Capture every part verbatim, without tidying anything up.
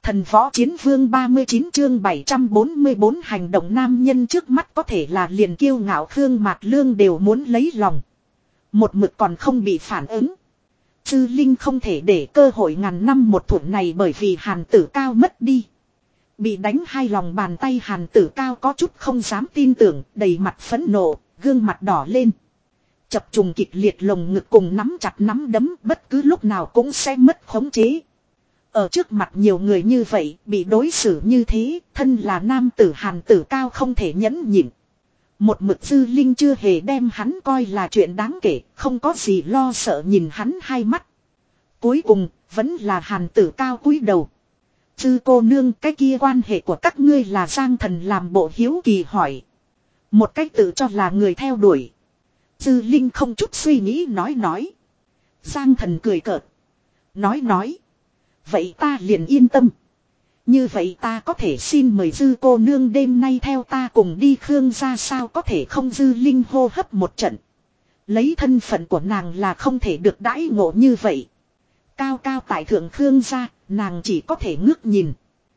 Thần võ chiến vương ba mươi chín chương bảy trăm bốn mươi bốn hành động nam nhân trước mắt có thể là liền kiêu ngạo Khương Mạt Lương đều muốn lấy lòng. Một mực còn không bị phản ứng. Chư Linh không thể để cơ hội ngàn năm một thủa này bởi vì Hàn Tử Cao mất đi. Bị đánh hai lòng bàn tay Hàn Tử Cao có chút không dám tin tưởng, đầy mặt phẫn nộ, gương mặt đỏ lên. Chập trùng kịch liệt lồng ngực cùng nắm chặt nắm đấm bất cứ lúc nào cũng sẽ mất khống chế. Ở trước mặt nhiều người như vậy, bị đối xử như thế, thân là nam tử Hàn Tử Cao không thể nhẫn nhịn. Một mực Dư Linh chưa hề đem hắn coi là chuyện đáng kể, không có gì lo sợ nhìn hắn hai mắt. Cuối cùng, vẫn là Hàn Tử Cao cúi đầu. Dư cô nương, cái kia quan hệ của các ngươi là Giang Thần làm bộ hiếu kỳ hỏi. Một cách tự cho là người theo đuổi. Dư Linh không chút suy nghĩ nói nói. Giang Thần cười cợt. Nói nói. Vậy ta liền yên tâm. Như vậy ta có thể xin mời Dư cô nương đêm nay theo ta cùng đi Khương gia sao có thể không. Dư Linh hô hấp một trận. Lấy thân phận của nàng là không thể được đãi ngộ như vậy. Cao cao tại thượng Khương gia, nàng chỉ có thể ngước nhìn.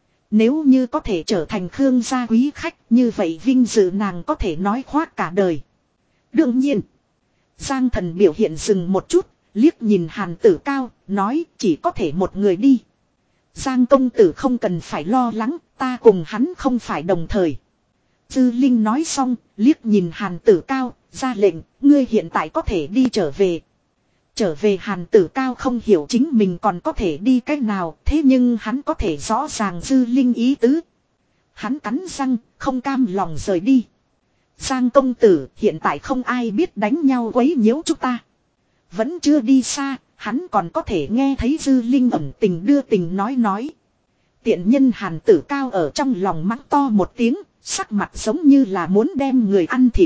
Nếu như có thể trở thành Khương gia quý khách, như vậy vinh dự nàng có thể nói khoác cả đời. Đương nhiên, Giang Thần biểu hiện dừng một chút, liếc nhìn Hàn Tử Cao, nói chỉ có thể một người đi. Giang công tử không cần phải lo lắng, ta cùng hắn không phải đồng thời. Dư Linh nói xong, liếc nhìn Hàn Tử Cao, ra lệnh, ngươi hiện tại có thể đi trở về. Trở về Hàn Tử Cao không hiểu chính mình còn có thể đi cách nào, thế nhưng hắn có thể rõ ràng Dư Linh ý tứ. Hắn cắn răng, không cam lòng rời đi. Giang công tử, hiện tại không ai biết đánh nhau quấy nhiễu chúng ta. Vẫn chưa đi xa, hắn còn có thể nghe thấy Dư Linh ẩn tình đưa tình nói nói. Tiện nhân Hàn Tử Cao ở trong lòng mắng to một tiếng, sắc mặt giống như là muốn đem người ăn thịt.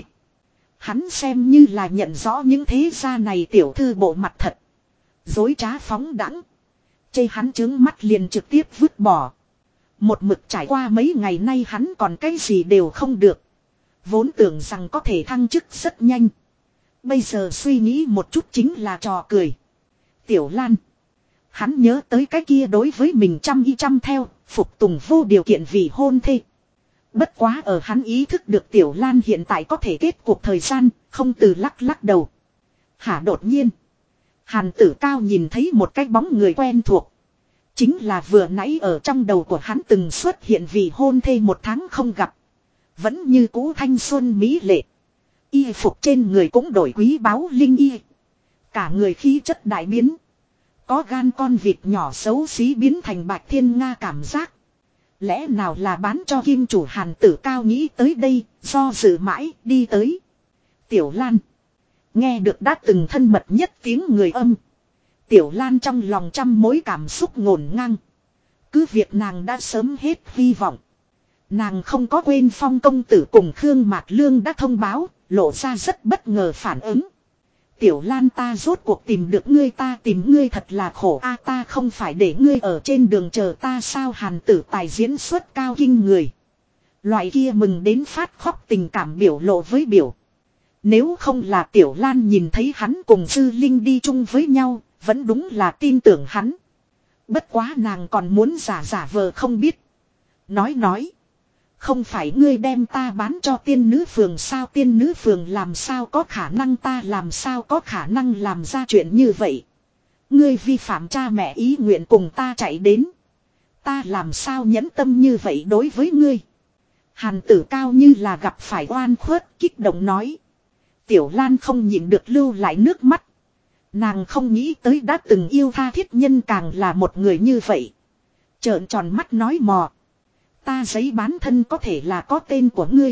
Hắn xem như là nhận rõ những thế gia này tiểu thư bộ mặt thật. Dối trá phóng đẳng. Chê hắn trướng mắt liền trực tiếp vứt bỏ. Một mực trải qua mấy ngày nay hắn còn cái gì đều không được. Vốn tưởng rằng có thể thăng chức rất nhanh. Bây giờ suy nghĩ một chút chính là trò cười. Tiểu Lan. Hắn nhớ tới cái kia đối với mình chăm y chăm theo, phục tùng vô điều kiện vì hôn thê. Bất quá ở hắn ý thức được Tiểu Lan hiện tại có thể kết cuộc thời gian, không từ lắc lắc đầu. Hả đột nhiên. Hàn Tử Cao nhìn thấy một cái bóng người quen thuộc. Chính là vừa nãy ở trong đầu của hắn từng xuất hiện vì hôn thê một tháng không gặp. Vẫn như cũ thanh xuân mỹ lệ. Y phục trên người cũng đổi quý báu linh y. Cả người khí chất đại biến. Có gan con vịt nhỏ xấu xí biến thành bạch thiên nga cảm giác. Lẽ nào là bán cho kim chủ Hàn Tử Cao nghĩ tới đây, do dự mãi, đi tới. Tiểu Lan. Nghe được đã từng thân mật nhất tiếng người âm. Tiểu Lan trong lòng trăm mối cảm xúc ngổn ngang. Cứ việc nàng đã sớm hết hy vọng. Nàng không có quên Phong công tử cùng Khương Mạt Lương đã thông báo, lộ ra rất bất ngờ phản ứng. Tiểu Lan ta rốt cuộc tìm được ngươi, ta tìm ngươi thật là khổ a, ta không phải để ngươi ở trên đường chờ ta sao. Hàn Tử tài diễn xuất cao kinh người. Loại kia mừng đến phát khóc tình cảm biểu lộ với biểu. Nếu không là Tiểu Lan nhìn thấy hắn cùng Dư Linh đi chung với nhau, vẫn đúng là tin tưởng hắn. Bất quá nàng còn muốn giả giả vờ không biết. Nói nói. Không phải ngươi đem ta bán cho tiên nữ phường sao, tiên nữ phường làm sao có khả năng, ta làm sao có khả năng làm ra chuyện như vậy. Ngươi vi phạm cha mẹ ý nguyện cùng ta chạy đến. Ta làm sao nhẫn tâm như vậy đối với ngươi. Hàn Tử Cao như là gặp phải oan khuất, kích động nói. Tiểu Lan không nhịn được lưu lại nước mắt. Nàng không nghĩ tới đã từng yêu tha thiết nhân càng là một người như vậy. Trợn tròn mắt nói mò. Ta giấy bán thân có thể là có tên của ngươi.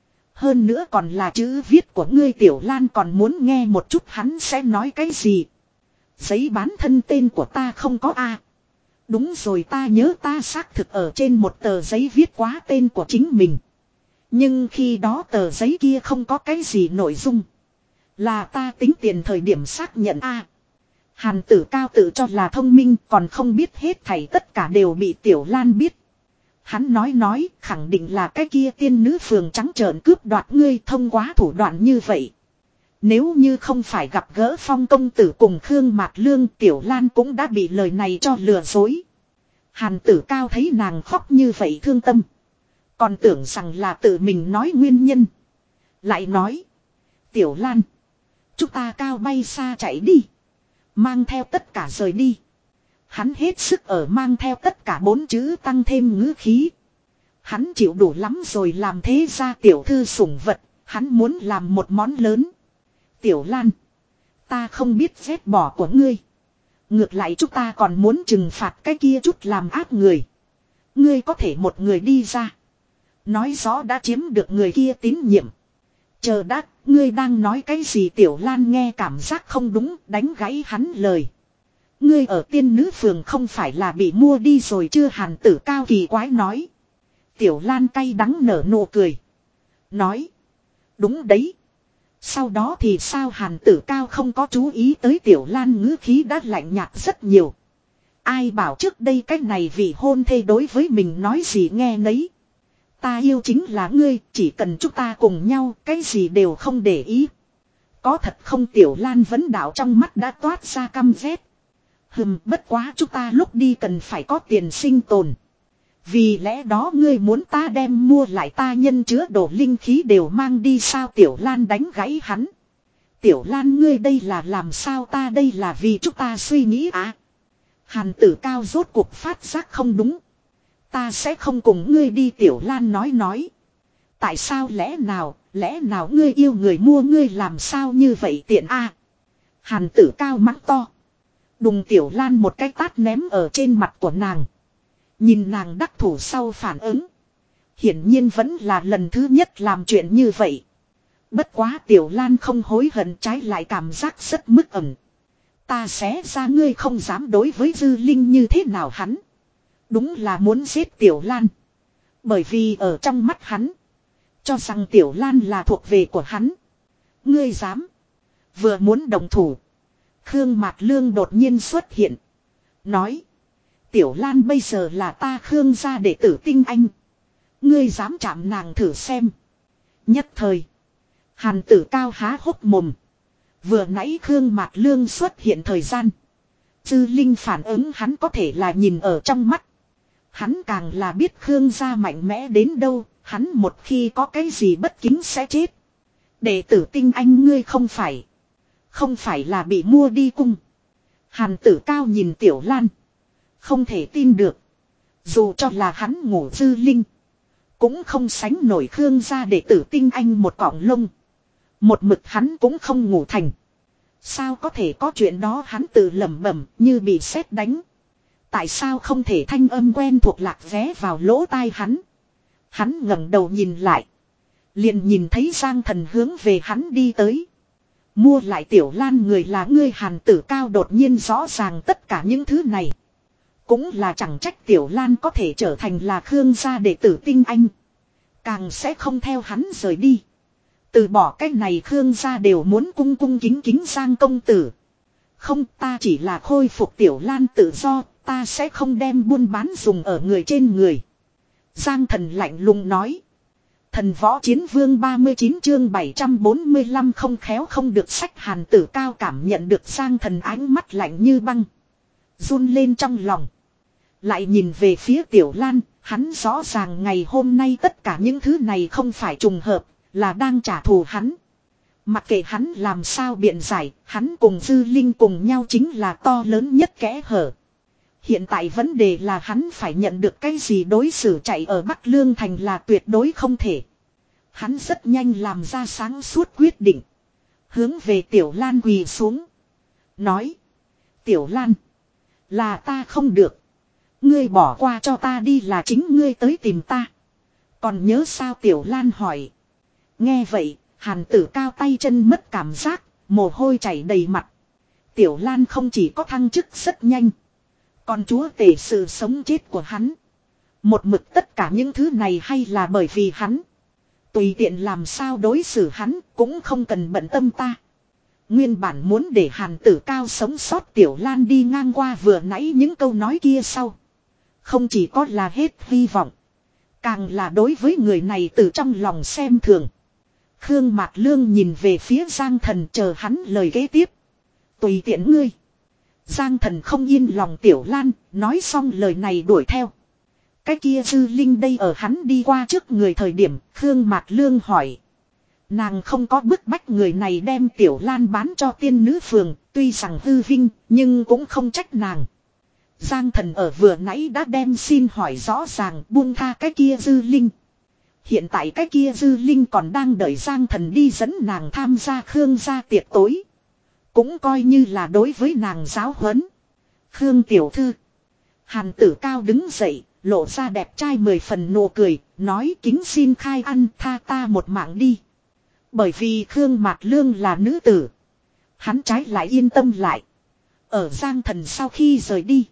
Hơn nữa còn là chữ viết của ngươi. Tiểu Lan còn muốn nghe một chút hắn sẽ nói cái gì. Giấy bán thân tên của ta không có a. Đúng rồi, ta nhớ ta xác thực ở trên một tờ giấy viết quá tên của chính mình. Nhưng khi đó tờ giấy kia không có cái gì nội dung. Là ta tính tiền thời điểm xác nhận a. Hàn Tử Cao tự cho là thông minh, còn không biết hết thảy tất cả đều bị Tiểu Lan biết. Hắn nói nói, khẳng định là cái kia tiên nữ phường trắng trợn cướp đoạt ngươi thông qua thủ đoạn như vậy. Nếu như không phải gặp gỡ Phong công tử cùng Khương Mạt Lương, Tiểu Lan cũng đã bị lời này cho lừa dối. Hàn Tử Cao thấy nàng khóc như vậy thương tâm. Còn tưởng rằng là tự mình nói nguyên nhân. Lại nói. Tiểu Lan. Chúng ta cao bay xa chạy đi. Mang theo tất cả rời đi. Hắn hết sức ở mang theo tất cả bốn chữ tăng thêm ngữ khí. Hắn chịu đủ lắm rồi làm thế ra tiểu thư sủng vật. Hắn muốn làm một món lớn. Tiểu Lan. Ta không biết ghét bỏ của ngươi. Ngược lại chúng ta còn muốn trừng phạt cái kia chút làm ác người. Ngươi có thể một người đi ra. Nói rõ đã chiếm được người kia tín nhiệm. Chờ đã, ngươi đang nói cái gì? Tiểu Lan nghe cảm giác không đúng, đánh gãy hắn lời. Ngươi ở tiên nữ phường không phải là bị mua đi rồi chưa? Hàn Tử Cao kỳ quái nói. Tiểu Lan cay đắng nở nụ cười. Nói. Đúng đấy. Sau đó thì sao? Hàn Tử Cao không có chú ý tới Tiểu Lan ngữ khí đã lạnh nhạt rất nhiều. Ai bảo trước đây cái này vị hôn thê đối với mình nói gì nghe nấy. Ta yêu chính là ngươi, chỉ cần chúng ta cùng nhau, cái gì đều không để ý. Có thật không? Tiểu Lan vấn đạo trong mắt đã toát ra căm ghét. Hừm, bất quá chúng ta lúc đi cần phải có tiền sinh tồn. Vì lẽ đó ngươi muốn ta đem mua lại ta nhân chứa đồ linh khí đều mang đi sao? Tiểu Lan đánh gãy hắn. Tiểu Lan ngươi đây là làm sao? Ta đây là vì chúng ta suy nghĩ à? Hàn Tử Cao rốt cuộc phát giác không đúng. Ta sẽ không cùng ngươi đi. Tiểu Lan nói nói. Tại sao? Lẽ nào, lẽ nào ngươi yêu người mua ngươi làm sao như vậy tiện a? À? Hàn Tử Cao mắng to. Đùng Tiểu Lan một cái tát ném ở trên mặt của nàng. Nhìn nàng đắc thủ sau phản ứng. Hiển nhiên vẫn là lần thứ nhất làm chuyện như vậy. Bất quá Tiểu Lan không hối hận, trái lại cảm giác rất mức ẩm. Ta xé ra ngươi không dám đối với Dư Linh như thế nào? Hắn đúng là muốn giết Tiểu Lan. Bởi vì ở trong mắt hắn, cho rằng Tiểu Lan là thuộc về của hắn. Ngươi dám? Vừa muốn đồng thủ, Khương Mạt Lương đột nhiên xuất hiện. Nói. Tiểu Lan bây giờ là ta Khương gia đệ tử tinh anh. Ngươi dám chạm nàng thử xem. Nhất thời, Hàn Tử Cao há hốc mồm. Vừa nãy Khương Mạt Lương xuất hiện thời gian, Dư Linh phản ứng hắn có thể là nhìn ở trong mắt. Hắn càng là biết Khương gia mạnh mẽ đến đâu, hắn một khi có cái gì bất kính sẽ chết. Đệ tử tinh anh ngươi không phải. Không phải là bị mua đi cung. Hàn Tử Cao nhìn Tiểu Lan. Không thể tin được. Dù cho là hắn ngủ Dư Linh, cũng không sánh nổi Khương gia đệ tử tinh anh một cọng lông. Một mực hắn cũng không ngủ thành. Sao có thể có chuyện đó? Hắn tự lẩm bẩm như bị sét đánh. Tại sao không thể? Thanh âm quen thuộc lạc vé vào lỗ tai hắn. Hắn ngẩng đầu nhìn lại. Liền nhìn thấy Giang Thần hướng về hắn đi tới. Mua lại Tiểu Lan người là ngươi? Hàn Tử Cao đột nhiên rõ ràng tất cả những thứ này. Cũng là chẳng trách Tiểu Lan có thể trở thành là Khương gia đệ tử tinh anh. Càng sẽ không theo hắn rời đi. Từ bỏ cái này Khương gia đều muốn cung cung kính kính Giang công tử. Không, ta chỉ là khôi phục Tiểu Lan tự do, ta sẽ không đem buôn bán dùng ở người trên người. Giang Thần lạnh lùng nói. Thần Võ Chiến Vương ba mươi chín chương bảy trăm bốn mươi lăm không khéo không được sách. Hàn Tử Cao cảm nhận được Giang Thần ánh mắt lạnh như băng. Run lên trong lòng. Lại nhìn về phía Tiểu Lan, hắn rõ ràng ngày hôm nay tất cả những thứ này không phải trùng hợp, là đang trả thù hắn. Mặc kệ hắn làm sao biện giải, hắn cùng Dư Linh cùng nhau chính là to lớn nhất kẽ hở. Hiện tại vấn đề là hắn phải nhận được cái gì? Đối xử chạy ở Bắc Lương Thành là tuyệt đối không thể. Hắn rất nhanh làm ra sáng suốt quyết định. Hướng về Tiểu Lan quỳ xuống. Nói. Tiểu Lan. Là ta không được. Ngươi bỏ qua cho ta đi, là chính ngươi tới tìm ta. Còn nhớ sao? Tiểu Lan hỏi. Nghe vậy, Hàn Tử Cao tay chân mất cảm giác, mồ hôi chảy đầy mặt. Tiểu Lan không chỉ có thăng chức rất nhanh, còn chúa tể sự sống chết của hắn. Một mực tất cả những thứ này hay là bởi vì hắn. Tùy tiện làm sao đối xử hắn, cũng không cần bận tâm ta. Nguyên bản muốn để Hàn Tử Cao sống sót, Tiểu Lan đi ngang qua vừa nãy những câu nói kia sau. Không chỉ có là hết hy vọng, càng là đối với người này từ trong lòng xem thường. Khương Mạt Lương nhìn về phía Giang Thần chờ hắn lời kế tiếp. Tùy tiện ngươi. Giang Thần không yên lòng Tiểu Lan, nói xong lời này đuổi theo. Cái kia Dư Linh đây ở hắn đi qua trước người thời điểm, Khương Mạc Lương hỏi. Nàng không có bức bách người này đem Tiểu Lan bán cho tiên nữ phường, tuy rằng hư vinh, nhưng cũng không trách nàng. Giang Thần ở vừa nãy đã đem xin hỏi rõ ràng buông tha cái kia Dư Linh. Hiện tại cái kia Dư Linh còn đang đợi Giang Thần đi dẫn nàng tham gia Khương gia tiệc tối. Cũng coi như là đối với nàng giáo huấn. Khương tiểu thư. Hàn Tử Cao đứng dậy, lộ ra đẹp trai mười phần nụ cười, nói kính xin khai ăn tha ta một mạng đi. Bởi vì Khương Mạc Lương là nữ tử. Hắn trái lại yên tâm lại. Ở Giang Thần sau khi rời đi.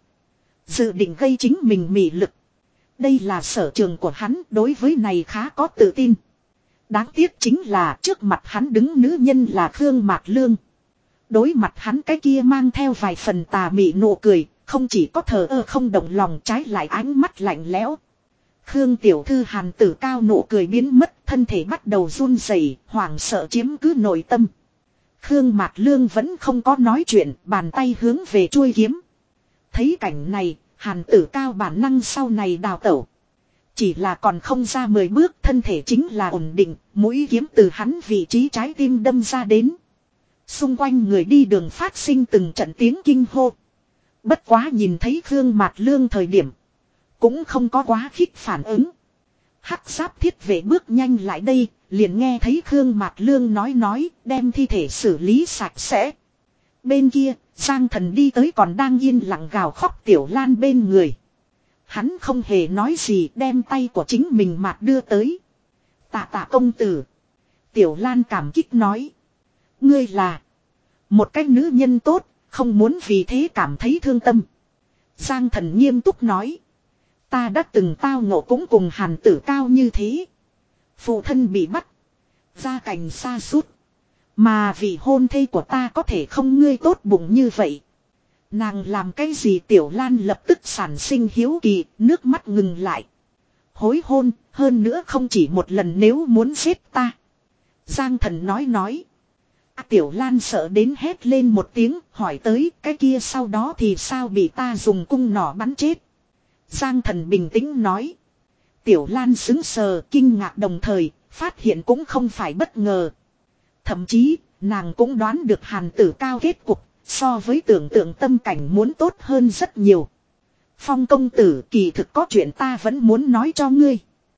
Dự định gây chính mình mị lực. Đây là sở trường của hắn, đối với này khá có tự tin. Đáng tiếc chính là trước mặt hắn đứng nữ nhân là Khương Mạc Lương. Đối mặt hắn cái kia mang theo vài phần tà mị nụ cười, không chỉ có thờ ơ không động lòng, trái lại ánh mắt lạnh lẽo. Khương tiểu thư Hàn Tử Cao nụ cười biến mất, thân thể bắt đầu run rẩy, hoảng sợ chiếm cứ nội tâm. Khương Mạc Lương vẫn không có nói chuyện, bàn tay hướng về chuôi kiếm. Thấy cảnh này, Hàn Tử Cao bản năng sau này đào tẩu. Chỉ là còn không ra mười bước, thân thể chính là ổn định, mũi kiếm từ hắn vị trí trái tim đâm ra đến. Xung quanh người đi đường phát sinh từng trận tiếng kinh hô. Bất quá nhìn thấy Khương Mạc Lương thời điểm, cũng không có quá khích phản ứng. Hắc giáp thiết vệ bước nhanh lại đây, liền nghe thấy Khương Mạc Lương nói nói, đem thi thể xử lý sạch sẽ. Bên kia, Giang Thần đi tới còn đang yên lặng gào khóc Tiểu Lan bên người. Hắn không hề nói gì, đem tay của chính mình Mạc đưa tới. Tạ tạ công tử. Tiểu Lan cảm kích nói. Ngươi là một cái nữ nhân tốt, không muốn vì thế cảm thấy thương tâm. Giang Thần nghiêm túc nói. Ta đã từng tao ngộ cũng cùng Hàn Tử Cao như thế. Phụ thân bị bắt. Gia cảnh xa sút Mà vì hôn thê của ta có thể không ngươi tốt bụng như vậy. Nàng làm cái gì Tiểu Lan lập tức sản sinh hiếu kỳ, nước mắt ngừng lại. Hối hôn, hơn nữa không chỉ một lần nếu muốn giết ta. Giang Thần nói nói. À, Tiểu Lan sợ đến hét lên một tiếng, hỏi tới cái kia sau đó thì sao bị ta dùng cung nỏ bắn chết. Giang Thần bình tĩnh nói. Tiểu Lan sững sờ, kinh ngạc đồng thời, phát hiện cũng không phải bất ngờ. Thậm chí, nàng cũng đoán được Hàn Tử Cao kết cục, so với tưởng tượng tâm cảnh muốn tốt hơn rất nhiều. Phong công tử, kỳ thực có chuyện ta vẫn muốn nói cho ngươi.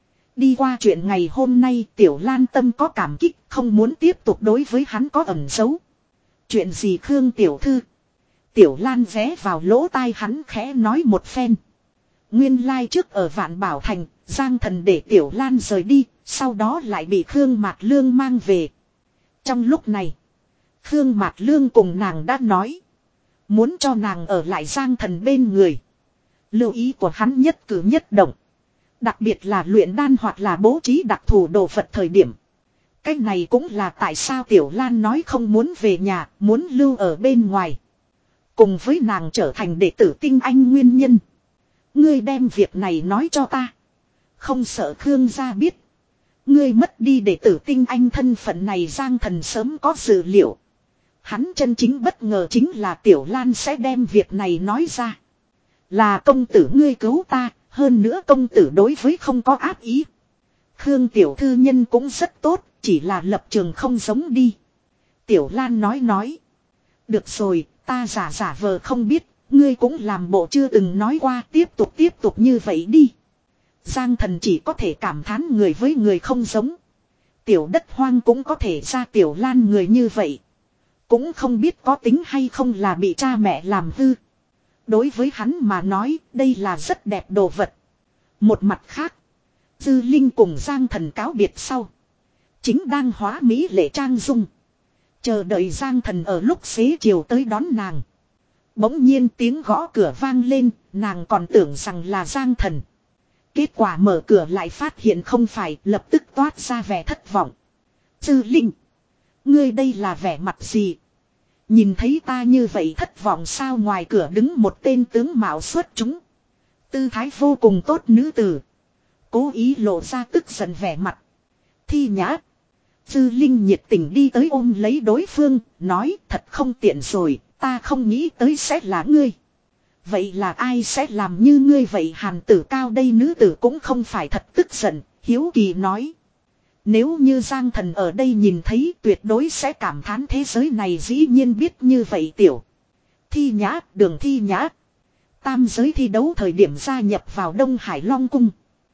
Đi qua chuyện ngày hôm nay, Tiểu Lan tâm có cảm kích, không muốn tiếp tục đối với hắn có ẩn giấu. Chuyện gì Khương tiểu thư? Tiểu Lan ghé vào lỗ tai hắn khẽ nói một phen. Nguyên lai trước ở Vạn Bảo Thành, Giang Thần để Tiểu Lan rời đi, sau đó lại bị Khương Mạc Lương mang về. Trong lúc này, Khương Mạc Lương cùng nàng đã nói, muốn cho nàng ở lại Giang Thần bên người. Lưu ý của hắn nhất cử nhất động. Đặc biệt là luyện đan hoặc là bố trí đặc thù đồ vật thời điểm. Cái này cũng là tại sao Tiểu Lan nói không muốn về nhà, muốn lưu ở bên ngoài. Cùng với nàng trở thành đệ tử tinh anh nguyên nhân. Ngươi đem việc này nói cho ta. Không sợ Khương gia biết. Ngươi mất đi đệ tử tinh anh thân phận này. Giang Thần sớm có dự liệu. Hắn chân chính bất ngờ chính là Tiểu Lan sẽ đem việc này nói ra. Là công tử ngươi cứu ta, hơn nữa công tử đối với không có ác ý. Khương tiểu thư nhân cũng rất tốt, chỉ là lập trường không giống đi. Tiểu Lan nói nói. Được rồi, ta giả giả vờ không biết, ngươi cũng làm bộ chưa từng nói qua, tiếp tục tiếp tục như vậy đi. Giang Thần chỉ có thể cảm thán người với người không giống. Tiểu đất hoang cũng có thể ra Tiểu Lan người như vậy. Cũng không biết có tính hay không là bị cha mẹ làm hư. Đối với hắn mà nói, đây là rất đẹp đồ vật. Một mặt khác, Dư Linh cùng Giang Thần cáo biệt sau. Chính đang hóa mỹ lệ trang dung. Chờ đợi Giang Thần ở lúc xế chiều tới đón nàng. Bỗng nhiên tiếng gõ cửa vang lên, nàng còn tưởng rằng là Giang Thần. Kết quả mở cửa lại phát hiện không phải, lập tức toát ra vẻ thất vọng. Dư Linh, ngươi đây là vẻ mặt gì? Nhìn thấy ta như vậy thất vọng sao? Ngoài cửa đứng một tên tướng mạo xuất chúng. Tư thái vô cùng tốt nữ tử. Cố ý lộ ra tức giận vẻ mặt. Thi Nhã. Dư Linh nhiệt tình đi tới ôm lấy đối phương, nói thật không tiện rồi, Ta không nghĩ tới sẽ là ngươi. Vậy là ai sẽ làm như ngươi vậy? Hàn Tử Cao đây nữ tử cũng không phải thật tức giận, hiếu kỳ nói. Nếu như Giang Thần ở đây nhìn thấy tuyệt đối sẽ cảm thán thế giới này dĩ nhiên biết như vậy tiểu. Thi Nhã, Đường Thi Nhã. Tam giới thi đấu thời điểm gia nhập vào Đông Hải Long Cung.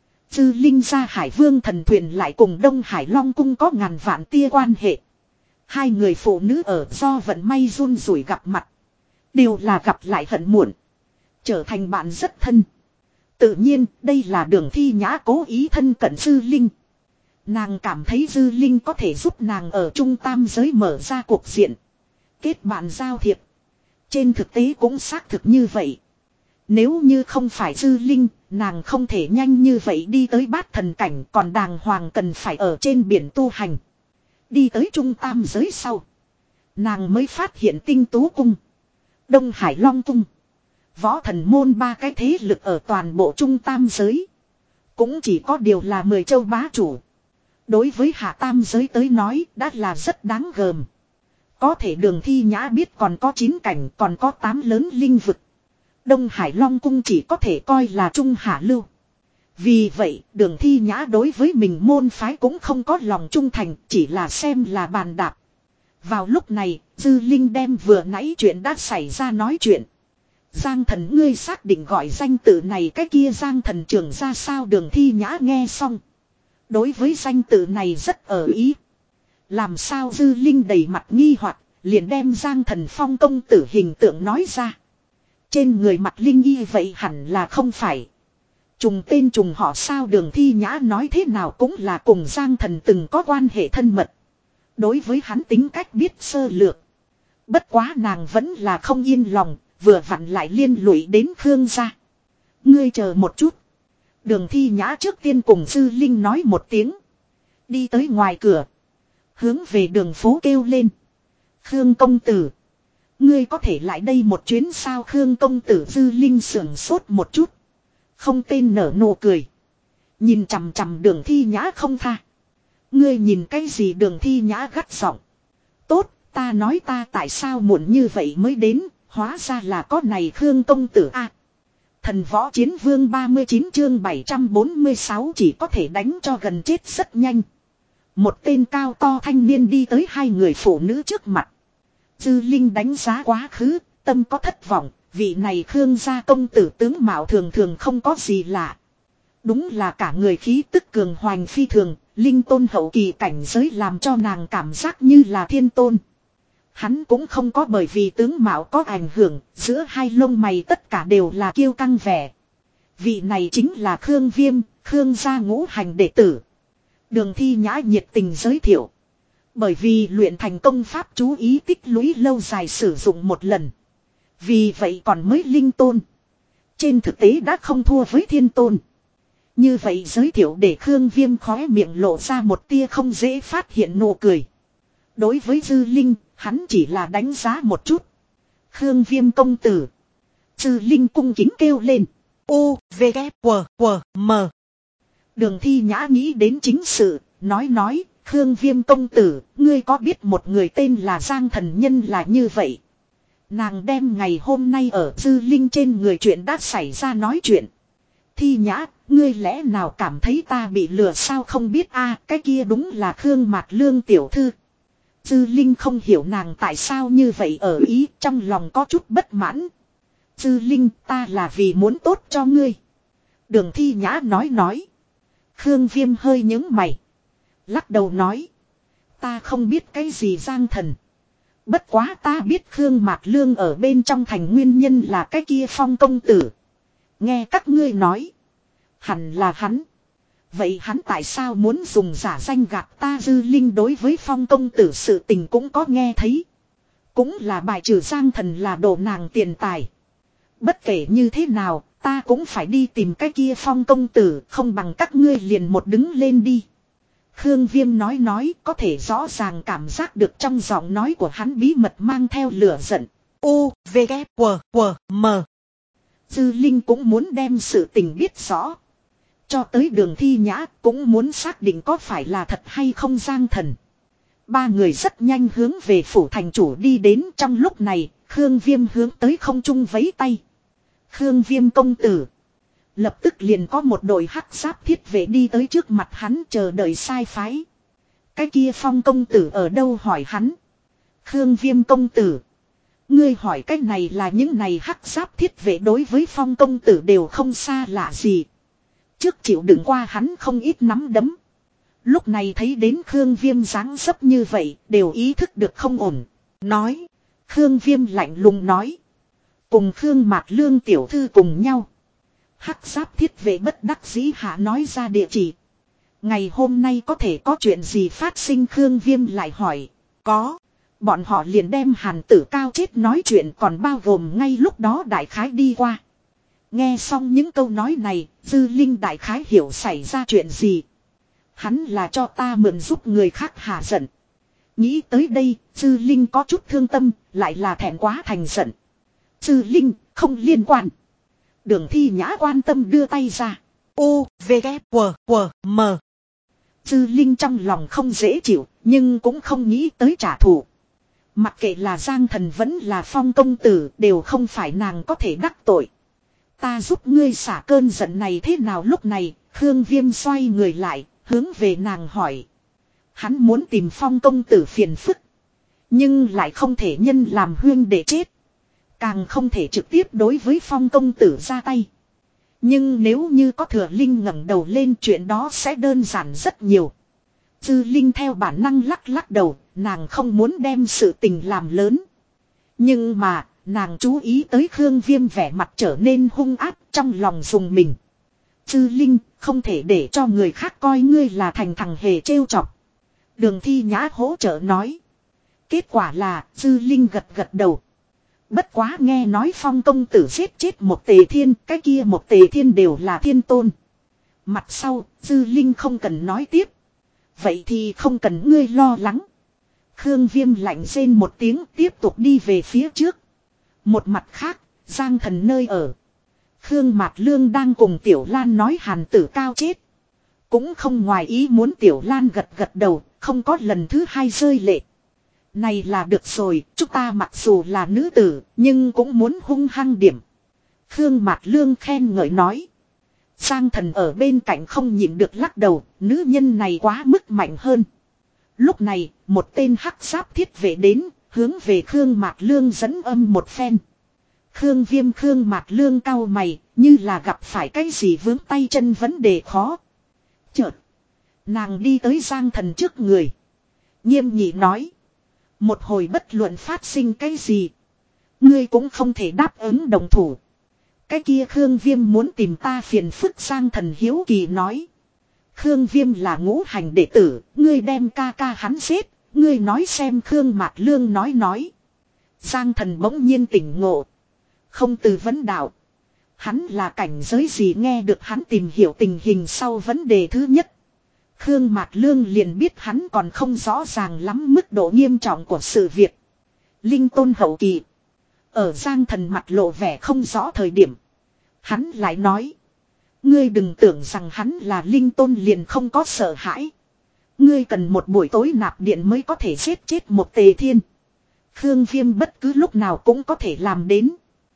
Dư Linh gia Hải Vương thần thuyền lại cùng Đông Hải Long Cung có ngàn vạn tia quan hệ. Hai người phụ nữ ở do vận may run rủi gặp mặt. Đều là gặp lại hận muộn. Trở thành bạn rất thân. Tự nhiên đây là Đường Thi Nhã cố ý thân cận Dư Linh. Nàng cảm thấy Dư Linh có thể giúp nàng ở trung tam giới mở ra cuộc diện. Kết bạn giao thiệp. Trên thực tế cũng xác thực như vậy. Nếu như không phải Dư Linh, nàng không thể nhanh như vậy đi tới bát thần cảnh, còn đàng hoàng cần phải ở trên biển tu hành. Đi tới trung tam giới sau. Nàng mới phát hiện Tinh Tú Cung, Đông Hải Long Cung, Võ Thần Môn ba cái thế lực ở toàn bộ trung tam giới. Cũng chỉ có điều là mười châu bá chủ. Đối với hạ tam giới tới nói đã là rất đáng gờm. Có thể Đường Thi Nhã biết còn có chín cảnh, còn có tám lớn linh vực. Đông Hải Long Cung chỉ có thể coi là trung hạ lưu. Vì vậy Đường Thi Nhã đối với mình môn phái cũng không có lòng trung thành, chỉ là xem là bàn đạp. Vào lúc này Dư Linh đem vừa nãy chuyện đã xảy ra nói chuyện. Giang Thần, ngươi xác định gọi danh tự này cái kia Giang Thần trưởng ra sao? Đường Thi Nhã nghe xong, đối với danh tự này rất ở ý. Làm sao? Dư Linh đầy mặt nghi hoặc, liền đem Giang Thần Phong công tử hình tượng nói ra. Trên người mặt Linh y vậy hẳn là không phải. Trùng tên trùng họ sao? Đường Thi Nhã nói thế nào cũng là cùng Giang Thần từng có quan hệ thân mật. Đối với hắn tính cách biết sơ lược. Bất quá nàng vẫn là không yên lòng, vừa vặn lại liên lụy đến Khương gia. Ngươi chờ một chút. Đường Thi Nhã trước tiên cùng Dư Linh nói một tiếng. Đi tới ngoài cửa. Hướng về đường phố kêu lên. Khương công tử, ngươi có thể lại đây một chuyến sao? Khương công tử. Dư Linh sưởng sốt một chút, không tên nở nụ cười. Nhìn chằm chằm Đường Thi Nhã không tha. Ngươi nhìn cái gì? Đường Thi Nhã gắt giọng. Tốt, ta nói ta tại sao muộn như vậy mới đến, hóa ra là có này Khương công tử a. À, Thần Võ Chiến Vương ba mươi chín chương bảy trăm bốn mươi sáu chỉ có thể đánh cho gần chết rất nhanh. Một tên cao to thanh niên đi tới hai người phụ nữ trước mặt. Dư Linh đánh giá quá khứ, tâm có thất vọng, vị này Khương gia công tử tướng mạo thường thường không có gì lạ. Đúng là cả người khí tức cường hoành phi thường, linh tôn hậu kỳ cảnh giới làm cho nàng cảm giác như là thiên tôn. Hắn cũng không có bởi vì tướng mạo có ảnh hưởng, giữa hai lông mày tất cả đều là kiêu căng vẻ. Vị này chính là Khương Viêm, Khương gia ngũ hành đệ tử. Đường Thi Nhã nhiệt tình giới thiệu. Bởi vì luyện thành công pháp chú ý tích lũy lâu dài sử dụng một lần. Vì vậy còn mới linh tôn. Trên thực tế đã không thua với thiên tôn. Như vậy giới thiệu để Khương Viêm khóe miệng lộ ra một tia không dễ phát hiện nụ cười. Đối với Dư Linh, hắn chỉ là đánh giá một chút. Khương Viêm công tử. Dư Linh cung kính kêu lên. U, V, K, W, W, M. Đường Thi Nhã nghĩ đến chính sự, nói nói. Khương Viêm công tử, ngươi có biết một người tên là Giang Thần Nhân là như vậy? Nàng đem ngày hôm nay ở Dư Linh trên người chuyện đã xảy ra nói chuyện. Thi Nhã, ngươi lẽ nào cảm thấy ta bị lừa sao? Không biết a, cái kia đúng là Khương Mạt Lương tiểu thư. Dư Linh không hiểu nàng tại sao như vậy ở ý, trong lòng có chút bất mãn. Dư Linh, ta là vì muốn tốt cho ngươi. Đường Thi Nhã nói nói. Khương Viêm hơi nhướng mày, lắc đầu nói. Ta không biết cái gì Giang Thần. Bất quá ta biết Khương Mạt Lương ở bên trong thành nguyên nhân là cái kia Phong công tử. Nghe các ngươi nói, hẳn là hắn. Vậy hắn tại sao muốn dùng giả danh gạt ta? Dư Linh đối với Phong công tử sự tình cũng có nghe thấy. Cũng là bài trừ Giang Thần là đồ nàng tiền tài. Bất kể như thế nào, ta cũng phải đi tìm cái kia Phong công tử, không bằng các ngươi liền một đứng lên đi. Khương Viêm nói nói, có thể rõ ràng cảm giác được trong giọng nói của hắn bí mật mang theo lửa giận. U, V, K, W, W, M. Dư Linh cũng muốn đem sự tình biết rõ. Cho tới Đường Thi Nhã cũng muốn xác định có phải là thật hay không Giang Thần. Ba người rất nhanh hướng về phủ thành chủ đi đến. Trong lúc này, Khương Viêm hướng tới không trung vẫy tay. Khương Viêm công tử. Lập tức liền có một đội hắc giáp thiết vệ đi tới trước mặt hắn chờ đợi sai phái. Cái kia Phong công tử ở đâu hỏi hắn. Khương Viêm công tử. Ngươi hỏi cái này là những này hắc giáp thiết vệ đối với Phong công tử đều không xa lạ gì. Trước chịu đựng qua hắn không ít nắm đấm. Lúc này thấy đến Khương Viêm dáng dấp như vậy đều ý thức được không ổn. Nói. Khương Viêm lạnh lùng nói. Cùng Khương Mạt Lương tiểu thư cùng nhau. Hắc giáp thiết vệ bất đắc dĩ hạ nói ra địa chỉ. Ngày hôm nay có thể có chuyện gì phát sinh Khương Viêm lại hỏi. Có. Bọn họ liền đem Hàn Tử Cao chết nói chuyện còn bao gồm ngay lúc đó đại khái đi qua. Nghe xong những câu nói này, Dư Linh đại khái hiểu xảy ra chuyện gì. Hắn là cho ta mượn giúp người khác hạ giận. Nghĩ tới đây, Dư Linh có chút thương tâm, lại là thẹn quá thành giận. Dư Linh, không liên quan. Đường Thi Nhã quan tâm đưa tay ra. U, V, K, W, W, M. Dư Linh trong lòng không dễ chịu, nhưng cũng không nghĩ tới trả thù. Mặc kệ là Giang Thần vẫn là Phong công tử đều không phải nàng có thể đắc tội. Ta giúp ngươi xả cơn giận này thế nào lúc này, Khương Viêm xoay người lại, hướng về nàng hỏi. Hắn muốn tìm Phong công tử phiền phức. Nhưng lại không thể nhân làm huyên để chết. Càng không thể trực tiếp đối với Phong công tử ra tay. Nhưng nếu như có Thừa Linh ngẩng đầu lên chuyện đó sẽ đơn giản rất nhiều. Dư Linh theo bản năng lắc lắc đầu, nàng không muốn đem sự tình làm lớn. Nhưng mà, nàng chú ý tới Khương Viêm vẻ mặt trở nên hung ác trong lòng dùng mình. Dư Linh, không thể để cho người khác coi ngươi là thành thằng hề trêu chọc. Đường Thi Nhã hỗ trợ nói. Kết quả là, Dư Linh gật gật đầu. Bất quá nghe nói Phong công tử giết chết một Tề Thiên, cái kia một Tề Thiên đều là thiên tôn. Mặt sau, Dư Linh không cần nói tiếp. Vậy thì không cần ngươi lo lắng. Khương Viêm lạnh rên một tiếng tiếp tục đi về phía trước. Một mặt khác, Giang Thần nơi ở. Khương Mạt Lương đang cùng Tiểu Lan nói Hàn Tử Cao chết. Cũng không ngoài ý muốn Tiểu Lan gật gật đầu, không có lần thứ hai rơi lệ. Này là được rồi, chúng ta mặc dù là nữ tử, nhưng cũng muốn hung hăng điểm. Khương Mạt Lương khen ngợi nói. Giang Thần ở bên cạnh không nhịn được lắc đầu, nữ nhân này quá mức mạnh hơn. Lúc này, một tên hắc giáp thiết vệ đến, hướng về Khương Mạt Lương dẫn âm một phen. Khương Viêm Khương Mạt Lương cau mày, như là gặp phải cái gì vướng tay chân vấn đề khó. Chợt, nàng đi tới Giang Thần trước người. Nghiêm nghị nói. Một hồi bất luận phát sinh cái gì. Ngươi cũng không thể đáp ứng đồng thủ. Cái kia Khương Viêm muốn tìm ta phiền phức Giang Thần hiếu kỳ nói. Khương Viêm là ngũ hành đệ tử, ngươi đem ca ca hắn giết, ngươi nói xem Khương Mạt Lương nói nói. Giang Thần bỗng nhiên tỉnh ngộ. Không từ vấn đạo. Hắn là cảnh giới gì nghe được hắn tìm hiểu tình hình sau vấn đề thứ nhất. Khương Mạt Lương liền biết hắn còn không rõ ràng lắm mức độ nghiêm trọng của sự việc. Linh tôn hậu kỳ. Ở Giang Thần mặt lộ vẻ không rõ thời điểm. Hắn lại nói. Ngươi đừng tưởng rằng hắn là linh tôn liền không có sợ hãi. Ngươi cần một buổi tối nạp điện mới có thể giết chết một Tề Thiên. Khương Viêm bất cứ lúc nào cũng có thể làm đến.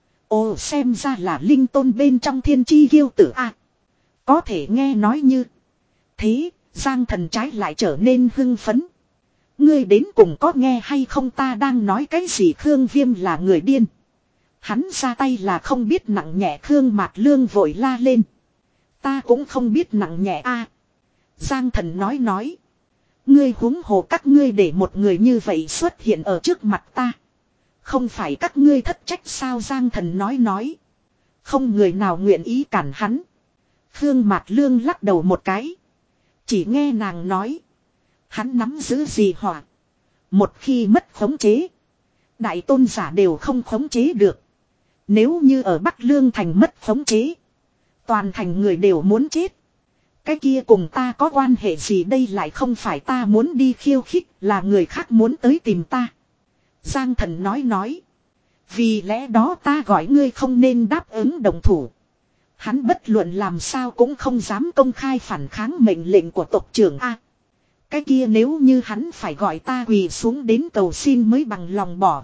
Ồ xem ra là linh tôn bên trong thiên chi kiêu tử a. Có thể nghe nói như. Thế, Giang Thần trái lại trở nên hưng phấn. Ngươi đến cùng có nghe hay không ta đang nói cái gì Khương Viêm là người điên. Hắn ra tay là không biết nặng nhẹ Khương Mạt Lương vội la lên. Ta cũng không biết nặng nhẹ a. Giang Thần nói nói. Ngươi huống hồ các ngươi để một người như vậy xuất hiện ở trước mặt ta. Không phải các ngươi thất trách sao Giang Thần nói nói. Không người nào nguyện ý cản hắn. Khương Mạt Lương lắc đầu một cái. Chỉ nghe nàng nói. Hắn nắm giữ gì hỏa. Một khi mất khống chế. Đại tôn giả đều không khống chế được. Nếu như ở Bắc Lương thành mất khống chế. Toàn thành người đều muốn chết. Cái kia cùng ta có quan hệ gì đây lại không phải ta muốn đi khiêu khích. Là người khác muốn tới tìm ta. Giang Thần nói nói. Vì lẽ đó ta gọi ngươi không nên đáp ứng đồng thủ. Hắn bất luận làm sao cũng không dám công khai phản kháng mệnh lệnh của tộc trưởng A. Cái kia nếu như hắn phải gọi ta quỳ xuống đến cầu xin mới bằng lòng bỏ qua,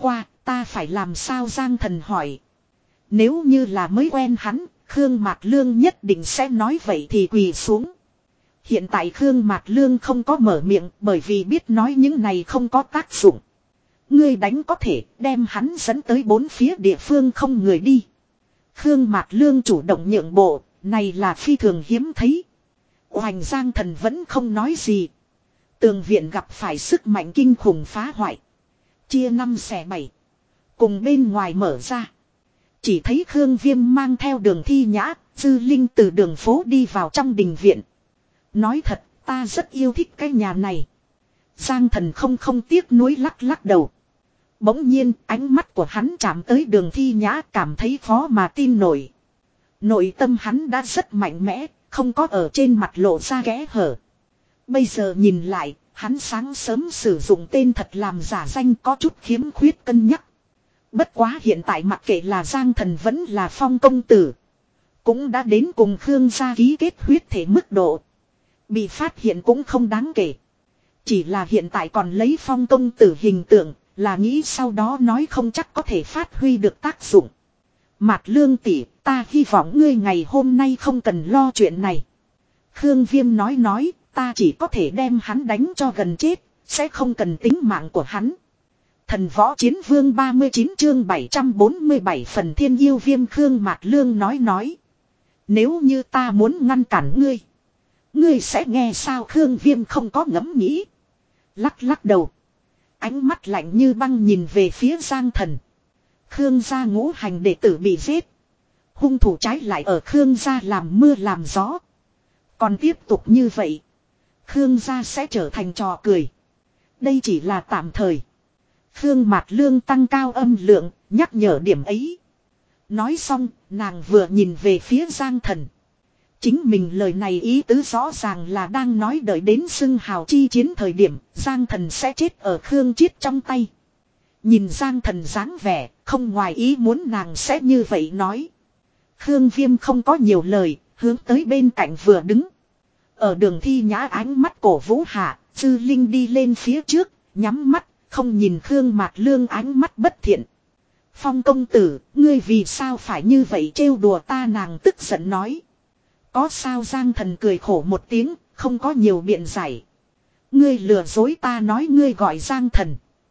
Ta phải làm sao Giang Thần hỏi. Nếu như là mới quen hắn, Khương Mạt Lương nhất định sẽ nói vậy thì quỳ xuống. Hiện tại Khương Mạt Lương không có mở miệng bởi vì biết nói những này không có tác dụng. Ngươi đánh có thể đem hắn dẫn tới bốn phía địa phương không người đi. Khương Mạt Lương chủ động nhượng bộ, này là phi thường hiếm thấy. Oành Giang Thần vẫn không nói gì. Tường viện gặp phải sức mạnh kinh khủng phá hoại. Chia năm xẻ bảy. Cùng bên ngoài mở ra. Chỉ thấy Khương Viêm mang theo Đường Thi Nhã, Dư Linh từ đường phố đi vào trong đình viện. Nói thật, ta rất yêu thích cái nhà này. Giang Thần không không tiếc nuối lắc lắc đầu. Bỗng nhiên ánh mắt của hắn chạm tới Đường Thi Nhã, cảm thấy khó mà tin nổi. Nội tâm hắn đã rất mạnh mẽ, không có ở trên mặt lộ ra kẽ hở. Bây giờ nhìn lại, hắn sáng sớm sử dụng tên thật làm giả danh có chút khiếm khuyết cân nhắc. Bất quá hiện tại mặc kệ là Giang Thần vẫn là Phong công tử, cũng đã đến cùng Khương gia ký kết huyết thể mức độ. Bị phát hiện cũng không đáng kể. Chỉ là hiện tại còn lấy Phong công tử hình tượng, là nghĩ sau đó nói không chắc có thể phát huy được tác dụng. Mạt Lương tỷ, ta hy vọng ngươi ngày hôm nay không cần lo chuyện này. Khương Viêm nói nói, ta chỉ có thể đem hắn đánh cho gần chết, sẽ không cần tính mạng của hắn. Thần võ chiến vương ba mươi chín chương bảy trăm bốn mươi bảy phần thiên yêu viêm. Khương Mạt Lương nói nói. Nếu như ta muốn ngăn cản ngươi, ngươi sẽ nghe sao? Khương Viêm không có ngẫm nghĩ. Lắc lắc đầu. Ánh mắt lạnh như băng nhìn về phía Giang Thần. Khương gia ngũ hành đệ tử bị giết. Hung thủ trái lại ở Khương gia làm mưa làm gió. Còn tiếp tục như vậy, Khương gia sẽ trở thành trò cười. Đây chỉ là tạm thời. Khương Mạt Lương tăng cao âm lượng, nhắc nhở điểm ấy. Nói xong, nàng vừa nhìn về phía Giang Thần. Chính mình lời này ý tứ rõ ràng là đang nói đợi đến xưng hào chi chiến thời điểm, Giang Thần sẽ chết ở Khương Chiết trong tay. Nhìn Giang Thần dáng vẻ, không ngoài ý muốn nàng sẽ như vậy nói. Khương Viêm không có nhiều lời, hướng tới bên cạnh vừa đứng. Ở Đường Thi Nhã ánh mắt cổ vũ hạ, Dư Linh đi lên phía trước, nhắm mắt, không nhìn Khương Mạt Lương ánh mắt bất thiện. Phong công tử, ngươi vì sao phải như vậy trêu đùa ta? Nàng tức giận nói. Có sao? Giang Thần cười khổ một tiếng, không có nhiều biện giải. Ngươi lừa dối ta nói ngươi gọi Giang Thần.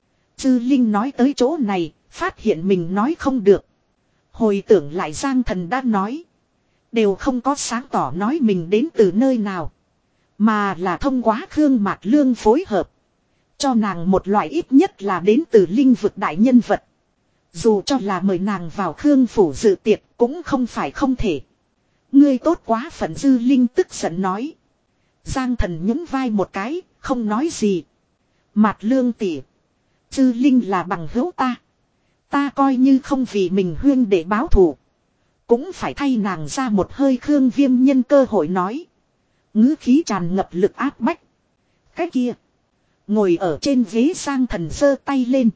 Dư Linh nói tới chỗ này, phát hiện mình nói không được. Hồi tưởng lại Giang Thần đã nói. Đều không có sáng tỏ nói mình đến từ nơi nào. Mà là thông qua Khương Mạt Lương phối hợp. Cho nàng một loại ít nhất là đến từ linh vực đại nhân vật. Dù cho là mời nàng vào Khương phủ dự tiệc cũng không phải không thể. Ngươi tốt quá phận. Dư Linh tức giận nói. Giang Thần nhún vai một cái, không nói gì. Mạt Lương tỷ, Dư Linh là bằng hữu ta. Ta coi như không vì mình huyên để báo thù, cũng phải thay nàng ra một hơi. Khương Viêm nhân cơ hội nói. Ngữ khí tràn ngập lực áp bách. Cái kia, ngồi ở trên ghế Giang Thần giơ tay lên.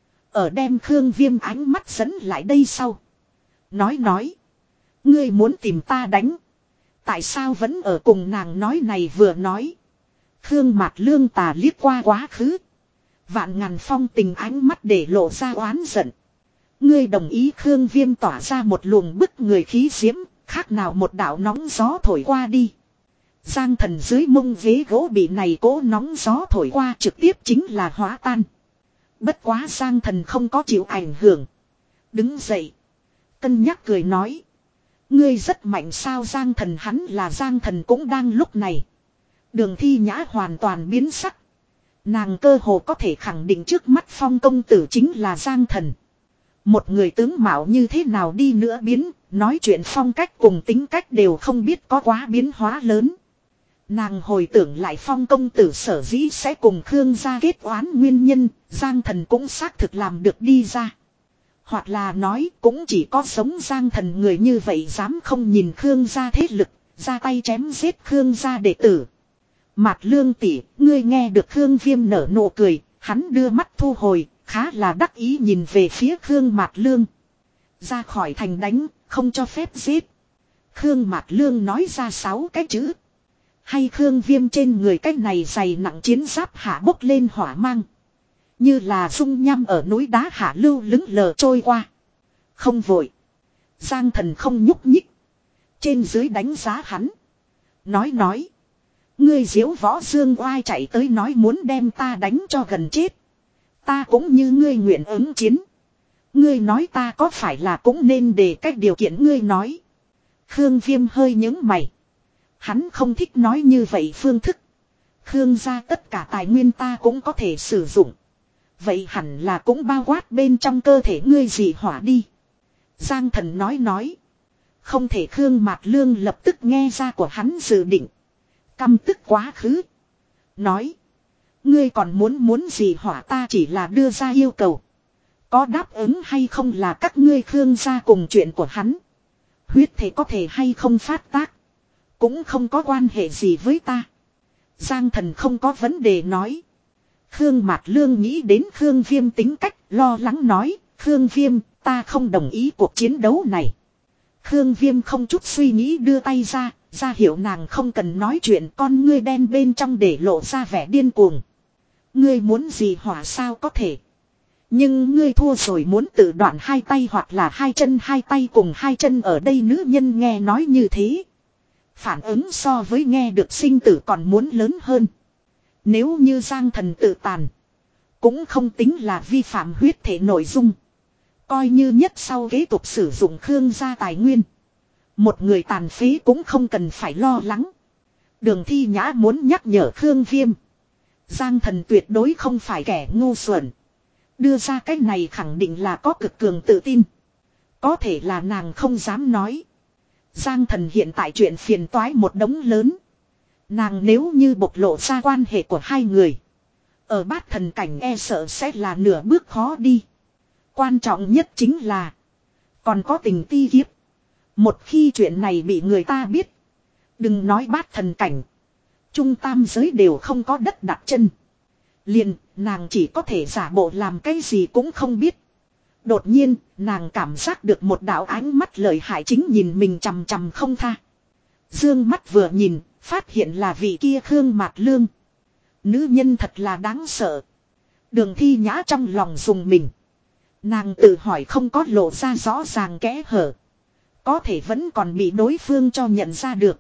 Ở đem Khương Viêm ánh mắt dẫn lại đây sau. Nói nói. Ngươi muốn tìm ta đánh. Tại sao vẫn ở cùng nàng? Nói này vừa nói. Khương Mạt Lương tà liếc qua quá khứ. Vạn ngàn phong tình ánh mắt để lộ ra oán giận. Ngươi đồng ý? Khương Viêm tỏa ra một luồng bức người khí diễm, khác nào một đạo nóng gió thổi qua đi. Giang Thần dưới mông ghế gỗ bị này cố nóng gió thổi qua trực tiếp chính là hóa tan. Bất quá Giang Thần không có chịu ảnh hưởng. Đứng dậy, cân nhắc cười nói. Ngươi rất mạnh sao? Giang Thần hắn là Giang Thần cũng đang lúc này. Đường Thi Nhã hoàn toàn biến sắc. Nàng cơ hồ có thể khẳng định trước mắt Phong công tử chính là Giang Thần. Một người tướng mạo như thế nào đi nữa biến, nói chuyện phong cách cùng tính cách đều không biết có quá biến hóa lớn. Nàng hồi tưởng lại Phong công tử sở dĩ sẽ cùng Khương gia kết oán nguyên nhân, Giang Thần cũng xác thực làm được đi ra. Hoặc là nói cũng chỉ có sống Giang Thần người như vậy dám không nhìn Khương gia thế lực, ra tay chém giết Khương gia đệ tử. Mạt Lương tỷ, ngươi nghe được? Khương Viêm nở nụ cười, hắn đưa mắt thu hồi, khá là đắc ý nhìn về phía Khương Mạt Lương. Ra khỏi thành đánh, không cho phép giết. Khương Mạt Lương nói ra sáu cái chữ. Hay Khương Viêm trên người cái này dày nặng chiến giáp hạ bốc lên hỏa mang. Như là dung nham ở núi đá hạ lưu lững lờ trôi qua. Không vội. Giang Thần không nhúc nhích. Trên dưới đánh giá hắn. Nói nói. Ngươi diễu võ dương oai chạy tới nói muốn đem ta đánh cho gần chết. Ta cũng như ngươi nguyện ứng chiến. Ngươi nói ta có phải là cũng nên để cách điều kiện ngươi nói. Khương Viêm hơi nhướng mày. Hắn không thích nói như vậy phương thức. Khương gia tất cả tài nguyên ta cũng có thể sử dụng. Vậy hẳn là cũng bao quát bên trong cơ thể ngươi dị hỏa đi. Giang Thần nói nói. Không thể. Khương Mạt Lương lập tức nghe ra của hắn dự định. Căm tức quá khứ. Nói. Ngươi còn muốn muốn gì hỏa ta chỉ là đưa ra yêu cầu. Có đáp ứng hay không là các ngươi Khương gia cùng chuyện của hắn. Huyết thể có thể hay không phát tác. Cũng không có quan hệ gì với ta. Giang Thần không có vấn đề nói. Khương Mạt Lương nghĩ đến Khương Viêm tính cách lo lắng nói. Khương Viêm ta không đồng ý cuộc chiến đấu này. Khương Viêm không chút suy nghĩ đưa tay ra. Ra hiệu nàng không cần nói chuyện. Con ngươi đen bên trong để lộ ra vẻ điên cuồng. Ngươi muốn gì hỏa sao có thể. Nhưng ngươi thua rồi muốn tự đoạn hai tay hoặc là hai chân hai tay cùng hai chân ở đây nữ nhân nghe nói như thế. Phản ứng so với nghe được sinh tử còn muốn lớn hơn. Nếu như Giang Thần tự tàn. Cũng không tính là vi phạm huyết thể nội dung. Coi như nhất sau kế tục sử dụng Khương gia tài nguyên. Một người tàn phế cũng không cần phải lo lắng. Đường Thi Nhã muốn nhắc nhở Khương Viêm. Giang Thần tuyệt đối không phải kẻ ngu xuẩn. Đưa ra cái này khẳng định là có cực cường tự tin. Có thể là nàng không dám nói. Giang Thần hiện tại chuyện phiền toái một đống lớn. Nàng nếu như bộc lộ ra quan hệ của hai người. Ở bát thần cảnh e sợ sẽ là nửa bước khó đi. Quan trọng nhất chính là. Còn có tình ti kiếp. Một khi chuyện này bị người ta biết. Đừng nói bát thần cảnh. Trung tam giới đều không có đất đặt chân. Liền, nàng chỉ có thể giả bộ làm cái gì cũng không biết. Đột nhiên, nàng cảm giác được một đạo ánh mắt lợi hại chính nhìn mình chằm chằm không tha. Dương mắt vừa nhìn, phát hiện là vị kia Khương Mạt Lương. Nữ nhân thật là đáng sợ. Đường Thi Nhã trong lòng dùng mình. Nàng tự hỏi không có lộ ra rõ ràng kẽ hở. Có thể vẫn còn bị đối phương cho nhận ra được.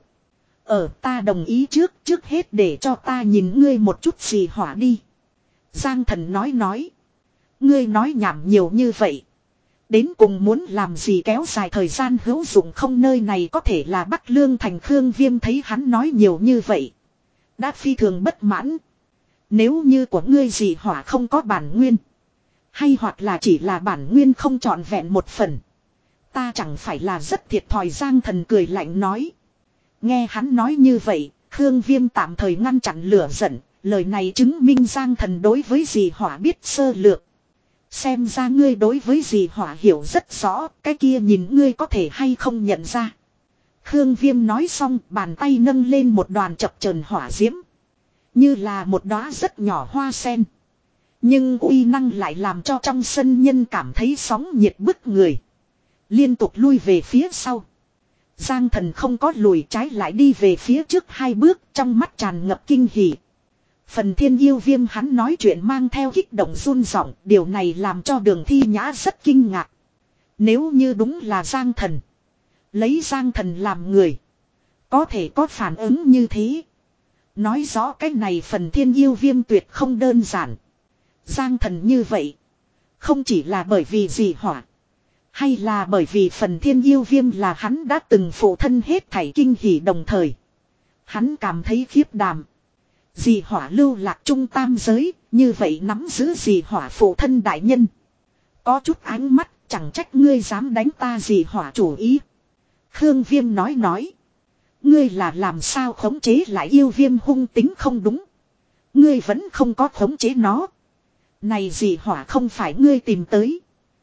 Ở ta đồng ý trước, trước hết để cho ta nhìn ngươi một chút gì hỏa đi. Giang Thần nói nói. Ngươi nói nhảm nhiều như vậy. Đến cùng muốn làm gì kéo dài thời gian hữu dụng không nơi này có thể là Bắc Lương thành. Khương Viêm thấy hắn nói nhiều như vậy. Đã phi thường bất mãn. Nếu như của ngươi gì hỏa không có bản nguyên. Hay hoặc là chỉ là bản nguyên không trọn vẹn một phần. Ta chẳng phải là rất thiệt thòi. Giang Thần cười lạnh nói. Nghe hắn nói như vậy, Khương Viêm tạm thời ngăn chặn lửa giận. Lời này chứng minh Giang Thần đối với dì hỏa biết sơ lược. Xem ra ngươi đối với dì hỏa hiểu rất rõ, cái kia nhìn ngươi có thể hay không nhận ra. Khương Viêm nói xong, bàn tay nâng lên một đoàn chập chờn hỏa diễm. Như là một đóa rất nhỏ hoa sen. Nhưng uy năng lại làm cho trong sân nhân cảm thấy sóng nhiệt bức người. Liên tục lui về phía sau. Giang Thần không có lùi, trái lại đi về phía trước hai bước, trong mắt tràn ngập kinh hỉ. Phần Thiên Yêu Viêm hắn nói chuyện mang theo kích động run giọng, điều này làm cho Đường Thi Nhã rất kinh ngạc. Nếu như đúng là Giang Thần, lấy Giang Thần làm người, có thể có phản ứng như thế. Nói rõ cái này Phần Thiên Yêu Viêm tuyệt không đơn giản. Giang Thần như vậy, không chỉ là bởi vì dị hỏa, hay là bởi vì Phần Thiên Yêu Viêm là hắn đã từng phụ thân hết thảy kinh hỉ đồng thời. Hắn cảm thấy khiếp đảm. Dì hỏa lưu lạc trung tam giới, như vậy nắm giữ dì hỏa phụ thân đại nhân. Có chút ánh mắt, chẳng trách ngươi dám đánh ta dì hỏa chủ ý. Khương Viêm nói nói. Ngươi là làm sao khống chế lại yêu viêm hung tính không đúng. Ngươi vẫn không có khống chế nó. Này dì hỏa không phải ngươi tìm tới.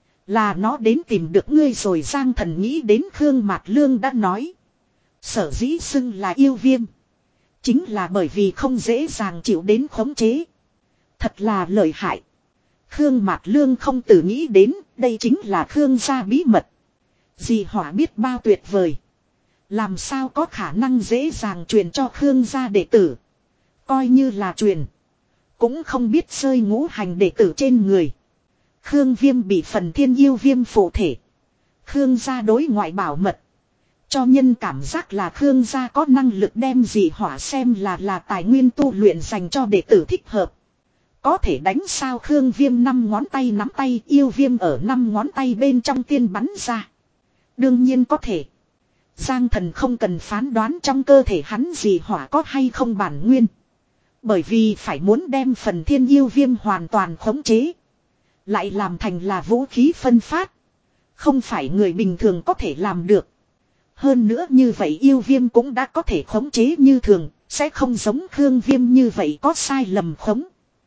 Là nó đến tìm được ngươi rồi. Giang Thần nghĩ đến Khương Mạt Lương đã nói. Sở dĩ xưng là yêu viêm. Chính là bởi vì không dễ dàng chịu đến khống chế. Thật là lợi hại. Khương Mạt Lương không tự nghĩ đến, đây chính là Khương gia bí mật. Dì hỏa biết bao tuyệt vời. Làm sao có khả năng dễ dàng truyền cho Khương gia đệ tử. Coi như là truyền. cũng không biết rơi ngũ hành đệ tử trên người. Khương Viêm bị phần thiên yêu viêm phụ thể. Khương gia đối ngoại bảo mật. Cho nhân cảm giác là Khương gia có năng lực đem dị hỏa xem là là tài nguyên tu luyện dành cho đệ tử thích hợp. Có thể đánh sao Khương Viêm năm ngón tay nắm tay yêu viêm ở năm ngón tay bên trong tiên bắn ra. Đương nhiên có thể. Giang Thần không cần phán đoán trong cơ thể hắn dị hỏa có hay không bản nguyên. Bởi vì phải muốn đem phần thiên yêu viêm hoàn toàn khống chế. Lại làm thành là vũ khí phân phát. Không phải người bình thường có thể làm được. Hơn nữa như vậy yêu viêm cũng đã có thể khống chế như thường. Sẽ không giống Khương Viêm như vậy có sai lầm khống.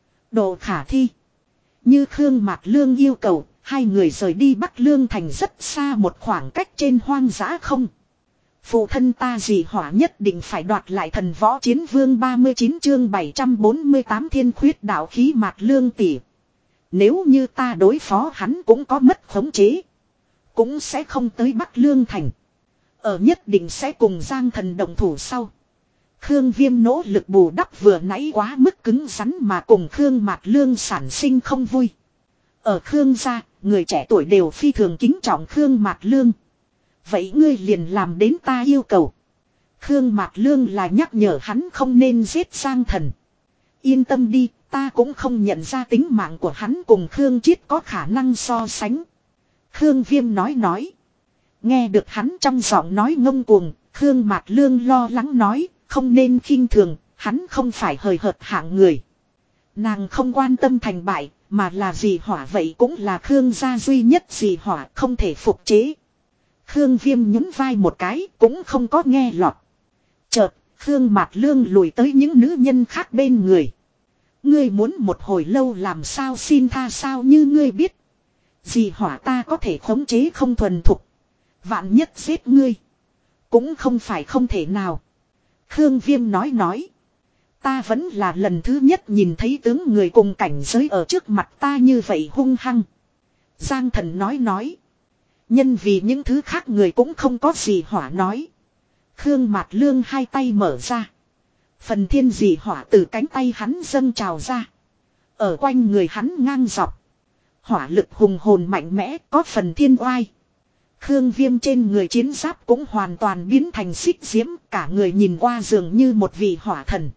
Độ khả thi. Như Khương Mạc Lương yêu cầu. Hai người rời đi Bắc Lương thành rất xa một khoảng cách trên hoang dã không. Phụ thân ta dị hỏa nhất định phải đoạt lại thần võ chiến vương ba mươi chín chương bảy trăm bốn mươi tám thiên khuyết đạo khí Mạc Lương tỷ. Nếu như ta đối phó hắn cũng có mất khống chế. Cũng sẽ không tới Bắc Lương thành. Ở nhất định sẽ cùng Giang Thần động thủ sau. Khương Viêm nỗ lực bù đắp vừa nãy quá mức cứng rắn mà cùng Khương Mạc Lương sản sinh không vui. Ở Khương gia, người trẻ tuổi đều phi thường kính trọng Khương Mạc Lương. Vậy ngươi liền làm đến ta yêu cầu. Khương Mạc Lương là nhắc nhở hắn không nên giết Giang Thần. Yên tâm đi, ta cũng không nhận ra tính mạng của hắn cùng Khương Chiết có khả năng so sánh. Khương Viêm nói nói. Nghe được hắn trong giọng nói ngông cuồng, Khương Mạc Lương lo lắng nói, không nên khinh thường, hắn không phải hời hợt hạng người. Nàng không quan tâm thành bại, mà là dị hỏa vậy cũng là Khương gia duy nhất dị hỏa không thể phục chế. Khương Viêm nhún vai một cái cũng không có nghe lọt. Chợt, Khương Mạc Lương lùi tới những nữ nhân khác bên người. Ngươi muốn một hồi lâu làm sao xin tha sao như ngươi biết. Dị hỏa ta có thể khống chế không thuần thục. Vạn nhất giết ngươi. Cũng không phải không thể nào. Khương Viêm nói nói. Ta vẫn là lần thứ nhất nhìn thấy tướng người cùng cảnh giới ở trước mặt ta như vậy hung hăng. Giang Thần nói nói. Nhân vì những thứ khác người cũng không có gì hỏa nói. Khương Mạc Lương hai tay mở ra. Phần thiên dị hỏa từ cánh tay hắn dâng trào ra. Ở quanh người hắn ngang dọc. Hỏa lực hùng hồn mạnh mẽ có phần thiên oai. Khương Viêm trên người chiến giáp cũng hoàn toàn biến thành xích diễm. Cả người nhìn qua dường như một vị hỏa thần.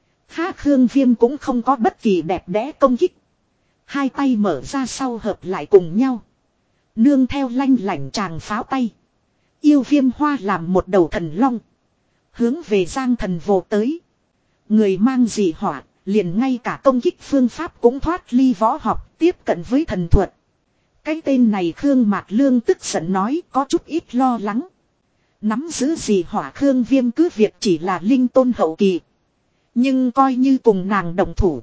Ha Khương Viêm cũng không có bất kỳ đẹp đẽ công kích. Hai tay mở ra sau hợp lại cùng nhau. Nương theo lanh lảnh tràng pháo tay. Yêu viêm hoa làm một đầu thần long. Hướng về Giang Thần vồ tới. Người mang dị hỏa, liền ngay cả công kích phương pháp cũng thoát ly võ học, tiếp cận với thần thuật. Cái tên này Khương Mạc Lương tức giận nói có chút ít lo lắng. Nắm giữ dị hỏa Khương Viêm cứ việc chỉ là linh tôn hậu kỳ. Nhưng coi như cùng nàng đồng thủ.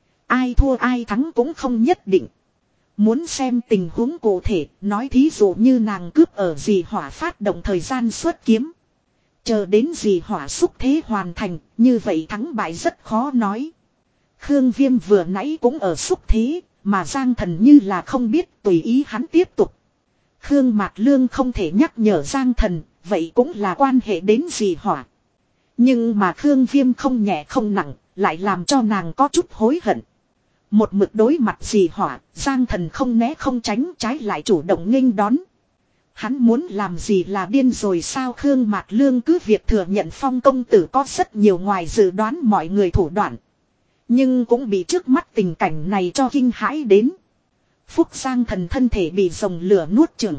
Ai thua ai thắng cũng không nhất định. Muốn xem tình huống cụ thể, nói thí dụ như nàng cướp ở dị hỏa phát động thời gian xuất kiếm. Chờ đến dị hỏa xúc thế hoàn thành, như vậy thắng bại rất khó nói. Khương Viêm vừa nãy cũng ở xúc thế, mà Giang Thần như là không biết tùy ý hắn tiếp tục. Khương Mạc Lương không thể nhắc nhở Giang Thần, vậy cũng là quan hệ đến dị hỏa. Nhưng mà Khương Viêm không nhẹ không nặng, lại làm cho nàng có chút hối hận. Một mực đối mặt dị hỏa, Giang Thần không né không tránh trái lại chủ động nghênh đón. Hắn muốn làm gì là điên rồi sao Khương Mạc Lương cứ việc thừa nhận Phong công tử có rất nhiều ngoài dự đoán mọi người thủ đoạn. Nhưng cũng bị trước mắt tình cảnh này cho kinh hãi đến. Phúc Giang Thần thân thể bị dòng lửa nuốt chửng.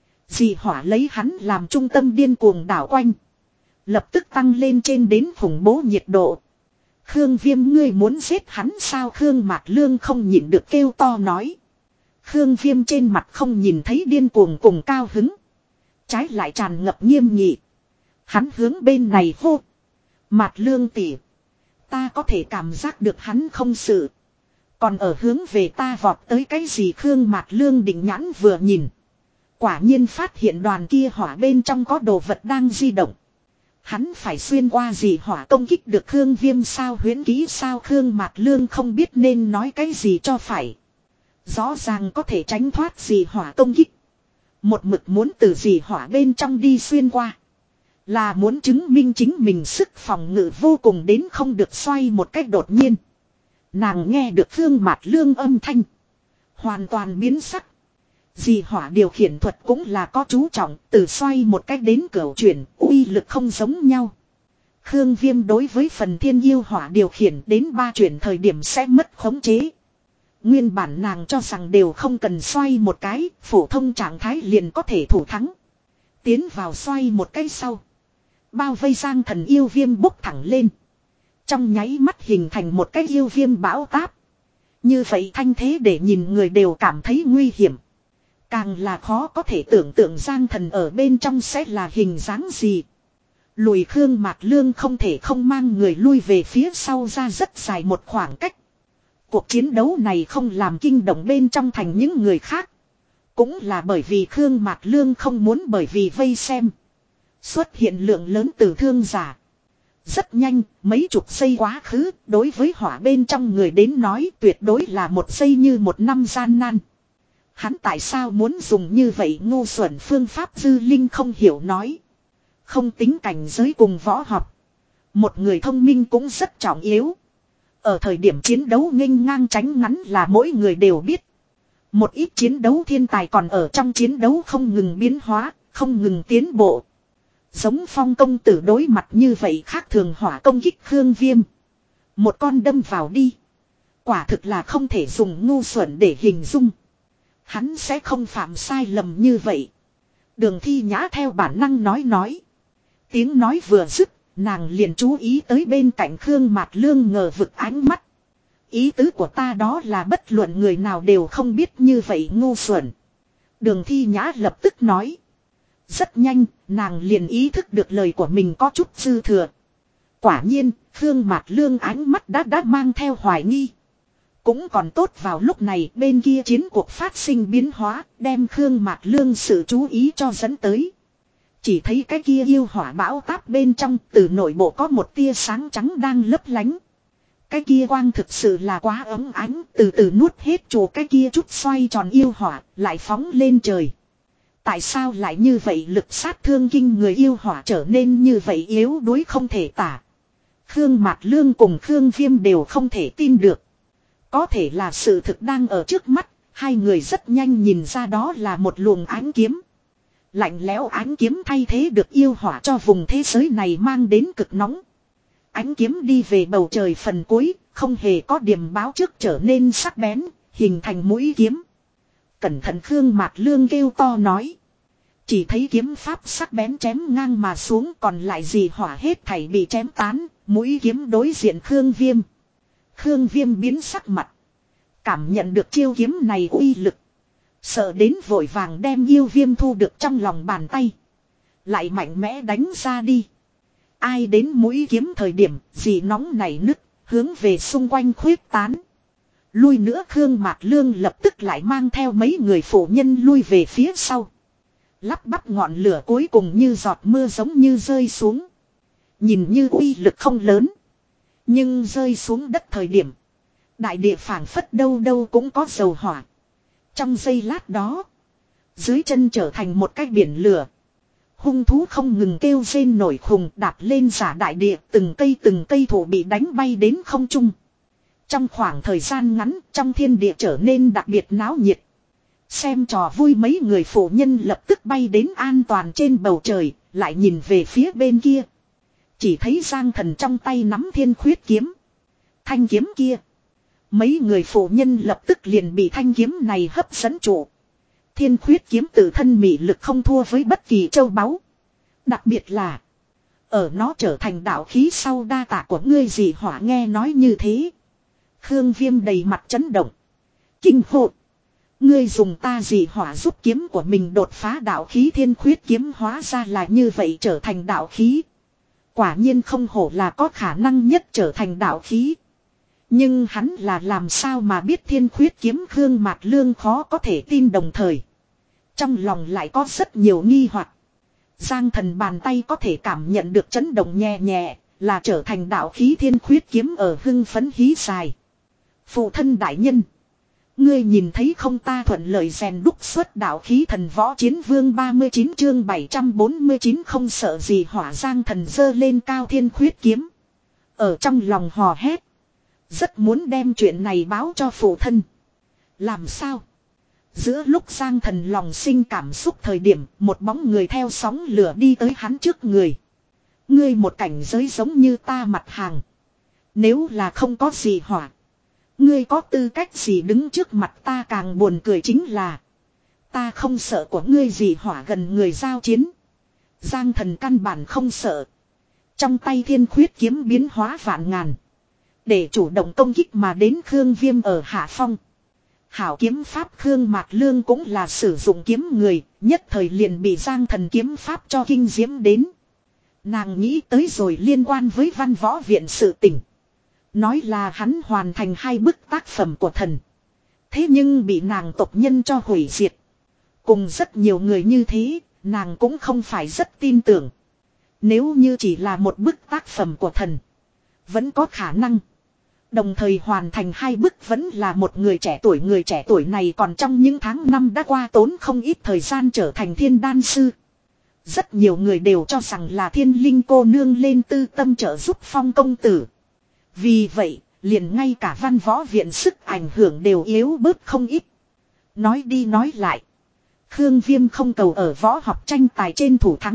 Dị hỏa lấy hắn làm trung tâm điên cuồng đảo quanh. Lập tức tăng lên trên đến khủng bố nhiệt độ. Khương Viêm ngươi muốn giết hắn sao Khương Mạc Lương không nhịn được kêu to nói. Khương Viêm trên mặt không nhìn thấy điên cuồng cùng cao hứng. Trái lại tràn ngập nghiêm nghị. Hắn hướng bên này hô. Mạc Lương tỷ, ta có thể cảm giác được hắn không sự. Còn ở hướng về ta vọt tới cái gì Khương Mạc Lương định nhãn vừa nhìn. Quả nhiên phát hiện đoàn kia hỏa bên trong có đồ vật đang di động. Hắn phải xuyên qua gì hỏa công kích được Khương Viêm sao huyễn ký sao Khương Mạc Lương không biết nên nói cái gì cho phải. Rõ ràng có thể tránh thoát gì hỏa công kích. Một mực muốn từ gì hỏa bên trong đi xuyên qua. Là muốn chứng minh chính mình sức phòng ngự vô cùng đến không được xoay một cách đột nhiên. Nàng nghe được Khương Mạt Lương âm thanh. Hoàn toàn biến sắc. Dị hỏa điều khiển thuật cũng là có chú trọng, từ xoay một cách đến cửu chuyển, uy lực không giống nhau. Khương Viêm đối với phần thiên yêu hỏa điều khiển đến ba chuyển thời điểm sẽ mất khống chế. Nguyên bản nàng cho rằng đều không cần xoay một cái, phổ thông trạng thái liền có thể thủ thắng. Tiến vào xoay một cái sau. Bao vây Giang Thần yêu viêm bốc thẳng lên. Trong nháy mắt hình thành một cái yêu viêm bão táp. Như vậy thanh thế để nhìn người đều cảm thấy nguy hiểm. Càng là khó có thể tưởng tượng Giang Thần ở bên trong sẽ là hình dáng gì. Lùi Khương Mạt Lương không thể không mang người lui về phía sau ra rất dài một khoảng cách. Cuộc chiến đấu này không làm kinh động bên trong thành những người khác. Cũng là bởi vì Khương Mạt Lương không muốn bởi vì vây xem. Xuất hiện lượng lớn tử thương giả. Rất nhanh, mấy chục giây quá khứ, đối với hỏa bên trong người đến nói tuyệt đối là một giây như một năm gian nan. Hắn tại sao muốn dùng như vậy ngu xuẩn phương pháp Dư Linh không hiểu nói. Không tính cảnh giới cùng võ học. Một người thông minh cũng rất trọng yếu. Ở thời điểm chiến đấu nghênh ngang tránh ngắn là mỗi người đều biết. Một ít chiến đấu thiên tài còn ở trong chiến đấu không ngừng biến hóa, không ngừng tiến bộ. Giống Phong công tử đối mặt như vậy khác thường hỏa công kích Khương Viêm. Một con đâm vào đi. Quả thực là không thể dùng ngu xuẩn để hình dung. Hắn sẽ không phạm sai lầm như vậy. Đường Thi Nhã theo bản năng nói nói. Tiếng nói vừa dứt, nàng liền chú ý tới bên cạnh Khương Mạt Lương ngờ vực ánh mắt. Ý tứ của ta đó là bất luận người nào đều không biết như vậy ngu xuẩn. Đường Thi Nhã lập tức nói. Rất nhanh, nàng liền ý thức được lời của mình có chút dư thừa. Quả nhiên, Khương Mạt Lương ánh mắt đã đã mang theo hoài nghi. Cũng còn tốt vào lúc này bên kia chiến cuộc phát sinh biến hóa, đem Khương Mạt Lương sự chú ý cho dẫn tới. Chỉ thấy cái kia yêu hỏa bão táp bên trong từ nội bộ có một tia sáng trắng đang lấp lánh. Cái kia quang thực sự là quá ấm ánh, từ từ nuốt hết chỗ cái kia chút xoay tròn yêu hỏa, lại phóng lên trời. Tại sao lại như vậy lực sát thương kinh người yêu hỏa trở nên như vậy yếu đuối không thể tả. Khương Mạt Lương cùng Khương Viêm đều không thể tin được. Có thể là sự thực đang ở trước mắt, hai người rất nhanh nhìn ra đó là một luồng ánh kiếm. Lạnh lẽo ánh kiếm thay thế được yêu hỏa cho vùng thế giới này mang đến cực nóng. Ánh kiếm đi về bầu trời phần cuối, không hề có điểm báo trước trở nên sắc bén, hình thành mũi kiếm. Cẩn thận Khương Mạt Lương kêu to nói. Chỉ thấy kiếm pháp sắc bén chém ngang mà xuống, còn lại gì hỏa hết thảy bị chém tán, mũi kiếm đối diện Khương Viêm. Khương Viêm biến sắc mặt. Cảm nhận được chiêu kiếm này uy lực. Sợ đến vội vàng đem yêu viêm thu được trong lòng bàn tay. Lại mạnh mẽ đánh ra đi. Ai đến mũi kiếm thời điểm, gì nóng này nứt, hướng về xung quanh khuyết tán. Lui nữa Khương Mạt Lương lập tức lại mang theo mấy người phụ nhân lui về phía sau. Lắp bắp ngọn lửa cuối cùng như giọt mưa giống như rơi xuống. Nhìn như uy lực không lớn. Nhưng rơi xuống đất thời điểm. Đại địa phảng phất đâu đâu cũng có dầu hỏa. Trong giây lát đó. Dưới chân trở thành một cái biển lửa. Hung thú không ngừng kêu rên nổi khùng đạp lên giả đại địa. Từng cây từng cây thổ bị đánh bay đến không trung. Trong khoảng thời gian ngắn trong thiên địa trở nên đặc biệt náo nhiệt. Xem trò vui mấy người phụ nhân lập tức bay đến an toàn trên bầu trời. Lại nhìn về phía bên kia. Chỉ thấy Giang Thần trong tay nắm thiên khuyết kiếm. Thanh kiếm kia. Mấy người phụ nhân lập tức liền bị thanh kiếm này hấp dẫn trụ. Thiên khuyết kiếm tự thân mị lực không thua với bất kỳ châu báu. Đặc biệt là. Ở nó trở thành đạo khí sau đa tạ của ngươi dị hỏa nghe nói như thế. Khương Viêm đầy mặt chấn động. Kinh hồn. Ngươi dùng ta dị hỏa giúp kiếm của mình đột phá đạo khí thiên khuyết kiếm hóa ra là như vậy trở thành đạo khí. Quả nhiên không hổ là có khả năng nhất trở thành đạo khí. Nhưng hắn là làm sao mà biết thiên khuyết kiếm Khương Mạt Lương khó có thể tin đồng thời. Trong lòng lại có rất nhiều nghi hoặc. Giang Thần bàn tay có thể cảm nhận được chấn động nhẹ nhẹ, là trở thành đạo khí thiên khuyết kiếm ở hưng phấn hí dài. Phụ thân đại nhân. Ngươi nhìn thấy không ta thuận lợi rèn đúc xuất đạo khí thần võ chiến vương ba mươi chín chương bảy trăm bốn mươi chín không sợ gì hỏa Giang Thần giơ lên cao thiên khuyết kiếm. Ở trong lòng hò hét. Rất muốn đem chuyện này báo cho phụ thân. Làm sao? Giữa lúc Giang Thần lòng sinh cảm xúc thời điểm, một bóng người theo sóng lửa đi tới hắn trước người. Ngươi một cảnh giới giống như ta mặt hàng. Nếu là không có gì hỏa. Ngươi có tư cách gì đứng trước mặt ta, càng buồn cười chính là. Ta không sợ của ngươi gì hỏa gần người giao chiến. Giang Thần căn bản không sợ. Trong tay thiên khuyết kiếm biến hóa vạn ngàn. Để chủ động công kích mà đến Khương Viêm ở hạ phong. Hảo kiếm pháp Khương Mạc Lương cũng là sử dụng kiếm người, nhất thời liền bị Giang Thần kiếm pháp cho kinh diễm đến. Nàng nghĩ tới rồi liên quan với văn võ viện sự tình. Nói là hắn hoàn thành hai bức tác phẩm của thần. Thế nhưng bị nàng tộc nhân cho hủy diệt. Cùng rất nhiều người như thế, nàng cũng không phải rất tin tưởng. Nếu như chỉ là một bức tác phẩm của thần, vẫn có khả năng. Đồng thời hoàn thành hai bức vẫn là một người trẻ tuổi. Người trẻ tuổi này còn trong những tháng năm đã qua tốn không ít thời gian trở thành thiên đan sư. Rất nhiều người đều cho rằng là thiên linh cô nương lên tư tâm trợ giúp Phong công tử. Vì vậy, liền ngay cả văn võ viện sức ảnh hưởng đều yếu bớt không ít. Nói đi nói lại. Khương Viêm không cầu ở võ học tranh tài trên thủ thắng.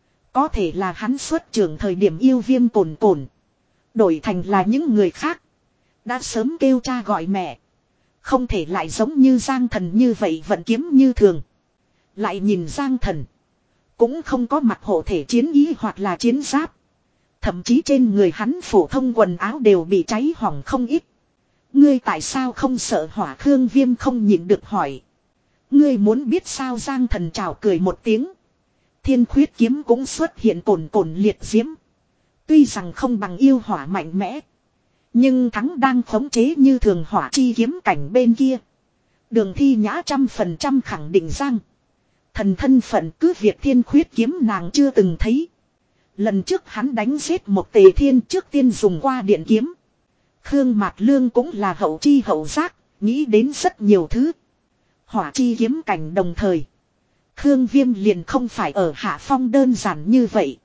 Có thể là hắn xuất trường thời điểm yêu Viêm cồn cồn. Đổi thành là những người khác. Đã sớm kêu cha gọi mẹ. Không thể lại giống như Giang Thần như vậy vận kiếm như thường. Lại nhìn Giang Thần. Cũng không có mặc hộ thể chiến ý hoặc là chiến giáp. Thậm chí trên người hắn phổ thông quần áo đều bị cháy hỏng không ít. Ngươi tại sao không sợ hỏa? Khương Viêm không nhịn được hỏi. Ngươi muốn biết sao? Giang Thần chào cười một tiếng. Thiên khuyết kiếm cũng xuất hiện cồn cồn liệt diễm. Tuy rằng không bằng yêu hỏa mạnh mẽ. Nhưng thắng đang khống chế như thường hỏa chi kiếm cảnh bên kia. Đường Thi Nhã trăm phần trăm khẳng định Giang Thần thân phận cứ việc thiên khuyết kiếm nàng chưa từng thấy. Lần trước hắn đánh giết một Tề Thiên trước tiên dùng qua điện kiếm. Khương Mạc Lương cũng là hậu chi hậu giác, nghĩ đến rất nhiều thứ. Hỏa chi kiếm cảnh đồng thời. Khương Viêm liền không phải ở hạ phong đơn giản như vậy.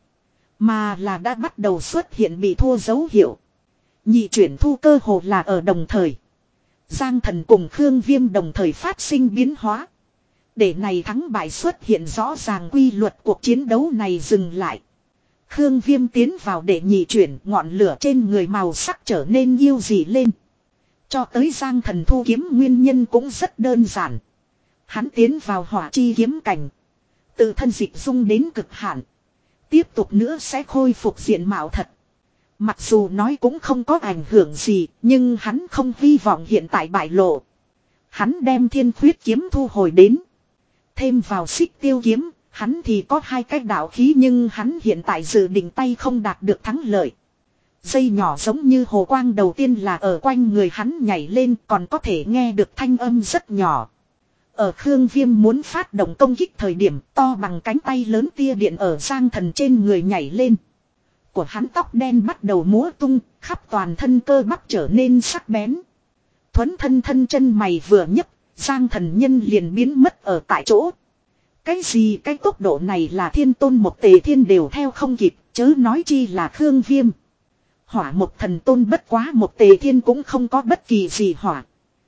Mà là đã bắt đầu xuất hiện bị thua dấu hiệu. Nhị chuyển thu cơ hồ là ở đồng thời. Giang Thần cùng Khương Viêm đồng thời phát sinh biến hóa. Để này thắng bại xuất hiện rõ ràng, quy luật cuộc chiến đấu này dừng lại. Khương Viêm tiến vào để nhị chuyển, ngọn lửa trên người màu sắc trở nên yêu dị lên. Cho tới Giang Thần thu kiếm nguyên nhân cũng rất đơn giản. Hắn tiến vào hỏa chi kiếm cảnh. Tự thân dịch dung đến cực hạn. Tiếp tục nữa sẽ khôi phục diện mạo thật. Mặc dù nói cũng không có ảnh hưởng gì, nhưng hắn không hy vọng hiện tại bại lộ. Hắn đem thiên khuyết kiếm thu hồi đến. Thêm vào xích tiêu kiếm, hắn thì có hai cái đạo khí, nhưng hắn hiện tại dự định tay không đạt được thắng lợi. Dây nhỏ giống như hồ quang đầu tiên là ở quanh người hắn nhảy lên, còn có thể nghe được thanh âm rất nhỏ. Ở Khương Viêm muốn phát động công kích thời điểm, to bằng cánh tay lớn tia điện ở Giang Thần trên người nhảy lên. Của hắn tóc đen bắt đầu múa tung, khắp toàn thân cơ bắp trở nên sắc bén. Thuấn thân thân chân mày vừa nhấp, Giang Thần nhân liền biến mất ở tại chỗ. Cái gì cái tốc độ này là thiên tôn một Tề Thiên đều theo không kịp, chớ nói chi là Khương Viêm. Hỏa một thần tôn bất quá một Tề Thiên cũng không có bất kỳ gì hỏa.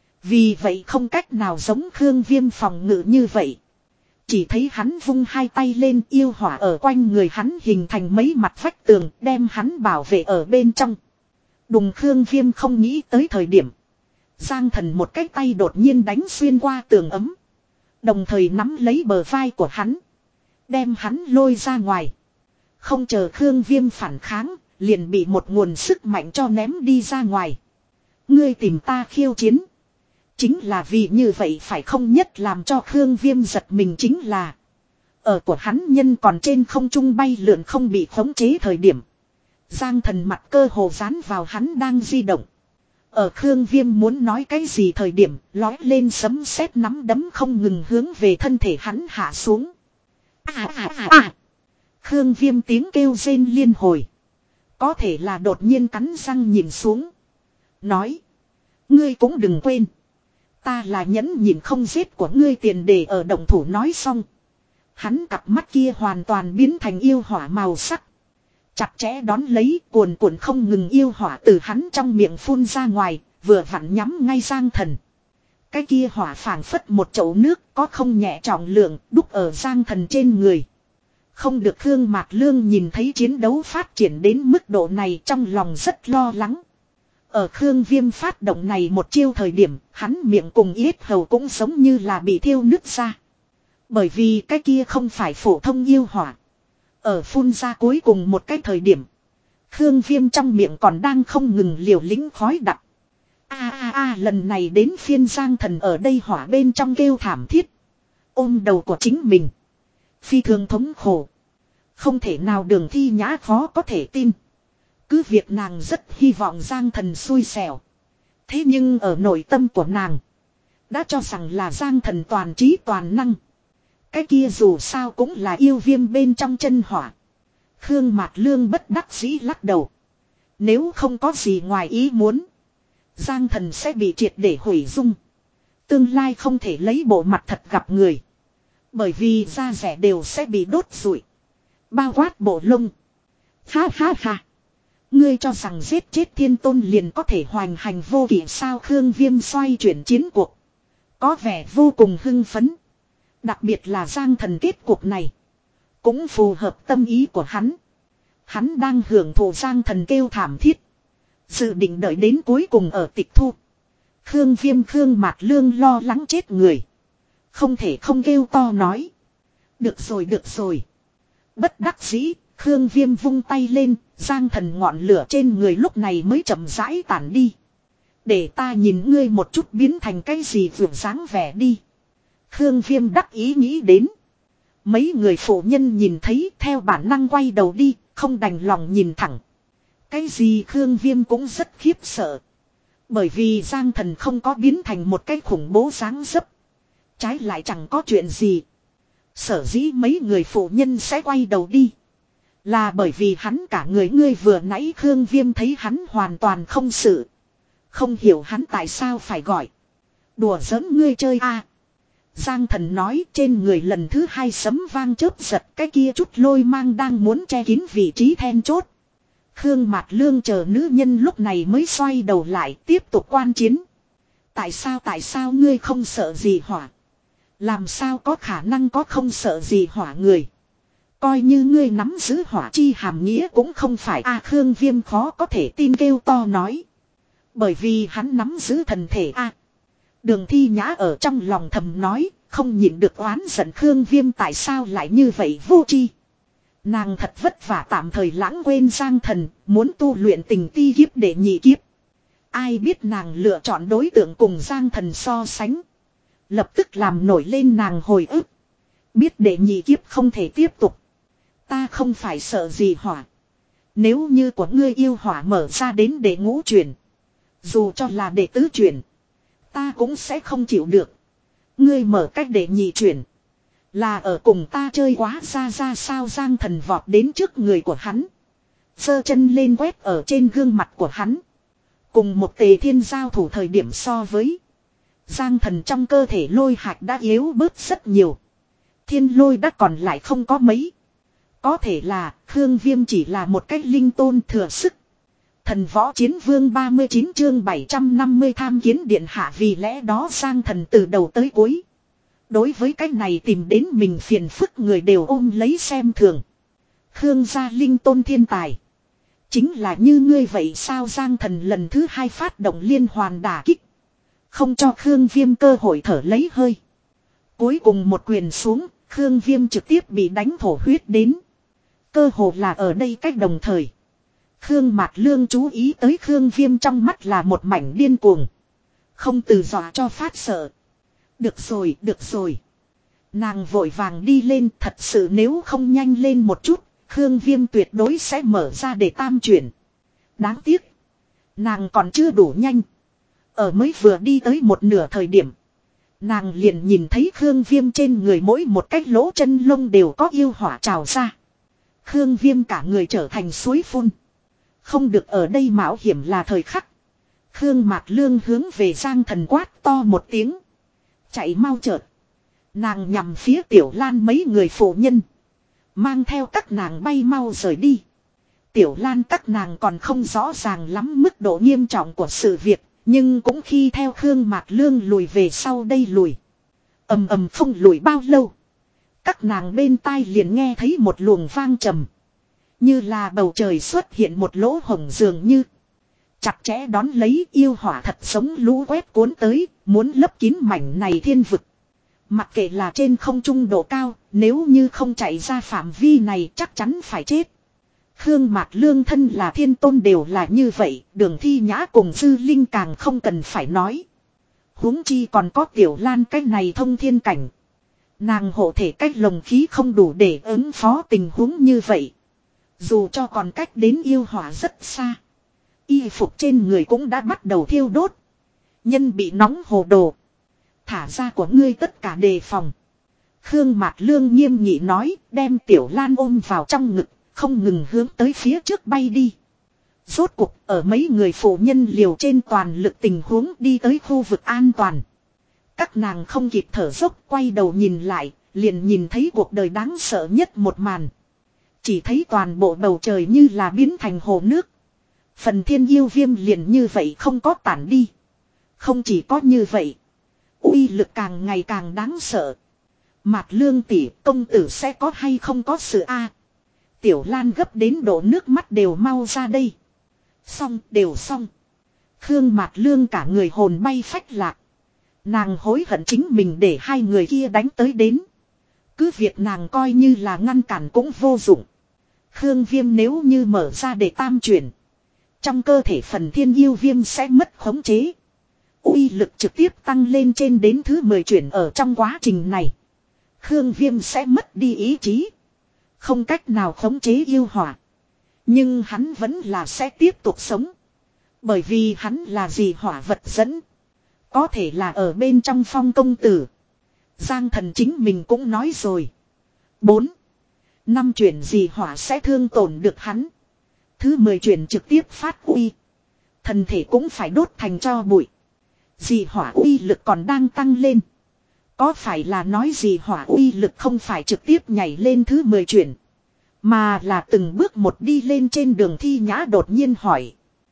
Vì vậy không cách nào giống Khương Viêm phòng ngự như vậy. Chỉ thấy hắn vung hai tay lên, yêu hỏa ở quanh người hắn hình thành mấy mặt vách tường, đem hắn bảo vệ ở bên trong. Đùng, Khương Viêm không nghĩ tới thời điểm. Giang Thần một cái tay đột nhiên đánh xuyên qua tường ấm. Đồng thời nắm lấy bờ vai của hắn. Đem hắn lôi ra ngoài. Không chờ Khương Viêm phản kháng, liền bị một nguồn sức mạnh cho ném đi ra ngoài. Ngươi tìm ta khiêu chiến. Chính là vì như vậy phải không? Nhất làm cho Khương Viêm giật mình chính là ở của hắn nhân còn trên không trung bay lượn không bị khống chế thời điểm. Giang Thần mặt cơ hồ dán vào hắn đang di động. Ở Khương Viêm muốn nói cái gì thời điểm, lói lên sấm sét nắm đấm không ngừng hướng về thân thể hắn hạ xuống. À à à à. Khương Viêm tiếng kêu rên liên hồi. Có thể là đột nhiên cắn răng nhìn xuống. Nói. Ngươi cũng đừng quên. Ta là nhẫn nhịn không giết của ngươi tiền đề. Ở động thủ nói xong. Hắn cặp mắt kia hoàn toàn biến thành yêu hỏa màu sắc. Chặt chẽ đón lấy cuồn cuộn không ngừng yêu hỏa từ hắn trong miệng phun ra ngoài, vừa vặn nhắm ngay Giang Thần. Cái kia hỏa phảng phất một chậu nước có không nhẹ trọng lượng đúc ở Giang Thần trên người. Không được Khương Mạt Lương nhìn thấy chiến đấu phát triển đến mức độ này trong lòng rất lo lắng. Ở Khương Viêm phát động này một chiêu thời điểm, hắn miệng cùng yết hầu cũng giống như là bị thiêu nứt ra. Bởi vì cái kia không phải phổ thông yêu hỏa. Ở phun ra cuối cùng một cái thời điểm, Khương Viêm trong miệng còn đang không ngừng liều lĩnh khói đặc. A a a lần này đến phiên Giang Thần ở đây hỏa bên trong kêu thảm thiết. Ôm đầu của chính mình. Phi thường thống khổ. Không thể nào Đường Thi Nhã khó có thể tin. Cứ việc nàng rất hy vọng Giang Thần xui xẻo. Thế nhưng ở nội tâm của nàng đã cho rằng là Giang Thần toàn trí toàn năng. Cái kia dù sao cũng là yêu viêm bên trong chân hỏa. Khương Mạt Lương bất đắc dĩ lắc đầu. Nếu không có gì ngoài ý muốn, Giang Thần sẽ bị triệt để hủy dung. Tương lai không thể lấy bộ mặt thật gặp người. Bởi vì da rẻ đều sẽ bị đốt rụi. Bao quát bộ lông. Ha ha ha. Ngươi cho rằng giết chết thiên tôn liền có thể hoành hành vô kỷ sao? Khương Viêm xoay chuyển chiến cuộc, có vẻ vô cùng hưng phấn. Đặc biệt là Giang Thần kết cuộc này cũng phù hợp tâm ý của hắn. Hắn đang hưởng thụ Giang Thần kêu thảm thiết, dự định đợi đến cuối cùng ở tịch thu. Khương Viêm Khương Mạt Lương lo lắng chết người, không thể không kêu to nói. Được rồi được rồi. Bất đắc dĩ, Khương Viêm vung tay lên, Giang Thần ngọn lửa trên người lúc này mới chậm rãi tản đi. Để ta nhìn ngươi một chút biến thành cái gì vượt dáng vẻ đi. Khương Viêm đắc ý nghĩ đến. Mấy người phụ nhân nhìn thấy theo bản năng quay đầu đi, không đành lòng nhìn thẳng. Cái gì Khương Viêm cũng rất khiếp sợ. Bởi vì Giang Thần không có biến thành một cái khủng bố dáng dấp. Trái lại chẳng có chuyện gì. Sở dĩ mấy người phụ nhân sẽ quay đầu đi, là bởi vì hắn cả người ngươi vừa nãy Khương Viêm thấy hắn hoàn toàn không sự. Không hiểu hắn tại sao phải gọi. Đùa giỡn ngươi chơi a. Giang Thần nói, trên người lần thứ hai sấm vang chớp giật, cái kia chút lôi mang đang muốn che kín vị trí then chốt. Khương Mạt Lương chờ nữ nhân lúc này mới xoay đầu lại tiếp tục quan chiến. Tại sao tại sao ngươi không sợ gì hỏa? Làm sao có khả năng có không sợ gì hỏa người? Coi như ngươi nắm giữ hỏa chi hàm nghĩa cũng không phải a. Khương Viêm khó có thể tin kêu to nói. Bởi vì hắn nắm giữ thần thể a. Đường Thi Nhã ở trong lòng thầm nói, không nhịn được oán giận Khương Viêm tại sao lại như vậy vô tri. Nàng thật vất vả tạm thời lãng quên Giang Thần, muốn tu luyện tình ti kiếp để nhị kiếp. Ai biết nàng lựa chọn đối tượng cùng Giang Thần so sánh, lập tức làm nổi lên nàng hồi ức. Biết để nhị kiếp không thể tiếp tục. Ta không phải sợ gì hỏa. Nếu như của ngươi yêu hỏa mở ra đến để ngũ chuyển, dù cho là để tứ chuyển, ta cũng sẽ không chịu được. Ngươi mở cách để nhị chuyển, là ở cùng ta chơi quá ra ra sao? Giang Thần vọt đến trước người của hắn, giơ chân lên quét ở trên gương mặt của hắn. Cùng một Tề Thiên giao thủ thời điểm so với, Giang Thần trong cơ thể lôi hạch đã yếu bớt rất nhiều. Thiên lôi đã còn lại không có mấy. Có thể là Khương Viêm chỉ là một cách linh tôn thừa sức. Thần Võ Chiến Vương ba mươi chín chương bảy trăm năm mươi tham kiến điện hạ. Vì lẽ đó Giang Thần từ đầu tới cuối, đối với cách này tìm đến mình phiền phức người đều ôm lấy xem thường. Khương gia linh tôn thiên tài, chính là như ngươi vậy sao? Giang Thần lần thứ hai phát động liên hoàn đả kích, không cho Khương Viêm cơ hội thở lấy hơi. Cuối cùng một quyền xuống, Khương Viêm trực tiếp bị đánh thổ huyết đến. Cơ hồ là ở đây cách đồng thời, Khương Mạt Lương chú ý tới Khương Viêm trong mắt là một mảnh điên cuồng, không từ dọa cho phát sợ. Được rồi, được rồi. Nàng vội vàng đi lên, thật sự nếu không nhanh lên một chút, Khương Viêm tuyệt đối sẽ mở ra để tam chuyển. Đáng tiếc, nàng còn chưa đủ nhanh. Ở mới vừa đi tới một nửa thời điểm, nàng liền nhìn thấy Khương Viêm trên người mỗi một cái lỗ chân lông đều có yêu hỏa trào ra. Khương Viêm cả người trở thành suối phun. Không được ở đây mạo hiểm là thời khắc. Khương Mạt Lương hướng về Giang Thần quát to một tiếng. Chạy mau chợt. Nàng nhằm phía Tiểu Lan mấy người phụ nhân, mang theo các nàng bay mau rời đi. Tiểu Lan các nàng còn không rõ ràng lắm mức độ nghiêm trọng của sự việc. Nhưng cũng khi theo Khương Mạc Lương lùi về sau đây lùi. Ầm ầm không lùi bao lâu. Các nàng bên tai liền nghe thấy một luồng vang trầm. Như là bầu trời xuất hiện một lỗ hổng dường như. Chặt chẽ đón lấy yêu hỏa thật sống lũ quét cuốn tới. Muốn lấp kín mảnh này thiên vực. Mặc kệ là trên không trung độ cao. Nếu như không chạy ra phạm vi này chắc chắn phải chết. Khương Mạc Lương thân là thiên tôn đều là như vậy. Đường Thi Nhã cùng Dư Linh càng không cần phải nói. Huống chi còn có Tiểu Lan cái này thông thiên cảnh. Nàng hộ thể cách lồng khí không đủ để ứng phó tình huống như vậy. Dù cho còn cách đến yêu hỏa rất xa. Y phục trên người cũng đã bắt đầu thiêu đốt. Nhân bị nóng hồ đồ. Thả ra của ngươi tất cả đề phòng. Khương Mạc Lương nghiêm nghị nói, đem Tiểu Lan ôm vào trong ngực, không ngừng hướng tới phía trước bay đi. Rốt cuộc ở mấy người phụ nhân liều trên toàn lực tình huống đi tới khu vực an toàn. Các nàng không kịp thở dốc quay đầu nhìn lại, liền nhìn thấy cuộc đời đáng sợ nhất một màn. Chỉ thấy toàn bộ bầu trời như là biến thành hồ nước. Phần thiên yêu viêm liền như vậy không có tản đi. Không chỉ có như vậy, uy lực càng ngày càng đáng sợ. Mạc Lương tỷ, công tử sẽ có hay không có sự a? Tiểu Lan gấp đến độ nước mắt đều mau ra đây. Xong, đều xong. Khương Mạc Lương cả người hồn bay phách lạc. Nàng hối hận chính mình để hai người kia đánh tới đến. Cứ việc nàng coi như là ngăn cản cũng vô dụng. Khương Viêm nếu như mở ra để tam chuyển. Trong cơ thể phần thiên yêu viêm sẽ mất khống chế. Uy lực trực tiếp tăng lên trên đến thứ mười chuyển ở trong quá trình này. Khương Viêm sẽ mất đi ý chí. Không cách nào khống chế yêu hỏa. Nhưng hắn vẫn là sẽ tiếp tục sống. Bởi vì hắn là gì hỏa vật dẫn. Có thể là ở bên trong Phong công tử. Giang Thần chính mình cũng nói rồi. Bốn. Năm chuyển gì hỏa sẽ thương tổn được hắn. Thứ mười chuyển trực tiếp phát uy. Thần thể cũng phải đốt thành cho bụi. Dị hỏa uy lực còn đang tăng lên. Có phải là nói dị hỏa uy lực không phải trực tiếp nhảy lên thứ mười chuyển. Mà là từng bước một đi lên trên đường Thi Nhã đột nhiên hỏi.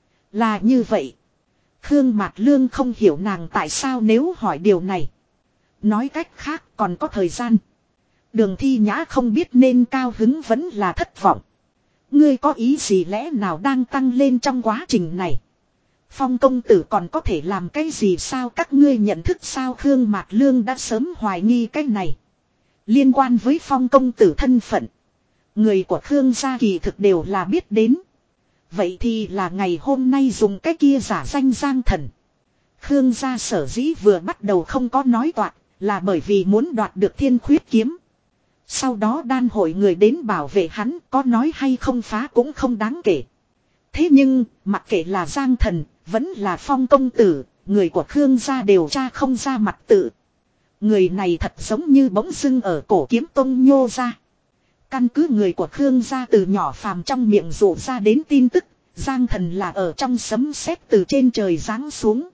Là như vậy. Khương Mạc Lương không hiểu nàng tại sao nếu hỏi điều này. Nói cách khác còn có thời gian. Đường Thi Nhã không biết nên cao hứng vẫn là thất vọng. Ngươi có ý gì lẽ nào đang tăng lên trong quá trình này. Phong công tử còn có thể làm cái gì sao các ngươi nhận thức sao Khương Mạc Lương đã sớm hoài nghi cái này. Liên quan với Phong công tử thân phận. Người của Khương gia kỳ thực đều là biết đến. Vậy thì là ngày hôm nay dùng cái kia giả danh Giang Thần. Khương gia sở dĩ vừa bắt đầu không có nói toạc là bởi vì muốn đoạt được thiên khuyết kiếm. Sau đó đan hội người đến bảo vệ hắn có nói hay không phá cũng không đáng kể. Thế nhưng mặc kệ là Giang Thần vẫn là Phong công tử, người của Khương gia đều tra không ra mặt tự. Người này thật giống như bỗng dưng ở cổ kiếm tông nhô ra. Căn cứ người của Khương gia từ nhỏ phàm trong miệng rủ ra đến tin tức, Giang Thần là ở trong sấm sét từ trên trời giáng xuống.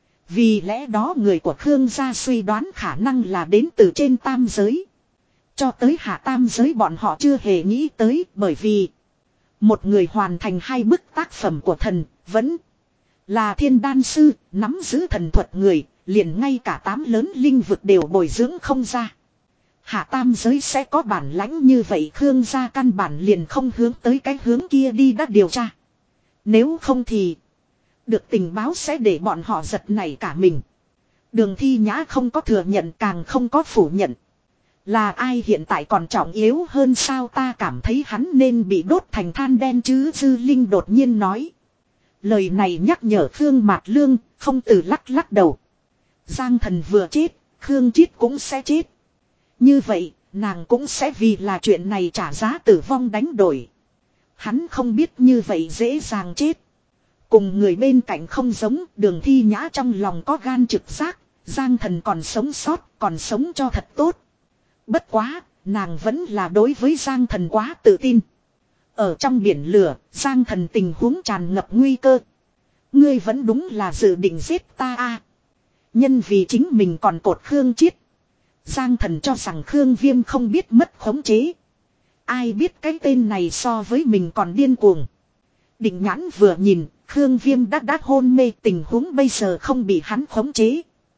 Vì lẽ đó người của Khương gia suy đoán khả năng là đến từ trên tam giới. Cho tới hạ tam giới bọn họ chưa hề nghĩ tới bởi vì một người hoàn thành hai bức tác phẩm của thần vẫn là thiên đan sư, nắm giữ thần thuật người, liền ngay cả tám lớn linh vực đều bồi dưỡng không ra. Hạ tam giới sẽ có bản lãnh như vậy Khương gia căn bản liền không hướng tới cái hướng kia đi đã điều tra. Nếu không thì được tình báo sẽ để bọn họ giật nảy cả mình. Đường Thi Nhã không có thừa nhận càng không có phủ nhận. Là ai hiện tại còn trọng yếu hơn sao ta cảm thấy hắn nên bị đốt thành than đen chứ Dư Linh đột nhiên nói. Lời này nhắc nhở Khương Mạc Lương, không từ lắc lắc đầu. Giang Thần vừa chết, Khương Chiết cũng sẽ chết. Như vậy, nàng cũng sẽ vì là chuyện này trả giá tử vong đánh đổi. Hắn không biết như vậy dễ dàng chết. Cùng người bên cạnh không giống, Đường Thi Nhã trong lòng có gan trực giác, Giang Thần còn sống sót, còn sống cho thật tốt. Bất quá, nàng vẫn là đối với Giang Thần quá tự tin. Ở trong biển lửa, Giang Thần tình huống tràn ngập nguy cơ. Ngươi vẫn đúng là dự định giết ta a. Nhân vì chính mình còn cột Khương Chiết. Giang Thần cho rằng Khương Viêm không biết mất khống chế. Ai biết cái tên này so với mình còn điên cuồng. Định nhãn vừa nhìn, Khương Viêm đã đã hôn mê, tình huống bây giờ không bị hắn khống chế.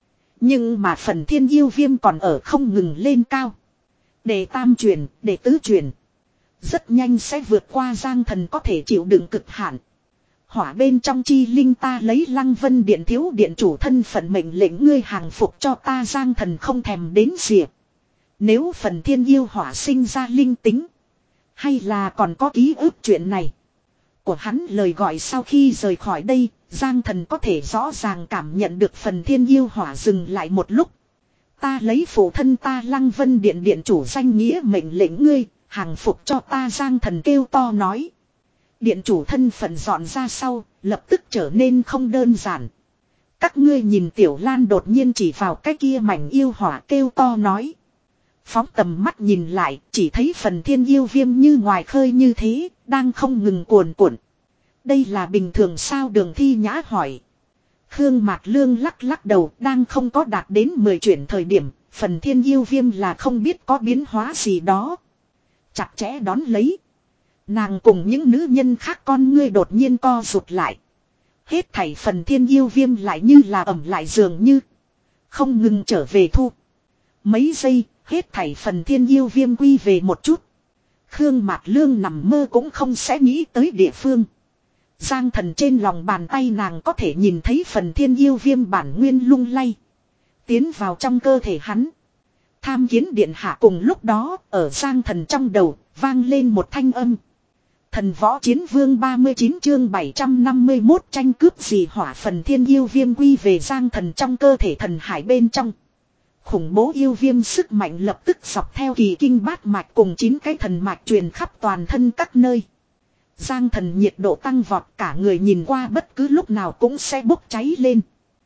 Nhưng mà phần thiên yêu viêm còn ở không ngừng lên cao. Để tam truyền, để tứ truyền. Rất nhanh sẽ vượt qua Giang Thần có thể chịu đựng cực hạn. Hỏa bên trong chi linh ta lấy Lăng Vân Điện thiếu điện chủ thân phận mệnh lệnh ngươi hàng phục cho ta. Giang Thần không thèm đến diệp. Nếu phần thiên yêu hỏa sinh ra linh tính, hay là còn có ký ức chuyện này của hắn lời gọi. Sau khi rời khỏi đây, Giang Thần có thể rõ ràng cảm nhận được phần thiên yêu hỏa dừng lại một lúc. Ta lấy phụ thân ta Lăng Vân Điện điện chủ danh nghĩa mệnh lệnh ngươi hàng phục cho ta. Giang Thần kêu to nói. Điện chủ thân phận dọn ra sau, lập tức trở nên không đơn giản. Các ngươi nhìn Tiểu Lan đột nhiên chỉ vào cái kia mảnh yêu hỏa kêu to nói. Phóng tầm mắt nhìn lại, chỉ thấy phần thiên yêu viêm như ngoài khơi như thế, đang không ngừng cuồn cuộn. Đây là bình thường sao? Đường Thi Nhã hỏi. Khương Mạc Lương lắc lắc đầu, đang không có đạt đến mười chuyển thời điểm, phần thiên yêu viêm là không biết có biến hóa gì đó. Chặt chẽ đón lấy. Nàng cùng những nữ nhân khác con ngươi đột nhiên co rụt lại. Hết thảy phần thiên yêu viêm lại như là ẩm lại dường như. Không ngừng trở về thu. Mấy giây, hết thảy phần thiên yêu viêm quy về một chút. Khương Mạc Lương nằm mơ cũng không sẽ nghĩ tới địa phương. Giang Thần trên lòng bàn tay nàng có thể nhìn thấy phần thiên yêu viêm bản nguyên lung lay. Tiến vào trong cơ thể hắn. Tham kiến điện hạ. Cùng lúc đó, ở Giang Thần trong đầu, vang lên một thanh âm. Thần võ chiến vương ba mươi chín chương bảy trăm năm mươi mốt tranh cướp gì hỏa. Phần thiên yêu viêm quy về Giang Thần trong cơ thể thần hải bên trong. Khủng bố yêu viêm sức mạnh lập tức dọc theo kỳ kinh bát mạch cùng chín cái thần mạch truyền khắp toàn thân các nơi. Giang Thần nhiệt độ tăng vọt, cả người nhìn qua bất cứ lúc nào cũng sẽ bốc cháy lên.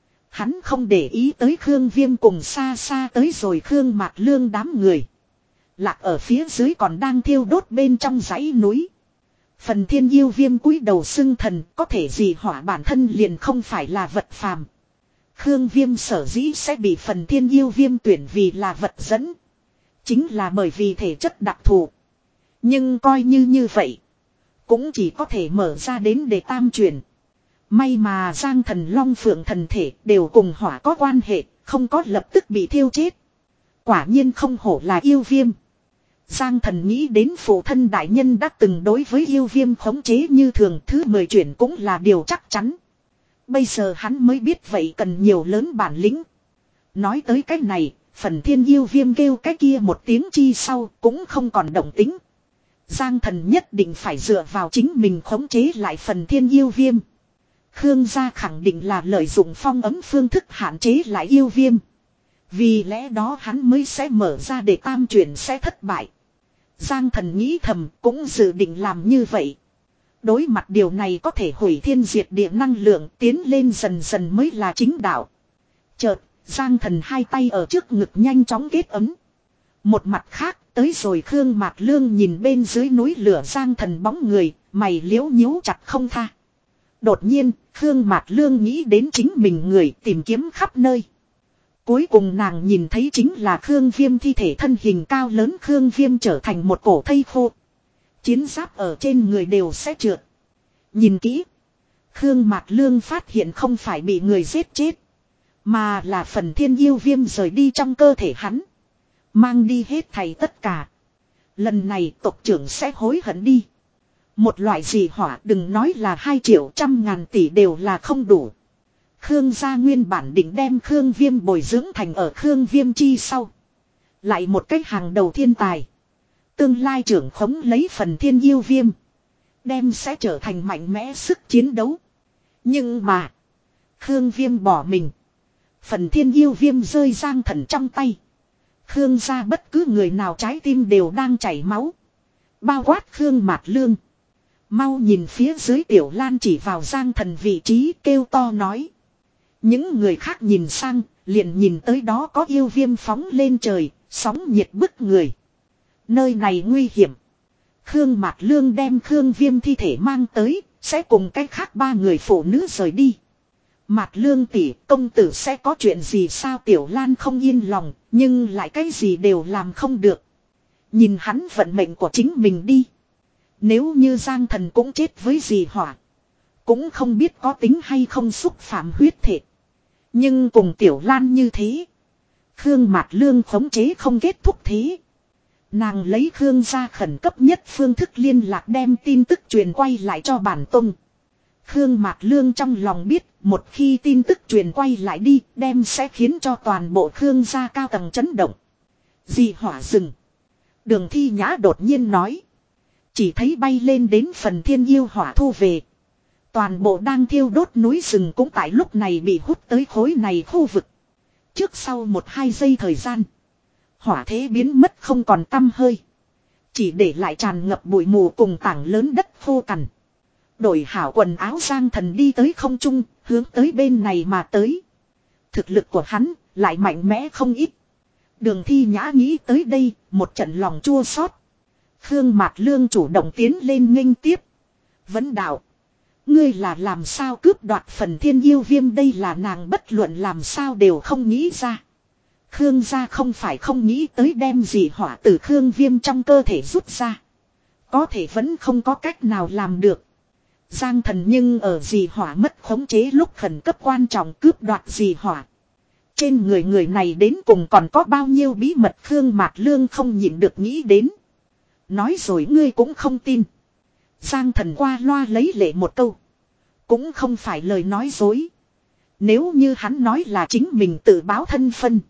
Hắn không để ý tới Khương Viêm cùng xa xa tới rồi Khương Mạc Lương đám người. Lạc ở phía dưới còn đang thiêu đốt bên trong dãy núi. Phần thiên yêu viêm cúi đầu xưng thần, có thể gì hỏa bản thân liền không phải là vật phàm. Khương Viêm sở dĩ sẽ bị phần thiên yêu viêm tuyển vì là vật dẫn. Chính là bởi vì thể chất đặc thù. Nhưng coi như như vậy, cũng chỉ có thể mở ra đến để tam truyền. May mà Giang Thần Long Phượng thần thể đều cùng hỏa có quan hệ, không có lập tức bị thiêu chết. Quả nhiên không hổ là yêu viêm. Giang Thần nghĩ đến phụ thân đại nhân đã từng đối với yêu viêm khống chế như thường, thứ mười chuyển cũng là điều chắc chắn. Bây giờ hắn mới biết vậy cần nhiều lớn bản lĩnh. Nói tới cái này, phần thiên yêu viêm kêu cái kia một tiếng chi sau cũng không còn động tính. Giang Thần nhất định phải dựa vào chính mình khống chế lại phần thiên yêu viêm. Khương gia khẳng định là lợi dụng phong ấm phương thức hạn chế lại yêu viêm. Vì lẽ đó hắn mới sẽ mở ra để tam chuyển sẽ thất bại. Giang Thần nghĩ thầm cũng dự định làm như vậy. Đối mặt điều này có thể hủy thiên diệt địa năng lượng tiến lên dần dần mới là chính đạo. Chợt, Giang Thần hai tay ở trước ngực nhanh chóng kết ấm. Một mặt khác, tới rồi Khương Mạc Lương nhìn bên dưới núi lửa Giang Thần bóng người, mày liễu nhíu chặt không tha. Đột nhiên, Khương Mạc Lương nghĩ đến chính mình người tìm kiếm khắp nơi. Cuối cùng nàng nhìn thấy chính là Khương Viêm thi thể thân hình cao lớn. Khương Viêm trở thành một cổ thây khô. Chiến giáp ở trên người đều sẽ trượt. Nhìn kỹ, Khương Mạc Lương phát hiện không phải bị người giết chết, mà là phần thiên yêu viêm rời đi trong cơ thể hắn. Mang đi hết thảy tất cả. Lần này tộc trưởng sẽ hối hận đi. Một loại gì hỏa đừng nói là hai triệu trăm ngàn tỷ đều là không đủ. Khương gia nguyên bản định đem Khương Viêm bồi dưỡng thành ở Khương Viêm chi sau. Lại một cách hàng đầu thiên tài. Tương lai trưởng khống lấy phần thiên yêu viêm. Đem sẽ trở thành mạnh mẽ sức chiến đấu. Nhưng mà, Khương Viêm bỏ mình. Phần thiên yêu viêm rơi Giang Thần trong tay. Khương gia bất cứ người nào trái tim đều đang chảy máu. Bao quát Khương Mạc Lương. Mau nhìn phía dưới Tiểu Lan chỉ vào Giang Thần vị trí kêu to nói. Những người khác nhìn sang, liền nhìn tới đó có yêu viêm phóng lên trời, sóng nhiệt bức người. Nơi này nguy hiểm. Khương Mạc Lương đem Khương Viêm thi thể mang tới, sẽ cùng cách khác ba người phụ nữ rời đi. Mạc Lương tỷ, công tử sẽ có chuyện gì sao? Tiểu Lan không yên lòng, nhưng lại cái gì đều làm không được. Nhìn hắn vận mệnh của chính mình đi. Nếu như Giang Thần cũng chết với dì hỏa, Cũng không biết có tính hay không xúc phạm huyết thể. Nhưng cùng Tiểu Lan như thế. Khương Mạt Lương khống chế không kết thúc thế. Nàng lấy Khương gia khẩn cấp nhất phương thức liên lạc đem tin tức truyền quay lại cho bản tông. Khương Mạt Lương trong lòng biết một khi tin tức truyền quay lại đi đem sẽ khiến cho toàn bộ Khương gia cao tầng chấn động. Dị hỏa rừng. Đường Thi Nhã đột nhiên nói. Chỉ thấy bay lên đến phần thiên yêu hỏa thu về. Toàn bộ đang thiêu đốt núi rừng cũng tại lúc này bị hút tới khối này khu vực. Trước sau một hai giây thời gian. Hỏa thế biến mất không còn tăm hơi. Chỉ để lại tràn ngập bụi mù cùng tảng lớn đất khô cằn. Đổi hảo quần áo Giang Thần đi tới không trung, hướng tới bên này mà tới. Thực lực của hắn lại mạnh mẽ không ít. Đường Thi Nhã nghĩ tới đây, một trận lòng chua xót. Khương Mạt Lương chủ động tiến lên nghênh tiếp. Vấn đạo. Ngươi là làm sao cướp đoạt phần thiên yêu viêm, đây là nàng bất luận làm sao đều không nghĩ ra. Khương gia không phải không nghĩ tới đem dị hỏa từ Khương Viêm trong cơ thể rút ra. Có thể vẫn không có cách nào làm được. Giang Thần nhưng ở dị hỏa mất khống chế lúc khẩn cấp quan trọng cướp đoạt dị hỏa. Trên người người này đến cùng còn có bao nhiêu bí mật Khương Mạt Lương không nhịn được nghĩ đến. Nói rồi ngươi cũng không tin. Giang Thần qua loa lấy lệ một câu. Cũng không phải lời nói dối. Nếu như hắn nói là chính mình tự báo thân phân.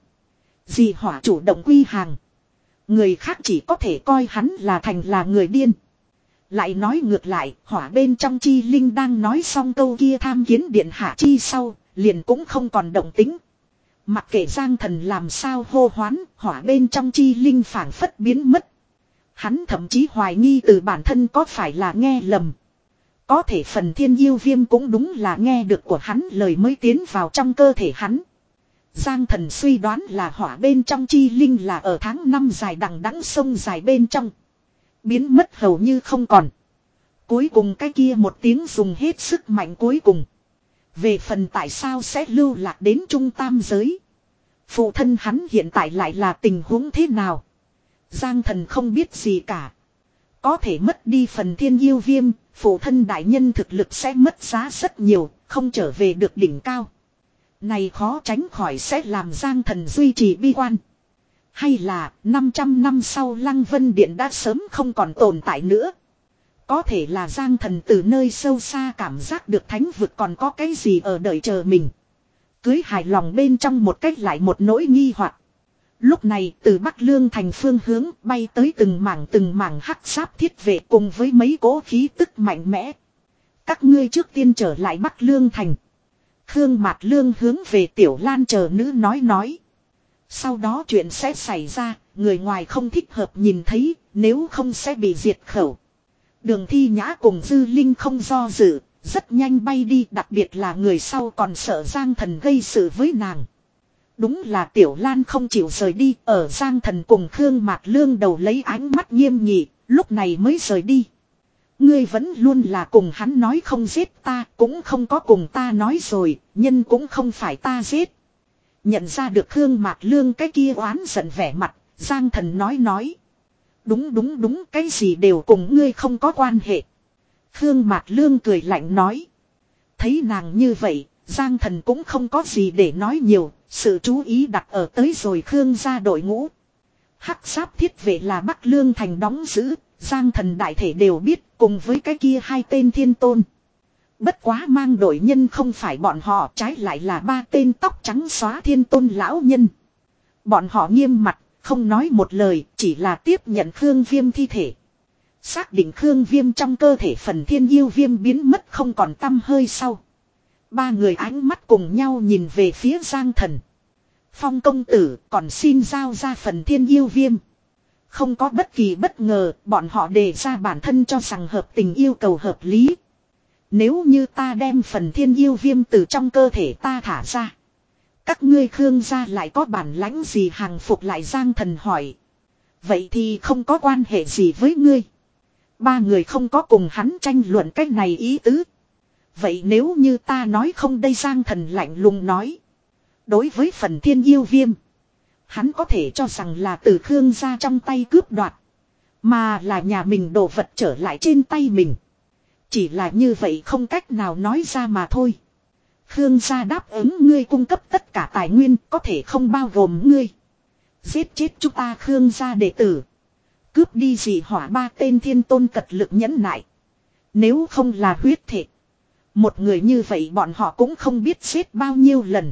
Dị hỏa chủ động quy hàng. Người khác chỉ có thể coi hắn là thành là người điên. Lại nói ngược lại, hỏa bên trong chi linh đang nói xong câu kia tham kiến điện hạ chi sau, liền cũng không còn động tính. Mặc kệ Giang Thần làm sao hô hoán, hỏa bên trong chi linh phảng phất biến mất. Hắn thậm chí hoài nghi từ bản thân có phải là nghe lầm. Có thể phần thiên yêu viêm cũng đúng là nghe được của hắn lời mới tiến vào trong cơ thể hắn. Giang Thần suy đoán là hỏa bên trong chi linh là ở tháng năm dài đằng đẵng sông dài bên trong. Biến mất hầu như không còn. Cuối cùng cái kia một tiếng dùng hết sức mạnh cuối cùng. Về phần tại sao sẽ lưu lạc đến trung tam giới. Phụ thân hắn hiện tại lại là tình huống thế nào. Giang Thần không biết gì cả. Có thể mất đi phần thiên yêu viêm, phụ thân đại nhân thực lực sẽ mất giá rất nhiều, không trở về được đỉnh cao. Này khó tránh khỏi sẽ làm Giang Thần duy trì bi quan. Hay là năm trăm năm sau Lăng Vân Điện đã sớm không còn tồn tại nữa. Có thể là Giang Thần từ nơi sâu xa cảm giác được thánh vực còn có cái gì ở đợi chờ mình. Cưới hài lòng bên trong một cách lại một nỗi nghi hoặc. Lúc này từ Bắc Lương thành phương hướng bay tới từng mảng từng mảng hắc giáp thiết vệ cùng với mấy cỗ khí tức mạnh mẽ. Các ngươi trước tiên trở lại Bắc Lương thành. Khương Mạt Lương hướng về Tiểu Lan chờ nữ nói nói. Sau đó chuyện sẽ xảy ra, người ngoài không thích hợp nhìn thấy, nếu không sẽ bị diệt khẩu. Đường Thi Nhã cùng Dư Linh không do dự, rất nhanh bay đi, đặc biệt là người sau còn sợ Giang Thần gây sự với nàng. Đúng là Tiểu Lan không chịu rời đi, ở Giang Thần cùng Khương Mạt Lương đầu lấy ánh mắt nghiêm nghị, lúc này mới rời đi. Ngươi vẫn luôn là cùng hắn nói không giết ta, cũng không có cùng ta nói rồi, nhân cũng không phải ta giết. Nhận ra được Khương Mạt Lương cái kia oán giận vẻ mặt, Giang Thần nói nói. Đúng đúng đúng, cái gì đều cùng ngươi không có quan hệ. Khương Mạt Lương cười lạnh nói. Thấy nàng như vậy, Giang Thần cũng không có gì để nói nhiều, sự chú ý đặt ở tới rồi Khương gia đội ngũ. Hắc giáp thiết vệ là Bắc Lương thành đóng giữ, Giang Thần đại thể đều biết, cùng với cái kia hai tên thiên tôn. Bất quá mang đội nhân không phải bọn họ, trái lại là ba tên tóc trắng xóa thiên tôn lão nhân. Bọn họ nghiêm mặt, không nói một lời, chỉ là tiếp nhận Khương Viêm thi thể. Xác định Khương Viêm trong cơ thể phần thiên yêu viêm biến mất không còn tăm hơi sau. Ba người ánh mắt cùng nhau nhìn về phía Giang Thần. Phong công tử còn xin giao ra phần thiên yêu viêm. Không có bất kỳ bất ngờ, bọn họ đề ra bản thân cho rằng hợp tình yêu cầu hợp lý. Nếu như ta đem phần thiên yêu viêm từ trong cơ thể ta thả ra. Các ngươi Khương gia lại có bản lãnh gì hàng phục lại Giang Thần hỏi. Vậy thì không có quan hệ gì với ngươi. Ba người không có cùng hắn tranh luận cách này ý tứ. Vậy nếu như ta nói không đây Giang Thần lạnh lùng nói. Đối với phần thiên yêu viêm. Hắn có thể cho rằng là từ Khương gia trong tay cướp đoạt. Mà là nhà mình đồ vật trở lại trên tay mình. Chỉ là như vậy không cách nào nói ra mà thôi. Khương gia đáp ứng ngươi cung cấp tất cả tài nguyên có thể không bao gồm ngươi. Giết chết chúng ta Khương gia đệ tử. Cướp đi dị hỏa ba tên thiên tôn cật lực nhẫn nại. Nếu không là huyết thể. Một người như vậy bọn họ cũng không biết giết bao nhiêu lần.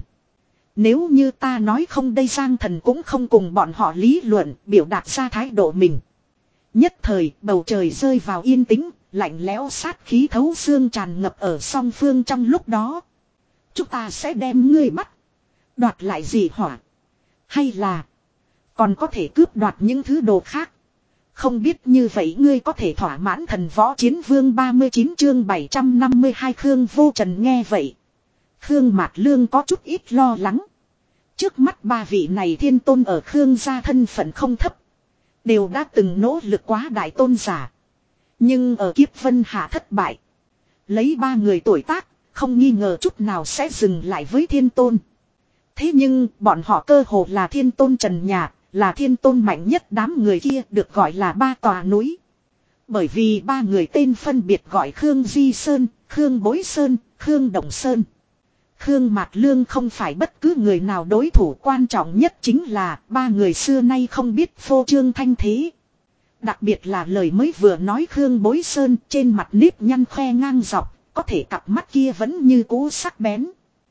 Nếu như ta nói không đây Giang Thần cũng không cùng bọn họ lý luận biểu đạt ra thái độ mình. Nhất thời bầu trời rơi vào yên tĩnh, lạnh lẽo sát khí thấu xương tràn ngập ở song phương trong lúc đó. Chúng ta sẽ đem ngươi bắt. Đoạt lại dị hỏa. Hay là còn có thể cướp đoạt những thứ đồ khác. Không biết như vậy ngươi có thể thỏa mãn Thần Võ Chiến Vương ba mươi chín chương bảy trăm năm mươi hai Khương Vô Trần nghe vậy. Khương Mạt Lương có chút ít lo lắng. Trước mắt ba vị này thiên tôn ở Khương gia thân phận không thấp. Đều đã từng nỗ lực quá đại tôn giả. Nhưng ở kiếp vân hạ thất bại. Lấy ba người tuổi tác, không nghi ngờ chút nào sẽ dừng lại với thiên tôn. Thế nhưng bọn họ cơ hồ là thiên tôn trần nhà, là thiên tôn mạnh nhất đám người kia được gọi là ba tòa núi. Bởi vì ba người tên phân biệt gọi Khương Di Sơn, Khương Bối Sơn, Khương Đồng Sơn. Khương Mạt Lương không phải bất cứ người nào đối thủ, quan trọng nhất chính là ba người xưa nay không biết phô trương thanh thế. Đặc biệt là lời mới vừa nói Khương Bối Sơn trên mặt nếp nhăn khoe ngang dọc, có thể cặp mắt kia vẫn như cũ sắc bén.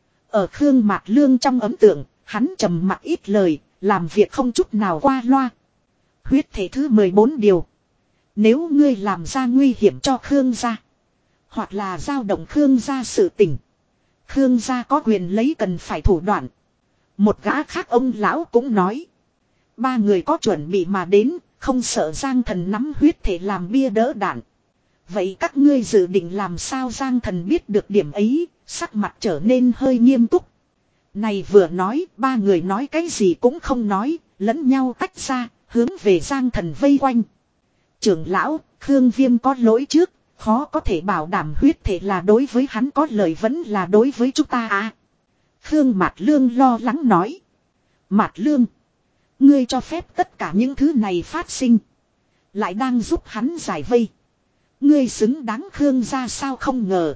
Ở Khương Mạt Lương trong ấn tượng, hắn trầm mặc ít lời, làm việc không chút nào qua loa. Huyết thể thứ mười bốn điều. Nếu ngươi làm ra nguy hiểm cho Khương gia, hoặc là dao động Khương gia sự tình, Khương gia có quyền lấy cần phải thủ đoạn. Một gã khác ông lão cũng nói. Ba người có chuẩn bị mà đến, không sợ Giang Thần nắm huyết thể làm bia đỡ đạn. Vậy các ngươi dự định làm sao? Giang Thần biết được điểm ấy, sắc mặt trở nên hơi nghiêm túc. Này vừa nói, ba người nói cái gì cũng không nói, lẫn nhau tách ra, hướng về Giang Thần vây quanh. Trưởng lão, Khương Viêm có lỗi trước, khó có thể bảo đảm huyết thể là đối với hắn có lợi vẫn là đối với chúng ta à. Khương Mạt Lương lo lắng nói. Mạt Lương, ngươi cho phép tất cả những thứ này phát sinh, lại đang giúp hắn giải vây. Ngươi xứng đáng Khương gia sao? Không ngờ.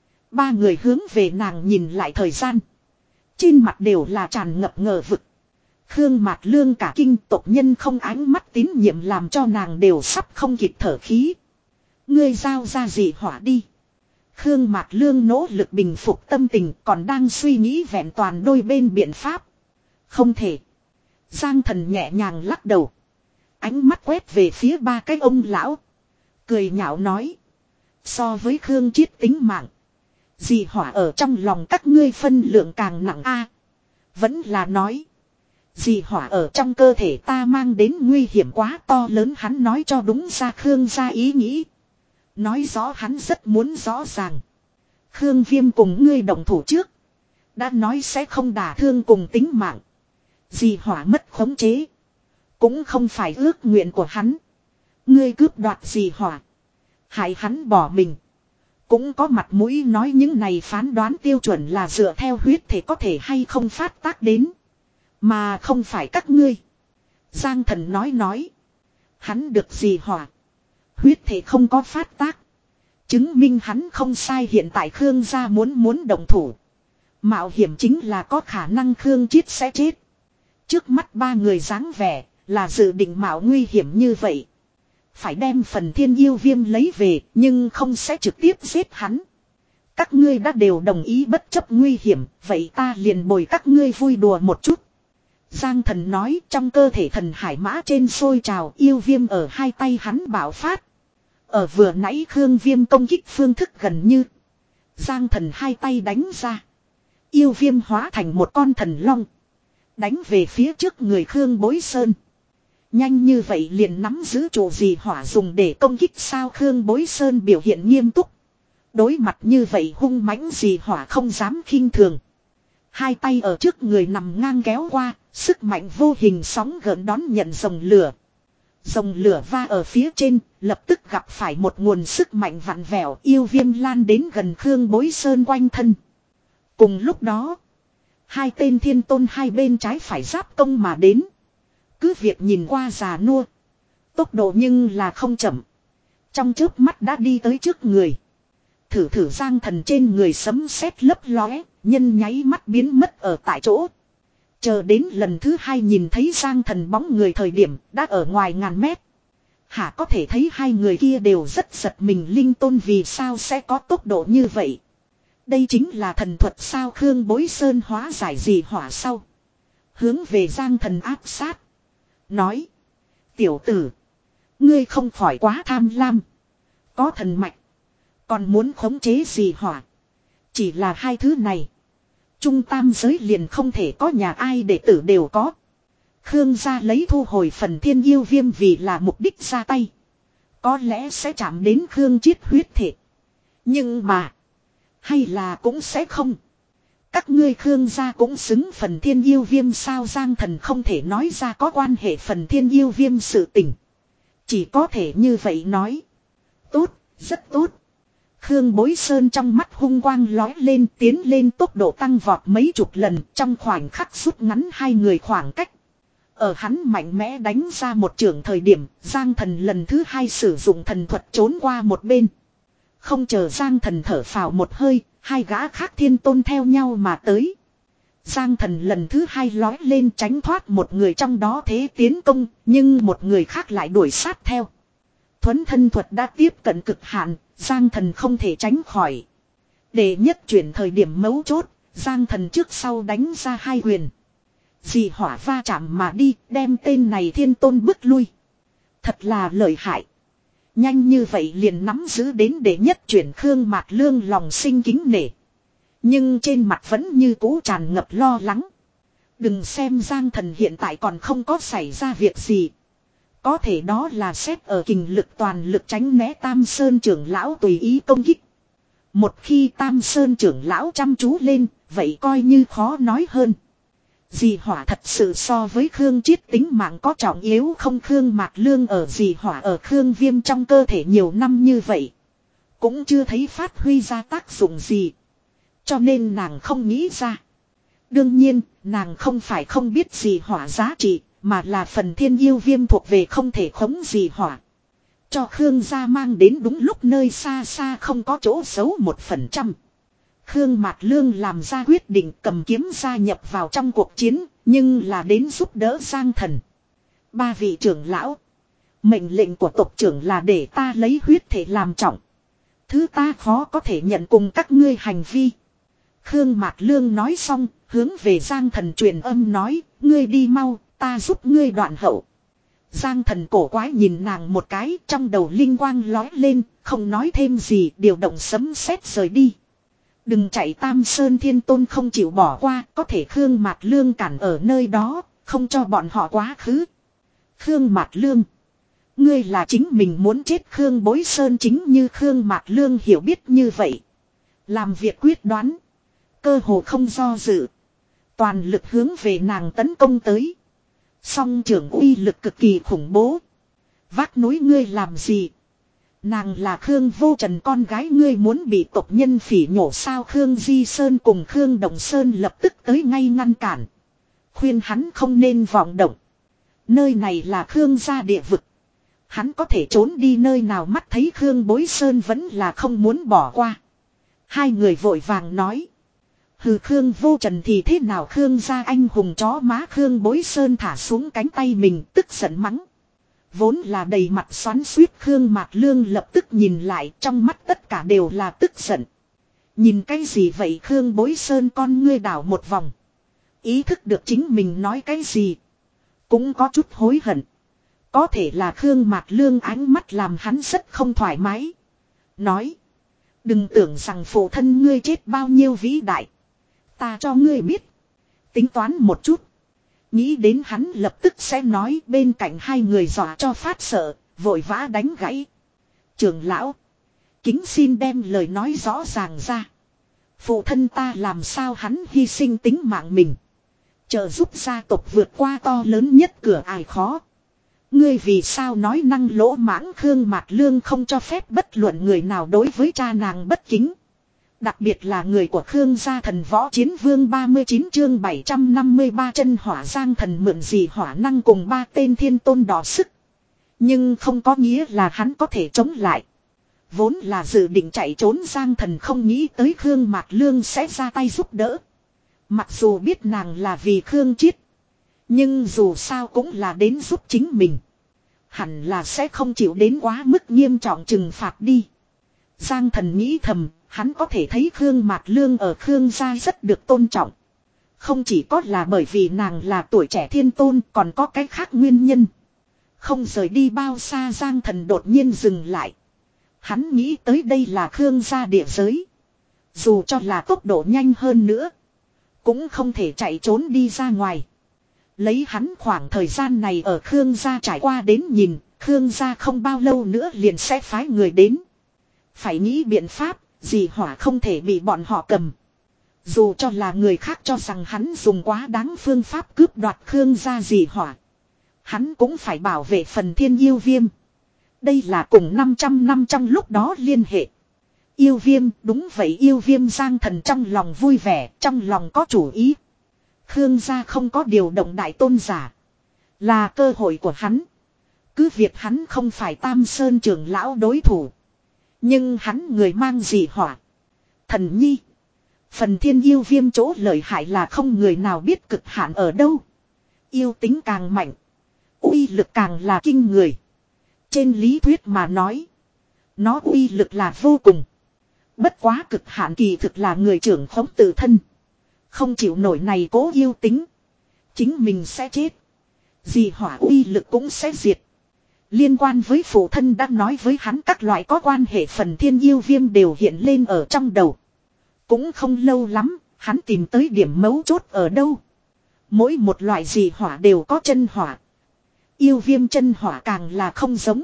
Ba người hướng về nàng nhìn lại, thời gian trên mặt đều là tràn ngập ngờ vực. Khương Mạt Lương cả kinh, tộc nhân không ánh mắt tín nhiệm làm cho nàng đều sắp không kịp thở khí. Ngươi giao ra dị hỏa đi. Khương Mạt Lương nỗ lực bình phục tâm tình, còn đang suy nghĩ vẹn toàn đôi bên biện pháp. Không thể. Giang Thần nhẹ nhàng lắc đầu. Ánh mắt quét về phía ba cái ông lão. Cười nhạo nói. So với Khương Chiết tính mạng, dị hỏa ở trong lòng các ngươi phân lượng càng nặng a. Vẫn là nói, dị hỏa ở trong cơ thể ta mang đến nguy hiểm quá to lớn. Hắn nói cho đúng ra Khương gia ý nghĩ. Nói rõ hắn rất muốn rõ ràng. Khương Viêm cùng ngươi đồng thủ trước, đã nói sẽ không đả thương cùng tính mạng. Dị hỏa mất khống chế, cũng không phải ước nguyện của hắn. Ngươi cướp đoạt dị hỏa, hại hắn bỏ mình, cũng có mặt mũi nói những này. Phán đoán tiêu chuẩn là dựa theo huyết thể có thể hay không phát tác đến, mà không phải các ngươi. Giang Thần nói nói. Hắn được dị hỏa, huyết thể không có phát tác, chứng minh hắn không sai. Hiện tại Khương gia muốn muốn động thủ, mạo hiểm chính là có khả năng Khương Chiết sẽ chết. Trước mắt ba người dáng vẻ là dự định mạo nguy hiểm như vậy. Phải đem phần Thiên Yêu Viêm lấy về, nhưng không sẽ trực tiếp giết hắn. Các ngươi đã đều đồng ý bất chấp nguy hiểm, vậy ta liền bồi các ngươi vui đùa một chút. Giang Thần nói, trong cơ thể thần hải mã trên sôi trào, yêu viêm ở hai tay hắn bạo phát. Ở vừa nãy Khương Viêm công kích phương thức gần như, Giang Thần hai tay đánh ra, yêu viêm hóa thành một con thần long, đánh về phía trước người Khương Bối Sơn. Nhanh như vậy liền nắm giữ chỗ gì hỏa dùng để công kích sao? Khương Bối Sơn biểu hiện nghiêm túc. Đối mặt như vậy hung mãnh gì hỏa không dám khinh thường. Hai tay ở trước người nằm ngang kéo qua, sức mạnh vô hình sóng gợn đón nhận dòng lửa. Dòng lửa va ở phía trên, lập tức gặp phải một nguồn sức mạnh vặn vẹo, yêu viêm lan đến gần Khương Bối Sơn quanh thân. Cùng lúc đó, hai tên thiên tôn hai bên trái phải giáp công mà đến. Cứ việc nhìn qua già nua, tốc độ nhưng là không chậm. Trong chớp mắt đã đi tới trước người. Thử thử Giang Thần trên người sấm sét lấp lóe, nhân nháy mắt biến mất ở tại chỗ. Chờ đến lần thứ hai nhìn thấy Giang Thần bóng người thời điểm đã ở ngoài ngàn mét. Hả, có thể thấy hai người kia đều rất giật mình, linh tôn vì sao sẽ có tốc độ như vậy. Đây chính là thần thuật sao? Khương Bối Sơn hóa giải dị hỏa sau. Hướng về Giang Thần áp sát. Nói. Tiểu tử. Ngươi không khỏi quá tham lam. Có thần mạch. Còn muốn khống chế dị hỏa. Chỉ là hai thứ này. Trung tam giới liền không thể có nhà ai đệ tử đều có. Khương gia lấy thu hồi phần thiên yêu viêm vì là mục đích ra tay. Có lẽ sẽ chạm đến Khương Chiết huyết thể. Nhưng mà. Hay là cũng sẽ không. Các ngươi Khương gia cũng xứng phần thiên yêu viêm sao? Giang Thần không thể nói ra có quan hệ phần thiên yêu viêm sự tình. Chỉ có thể như vậy nói. Tốt, rất tốt. Khương Bối Sơn trong mắt hung quang lói lên, tiến lên tốc độ tăng vọt mấy chục lần, trong khoảnh khắc rút ngắn hai người khoảng cách. Ở hắn mạnh mẽ đánh ra một trường thời điểm, Giang Thần lần thứ hai sử dụng thần thuật trốn qua một bên. Không chờ Giang Thần thở phào một hơi, hai gã khác thiên tôn theo nhau mà tới. Giang Thần lần thứ hai lói lên tránh thoát một người trong đó thế tiến công, nhưng một người khác lại đuổi sát theo. Thuấn thân thuật đã tiếp cận cực hạn, Giang Thần không thể tránh khỏi. Để nhất chuyển thời điểm mấu chốt, Giang Thần trước sau đánh ra hai quyền. Dị hỏa va chạm mà đi, đem tên này thiên tôn bức lui. Thật là lợi hại. Nhanh như vậy liền nắm giữ đến để nhất chuyển. Khương Mạc Lương lòng sinh kính nể. Nhưng trên mặt vẫn như cũ tràn ngập lo lắng. Đừng xem Giang Thần hiện tại còn không có xảy ra việc gì. Có thể đó là xét ở kình lực toàn lực tránh né Tam Sơn trưởng lão tùy ý công kích. Một khi Tam Sơn trưởng lão chăm chú lên, vậy coi như khó nói hơn. Dị hỏa thật sự so với Khương Chiết tính mạng có trọng yếu không? Khương Mạc Lương ở dị hỏa ở Khương Viêm trong cơ thể nhiều năm như vậy. Cũng chưa thấy phát huy ra tác dụng gì. Cho nên nàng không nghĩ ra. Đương nhiên, nàng không phải không biết dị hỏa giá trị, mà là phần thiên yêu viêm thuộc về không thể khống dị hỏa. Cho Khương gia mang đến đúng lúc nơi xa xa không có chỗ xấu một phần trăm. Khương Mạc Lương làm ra quyết định cầm kiếm gia nhập vào trong cuộc chiến, nhưng là đến giúp đỡ Giang Thần. Ba vị trưởng lão. Mệnh lệnh của tộc trưởng là để ta lấy huyết thể làm trọng. Thứ ta khó có thể nhận cùng các ngươi hành vi. Khương Mạc Lương nói xong, hướng về Giang Thần truyền âm nói, ngươi đi mau, ta giúp ngươi đoạn hậu. Giang Thần cổ quái nhìn nàng một cái, trong đầu linh quang lói lên, không nói thêm gì, điều động sấm sét rời đi. Đừng chạy, Tam Sơn Thiên Tôn không chịu bỏ qua, có thể Khương Mạc Lương cản ở nơi đó, không cho bọn họ quá khứ. Khương Mạc Lương, ngươi là chính mình muốn chết. Khương Bối Sơn chính như Khương Mạc Lương hiểu biết như vậy. Làm việc quyết đoán, cơ hồ không do dự. Toàn lực hướng về nàng tấn công tới. Song trưởng uy lực cực kỳ khủng bố. Vác núi ngươi làm gì? Nàng là Khương Vô Trần con gái, ngươi muốn bị tộc nhân phỉ nhổ sao? Khương Di Sơn cùng Khương Đồng Sơn lập tức tới ngay ngăn cản. Khuyên hắn không nên vọng động. Nơi này là Khương gia địa vực. Hắn có thể trốn đi nơi nào? Mắt thấy Khương Bối Sơn vẫn là không muốn bỏ qua. Hai người vội vàng nói. Hừ, Khương Vô Trần thì thế nào? Khương gia anh hùng chó má. Khương Bối Sơn thả xuống cánh tay mình, tức giận mắng. Vốn là đầy mặt xoắn xuýt Khương Mạc Lương lập tức nhìn lại, trong mắt tất cả đều là tức giận. Nhìn cái gì vậy? Khương Bối Sơn con ngươi đảo một vòng. Ý thức được chính mình nói cái gì. Cũng có chút hối hận. Có thể là Khương Mạc Lương ánh mắt làm hắn rất không thoải mái. Nói. Đừng tưởng rằng phụ thân ngươi chết bao nhiêu vĩ đại. Ta cho ngươi biết. Tính toán một chút. Nghĩ đến hắn lập tức sẽ nói, bên cạnh hai người dọa cho phát sợ, vội vã đánh gãy. Trưởng lão. Kính xin đem lời nói rõ ràng ra. Phụ thân ta làm sao hắn hy sinh tính mạng mình. Trợ giúp gia tộc vượt qua to lớn nhất cửa ải khó. Ngươi vì sao nói năng lỗ mãng? Khương Mạc Lương không cho phép bất luận người nào đối với cha nàng bất kính. Đặc biệt là người của Khương gia. Thần Võ Chiến Vương ba mươi chín chương bảy trăm năm mươi ba chân hỏa. Giang Thần mượn gì hỏa năng cùng ba tên thiên tôn đỏ sức. Nhưng không có nghĩa là hắn có thể chống lại. Vốn là dự định chạy trốn Giang Thần không nghĩ tới Khương Mạc Lương sẽ ra tay giúp đỡ. Mặc dù biết nàng là vì Khương Chiết. Nhưng dù sao cũng là đến giúp chính mình. Hẳn là sẽ không chịu đến quá mức nghiêm trọng trừng phạt đi. Giang Thần nghĩ thầm, hắn có thể thấy Khương Mạc Lương ở Khương gia rất được tôn trọng. Không chỉ có là bởi vì nàng là tuổi trẻ thiên tôn, còn có cái khác nguyên nhân. Không rời đi bao xa Giang Thần đột nhiên dừng lại. Hắn nghĩ tới đây là Khương gia địa giới. Dù cho là tốc độ nhanh hơn nữa, cũng không thể chạy trốn đi ra ngoài. Lấy hắn khoảng thời gian này ở Khương gia trải qua đến nhìn, Khương gia không bao lâu nữa liền sẽ phái người đến. Phải nghĩ biện pháp, dì hỏa không thể bị bọn họ cầm. Dù cho là người khác cho rằng hắn dùng quá đáng phương pháp cướp đoạt Khương gia dì hỏa, hắn cũng phải bảo vệ phần thiên yêu viêm. Đây là cùng năm trăm năm trong lúc đó liên hệ. Yêu viêm, đúng vậy, yêu viêm. Giang Thần trong lòng vui vẻ, trong lòng có chủ ý. Khương gia không có điều động đại tôn giả, là cơ hội của hắn. Cứ việc hắn không phải Tam Sơn trưởng lão đối thủ, nhưng hắn người mang dị hỏa. Thần nhi, phần thiên yêu viêm chỗ lợi hại là không người nào biết cực hạn ở đâu. Yêu tính càng mạnh, uy lực càng là kinh người. Trên lý thuyết mà nói, nó uy lực là vô cùng. Bất quá cực hạn kỳ thực là người trưởng khống tự thân. Không chịu nổi này cố yêu tính, chính mình sẽ chết. Dị hỏa uy lực cũng sẽ diệt. Liên quan với phụ thân đã nói với hắn các loại có quan hệ phần thiên yêu viêm đều hiện lên ở trong đầu. Cũng không lâu lắm, hắn tìm tới điểm mấu chốt ở đâu. Mỗi một loại dị hỏa đều có chân hỏa. Yêu viêm chân hỏa càng là không giống.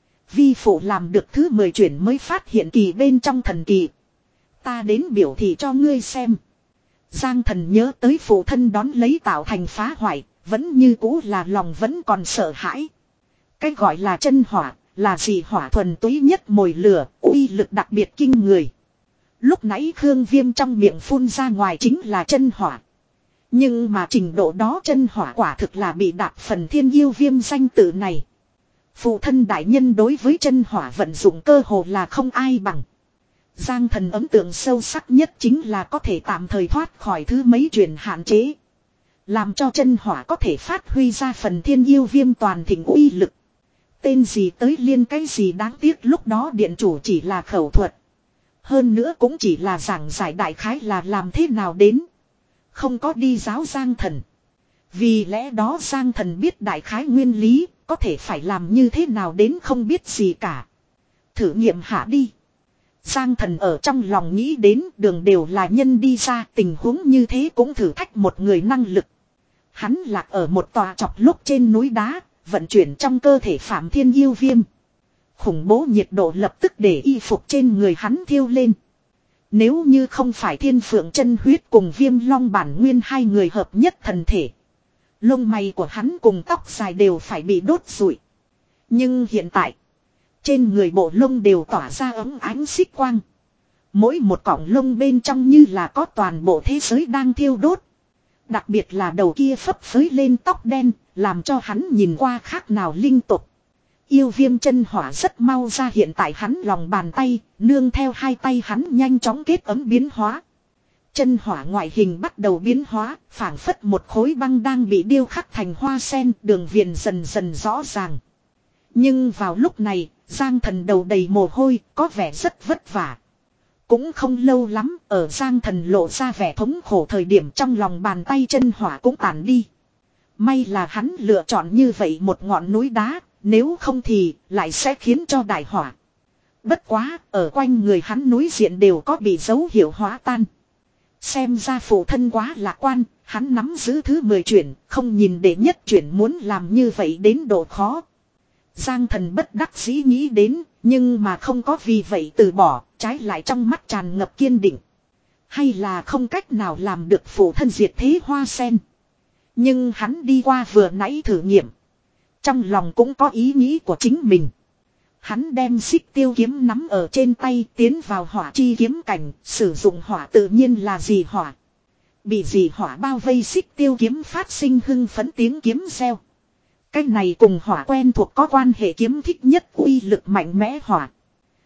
Vi phụ làm được thứ mười chuyển mới phát hiện kỳ bên trong thần kỳ. Ta đến biểu thị cho ngươi xem. Giang Thần nhớ tới phụ thân đón lấy tạo thành phá hoại, vẫn như cũ là lòng vẫn còn sợ hãi. Cái gọi là chân hỏa, là dị hỏa thuần túy nhất mồi lửa, uy lực đặc biệt kinh người. Lúc nãy Khương Viêm trong miệng phun ra ngoài chính là chân hỏa. Nhưng mà trình độ đó chân hỏa quả thực là bị đạp phần thiên yêu viêm danh tự này. Phụ thân đại nhân đối với chân hỏa vận dụng cơ hồ là không ai bằng. Giang Thần ấn tượng sâu sắc nhất chính là có thể tạm thời thoát khỏi thứ mấy truyền hạn chế. Làm cho chân hỏa có thể phát huy ra phần thiên yêu viêm toàn thịnh uy lực. Tên gì tới liên cái gì, đáng tiếc lúc đó điện chủ chỉ là khẩu thuật. Hơn nữa cũng chỉ là giảng giải đại khái là làm thế nào đến. Không có đi giáo Giang Thần. Vì lẽ đó Giang Thần biết đại khái nguyên lý, có thể phải làm như thế nào đến không biết gì cả. Thử nghiệm hạ đi. Giang Thần ở trong lòng nghĩ đến đường đều là nhân đi ra, tình huống như thế cũng thử thách một người năng lực. Hắn lạc ở một tòa chọc lúc trên núi đá, vận chuyển trong cơ thể Phạm Thiên yêu viêm. Khủng bố nhiệt độ lập tức để y phục trên người hắn thiêu lên. Nếu như không phải Thiên Phượng chân huyết cùng Viêm Long bản nguyên hai người hợp nhất thần thể, lông mày của hắn cùng tóc dài đều phải bị đốt rụi. Nhưng hiện tại, trên người bộ lông đều tỏa ra ấm ánh xích quang. Mỗi một cọng lông bên trong như là có toàn bộ thế giới đang thiêu đốt. Đặc biệt là đầu kia phấp phới lên tóc đen, làm cho hắn nhìn qua khác nào linh tục. Yêu viêm chân hỏa rất mau ra hiện tại hắn lòng bàn tay, nương theo hai tay hắn nhanh chóng kết ấm biến hóa. Chân hỏa ngoại hình bắt đầu biến hóa, phảng phất một khối băng đang bị điêu khắc thành hoa sen, đường viền dần dần rõ ràng. Nhưng vào lúc này, Giang Thần đầu đầy mồ hôi, có vẻ rất vất vả. Cũng không lâu lắm, ở Giang Thần lộ ra vẻ thống khổ thời điểm trong lòng bàn tay chân hỏa cũng tàn đi. May là hắn lựa chọn như vậy một ngọn núi đá, nếu không thì lại sẽ khiến cho đại hỏa. Bất quá, ở quanh người hắn núi diện đều có bị dấu hiệu hóa tan. Xem ra phụ thân quá lạc quan, hắn nắm giữ thứ mười chuyển, không nhìn để nhất chuyển muốn làm như vậy đến độ khó. Giang Thần bất đắc dĩ nghĩ đến, nhưng mà không có vì vậy từ bỏ, trái lại trong mắt tràn ngập kiên định. Hay là không cách nào làm được phụ thân diệt thế hoa sen. Nhưng hắn đi qua vừa nãy thử nghiệm. Trong lòng cũng có ý nghĩ của chính mình. Hắn đem xích tiêu kiếm nắm ở trên tay tiến vào hỏa chi kiếm cảnh, sử dụng hỏa tự nhiên là dị hỏa. Bị dị hỏa bao vây xích tiêu kiếm phát sinh hưng phấn tiếng kiếm reo. Cái này cùng hỏa quen thuộc có quan hệ kiếm thích nhất uy lực mạnh mẽ hỏa.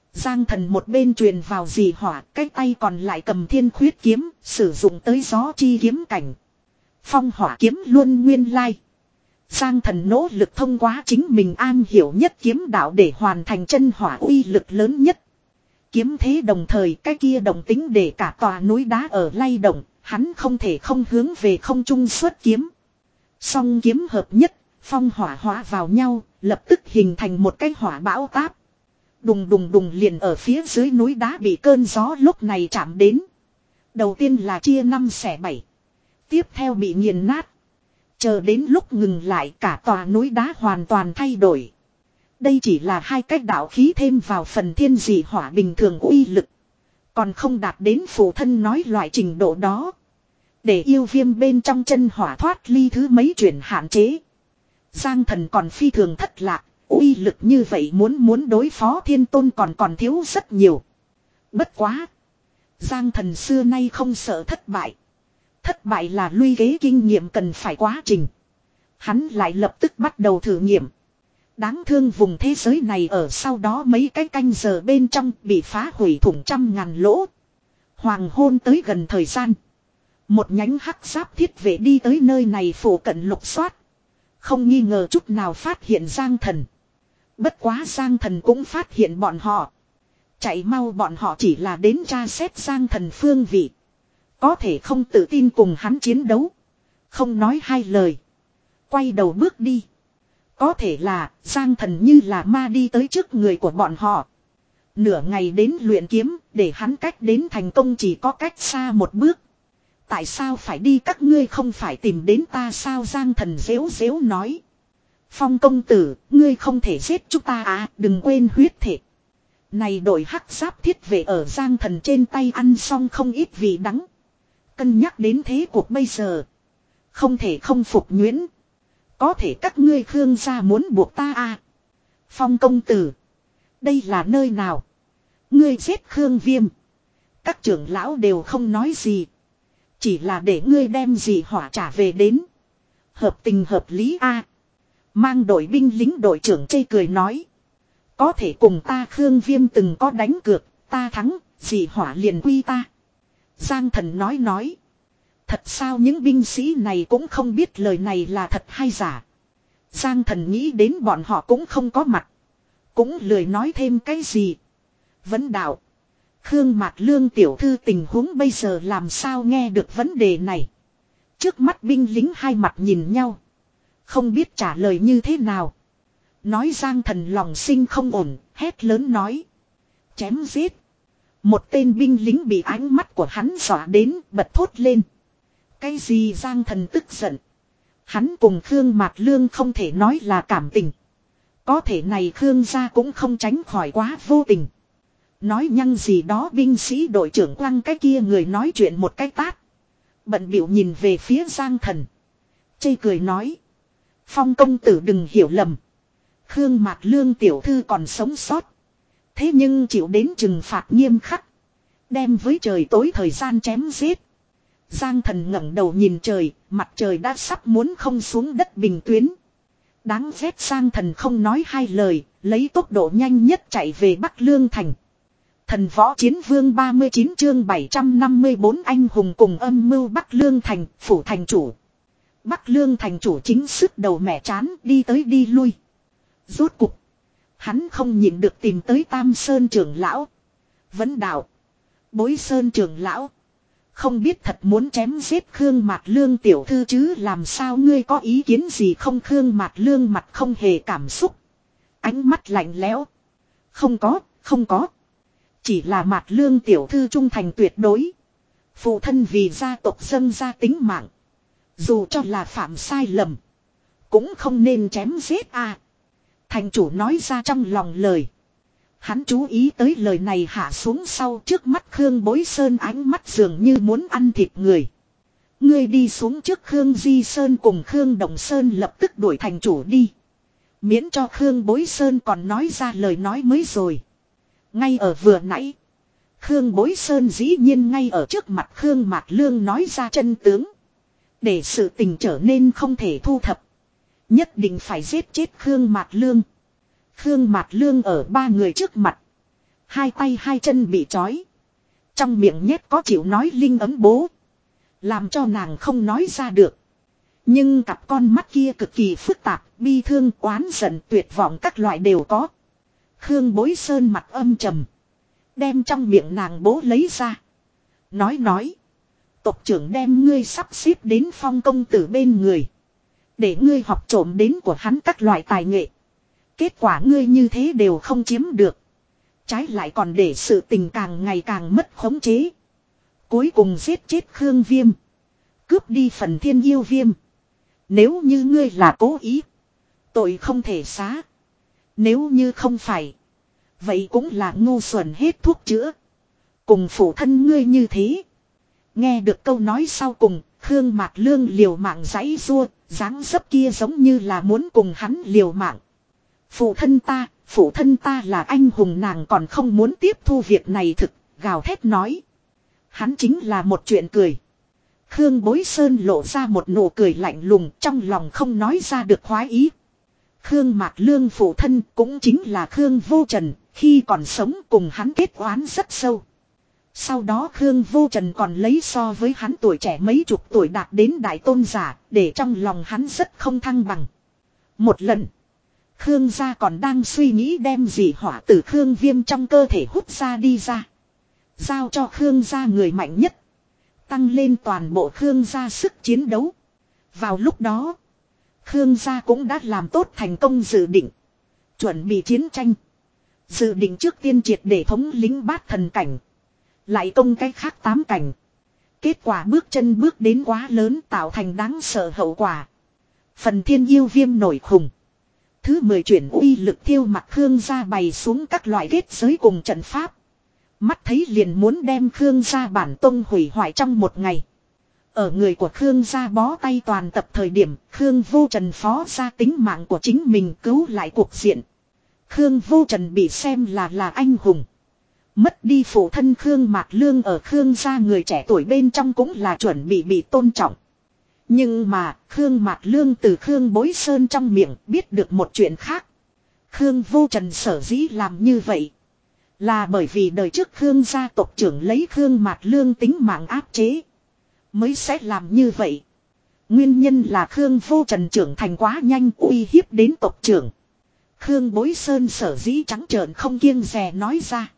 Giang Thần một bên truyền vào dị hỏa, cái tay còn lại cầm thiên khuyết kiếm, sử dụng tới gió chi kiếm cảnh. Phong hỏa kiếm luôn nguyên lai. Giang Thần nỗ lực thông qua chính mình an hiểu nhất kiếm đạo để hoàn thành chân hỏa uy lực lớn nhất. Kiếm thế đồng thời cái kia đồng tính để cả tòa núi đá ở lay động, hắn không thể không hướng về không trung xuất kiếm. Song kiếm hợp nhất, phong hỏa hóa vào nhau, lập tức hình thành một cái hỏa bão táp. Đùng đùng đùng liền ở phía dưới núi đá bị cơn gió lúc này chạm đến. Đầu tiên là chia năm xẻ bảy. Tiếp theo bị nghiền nát. Chờ đến lúc ngừng lại cả tòa núi đá hoàn toàn thay đổi. Đây chỉ là hai cách đạo khí thêm vào phần thiên dị hỏa bình thường uy lực. Còn không đạt đến phụ thân nói loại trình độ đó. Để yêu viêm bên trong chân hỏa thoát ly thứ mấy chuyển hạn chế. Giang Thần còn phi thường thất lạc. Uy lực như vậy muốn muốn đối phó thiên tôn còn còn thiếu rất nhiều. Bất quá. Giang Thần xưa nay không sợ thất bại. Thất bại là luy kế kinh nghiệm cần phải quá trình. Hắn lại lập tức bắt đầu thử nghiệm. Đáng thương vùng thế giới này ở sau đó mấy cái canh giờ bên trong bị phá hủy thủng trăm ngàn lỗ. Hoàng hôn tới gần thời gian. Một nhánh hắc giáp thiết vệ đi tới nơi này phủ cận lục soát. Không nghi ngờ chút nào phát hiện Giang Thần. Bất quá Giang Thần cũng phát hiện bọn họ. Chạy mau bọn họ chỉ là đến tra xét Giang Thần phương vị. Có thể không tự tin cùng hắn chiến đấu. Không nói hai lời. Quay đầu bước đi. Có thể là Giang Thần như là ma đi tới trước người của bọn họ. Nửa ngày đến luyện kiếm để hắn cách đến thành công chỉ có cách xa một bước. Tại sao phải đi các ngươi không phải tìm đến ta sao Giang Thần dễu dễu nói. Phong công tử, ngươi không thể giết chúng ta à, đừng quên huyết thể. Này đội hắc giáp thiết vệ ở Giang Thần trên tay ăn xong không ít vị đắng. Cân nhắc đến thế cuộc bây giờ. Không thể không phục nhuyễn. Có thể các ngươi Khương gia muốn buộc ta à. Phong công tử. Đây là nơi nào? Ngươi giết Khương Viêm. Các trưởng lão đều không nói gì. Chỉ là để ngươi đem gì hỏa trả về đến. Hợp tình hợp lý a. À. Mang đội binh lính đội trưởng chê cười nói. Có thể cùng ta Khương Viêm từng có đánh cược. Ta thắng, gì hỏa liền quy ta. Giang Thần nói nói. Thật sao những binh sĩ này cũng không biết lời này là thật hay giả. Giang Thần nghĩ đến bọn họ cũng không có mặt. Cũng lười nói thêm cái gì. Vấn đạo. Khương Mạt Lương tiểu thư tình huống bây giờ làm sao nghe được vấn đề này. Trước mắt binh lính hai mặt nhìn nhau. Không biết trả lời như thế nào. Nói Giang Thần lòng sinh không ổn, hét lớn nói. Chém giết. Một tên binh lính bị ánh mắt của hắn dọa đến bật thốt lên. Cái gì Giang Thần tức giận. Hắn cùng Khương Mạt Lương không thể nói là cảm tình. Có thể này Khương gia cũng không tránh khỏi quá vô tình. Nói nhăng gì đó binh sĩ đội trưởng quăng cái kia người nói chuyện một cái tát. Bận biểu nhìn về phía Giang Thần. Chê cười nói. Phong công tử đừng hiểu lầm. Khương Mạt Lương tiểu thư còn sống sót. Thế nhưng chịu đến trừng phạt nghiêm khắc. Đem với trời tối thời gian chém giết. Giang Thần ngẩng đầu nhìn trời, mặt trời đã sắp muốn không xuống đất bình tuyến. Đáng ghét Giang Thần không nói hai lời, lấy tốc độ nhanh nhất chạy về Bắc Lương Thành. Thần võ chiến vương ba mươi chín chương bảy trăm năm mươi bốn anh hùng cùng âm mưu Bắc Lương Thành, phủ thành chủ. Bắc Lương Thành chủ chính sức đầu mẹ chán đi tới đi lui. Rốt cục. Hắn không nhịn được tìm tới Tam Sơn trưởng lão. Vấn đạo. Bối Sơn trưởng lão. Không biết thật muốn chém giết Khương Mạt Lương tiểu thư chứ làm sao ngươi có ý kiến gì không Khương Mạt Lương mặt không hề cảm xúc. Ánh mắt lạnh lẽo. Không có, không có. Chỉ là Mạt Lương tiểu thư trung thành tuyệt đối. Phụ thân vì gia tộc dâng ra tính mạng. Dù cho là phạm sai lầm. Cũng không nên chém giết à. Thành chủ nói ra trong lòng lời. Hắn chú ý tới lời này hạ xuống sau trước mắt Khương Bối Sơn ánh mắt dường như muốn ăn thịt người. Ngươi đi xuống trước Khương Di Sơn cùng Khương Đồng Sơn lập tức đuổi thành chủ đi. Miễn cho Khương Bối Sơn còn nói ra lời nói mới rồi. Ngay ở vừa nãy. Khương Bối Sơn dĩ nhiên ngay ở trước mặt Khương Mạt Lương nói ra chân tướng. Để sự tình trở nên không thể thu thập. Nhất định phải giết chết Khương Mạt Lương. Khương Mạt Lương ở ba người trước mặt. Hai tay hai chân bị trói. Trong miệng nhét có chịu nói linh ấm bố. Làm cho nàng không nói ra được. Nhưng cặp con mắt kia cực kỳ phức tạp, bi thương, oán giận, tuyệt vọng các loại đều có. Khương Bối Sơn mặt âm trầm. Đem trong miệng nàng bố lấy ra. Nói nói. Tộc trưởng đem ngươi sắp xếp đến Phong công tử bên người. Để ngươi học trộm đến của hắn các loại tài nghệ. Kết quả ngươi như thế đều không chiếm được. Trái lại còn để sự tình càng ngày càng mất khống chế. Cuối cùng giết chết Khương Viêm. Cướp đi phần thiên yêu viêm. Nếu như ngươi là cố ý. Tội không thể xá. Nếu như không phải. Vậy cũng là ngu xuẩn hết thuốc chữa. Cùng phụ thân ngươi như thế. Nghe được câu nói sau cùng. Khương Mạc Lương liều mạng giãy giụa, dáng dấp kia giống như là muốn cùng hắn liều mạng. Phụ thân ta, phụ thân ta là anh hùng, nàng còn không muốn tiếp thu việc này thực, gào thét nói. Hắn chính là một chuyện cười. Khương Bối Sơn lộ ra một nụ cười lạnh lùng, trong lòng không nói ra được khoái ý. Khương Mạc Lương phụ thân cũng chính là Khương Vô Trần, khi còn sống cùng hắn kết oán rất sâu. Sau đó Khương Vô Trần còn lấy so với hắn tuổi trẻ mấy chục tuổi đạt đến đại tôn giả, để trong lòng hắn rất không thăng bằng. Một lần, Khương gia còn đang suy nghĩ đem dị hỏa từ Khương Viêm trong cơ thể hút ra đi ra. Giao cho Khương gia người mạnh nhất. Tăng lên toàn bộ Khương gia sức chiến đấu. Vào lúc đó, Khương gia cũng đã làm tốt thành công dự định. Chuẩn bị chiến tranh. Dự định trước tiên triệt để thống lĩnh bát thần cảnh. Lại công cái khác tám cảnh. Kết quả bước chân bước đến quá lớn tạo thành đáng sợ hậu quả. Phần thiên yêu viêm nổi khùng. Thứ mười chuyển uy lực thiêu mặt Khương gia bày xuống các loại kết giới cùng trận pháp. Mắt thấy liền muốn đem Khương gia bản tông hủy hoại trong một ngày. Ở người của Khương gia bó tay toàn tập thời điểm, Khương Vô Trần phó ra tính mạng của chính mình cứu lại cuộc diện. Khương Vô Trần bị xem là là anh hùng. Mất đi phụ thân Khương Mạc Lương ở Khương gia người trẻ tuổi bên trong cũng là chuẩn bị bị tôn trọng. Nhưng mà, Khương Mạc Lương từ Khương Bối Sơn trong miệng biết được một chuyện khác. Khương Vô Trần sở dĩ làm như vậy. Là bởi vì đời trước Khương gia tộc trưởng lấy Khương Mạc Lương tính mạng áp chế. Mới sẽ làm như vậy. Nguyên nhân là Khương Vô Trần trưởng thành quá nhanh uy hiếp đến tộc trưởng. Khương Bối Sơn sở dĩ trắng trợn không kiêng dè nói ra.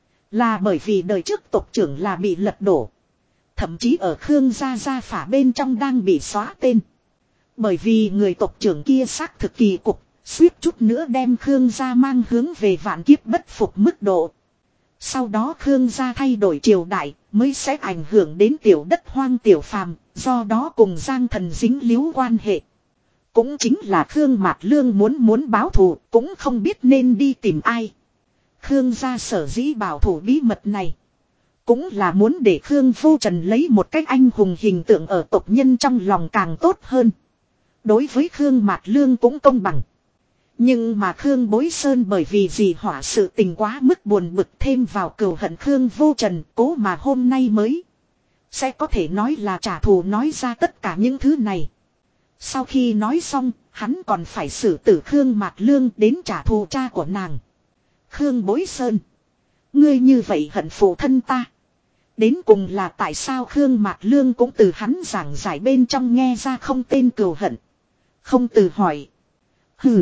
Là bởi vì đời trước tộc trưởng là bị lật đổ. Thậm chí ở Khương gia gia phả bên trong đang bị xóa tên. Bởi vì người tộc trưởng kia xác thực kỳ cục, suýt chút nữa đem Khương gia mang hướng về vạn kiếp bất phục mức độ. Sau đó Khương gia thay đổi triều đại, mới sẽ ảnh hưởng đến tiểu đất hoang tiểu phàm, do đó cùng Giang Thần dính líu quan hệ. Cũng chính là Khương Mạc Lương muốn muốn báo thù, cũng không biết nên đi tìm ai. Khương gia sở dĩ bảo thủ bí mật này. Cũng là muốn để Khương Vô Trần lấy một cách anh hùng hình tượng ở tộc nhân trong lòng càng tốt hơn. Đối với Khương Mạc Lương cũng công bằng. Nhưng mà Khương Bối Sơn bởi vì gì hỏa sự tình quá mức buồn bực thêm vào cừu hận Khương Vô Trần cố mà hôm nay mới. Sẽ có thể nói là trả thù nói ra tất cả những thứ này. Sau khi nói xong, hắn còn phải xử tử Khương Mạc Lương đến trả thù cha của nàng. Khương Bối Sơn. Ngươi như vậy hận phụ thân ta. Đến cùng là tại sao Khương Mạc Lương cũng từ hắn giảng giải bên trong nghe ra không tên cừu hận. Không từ hỏi. Hừ.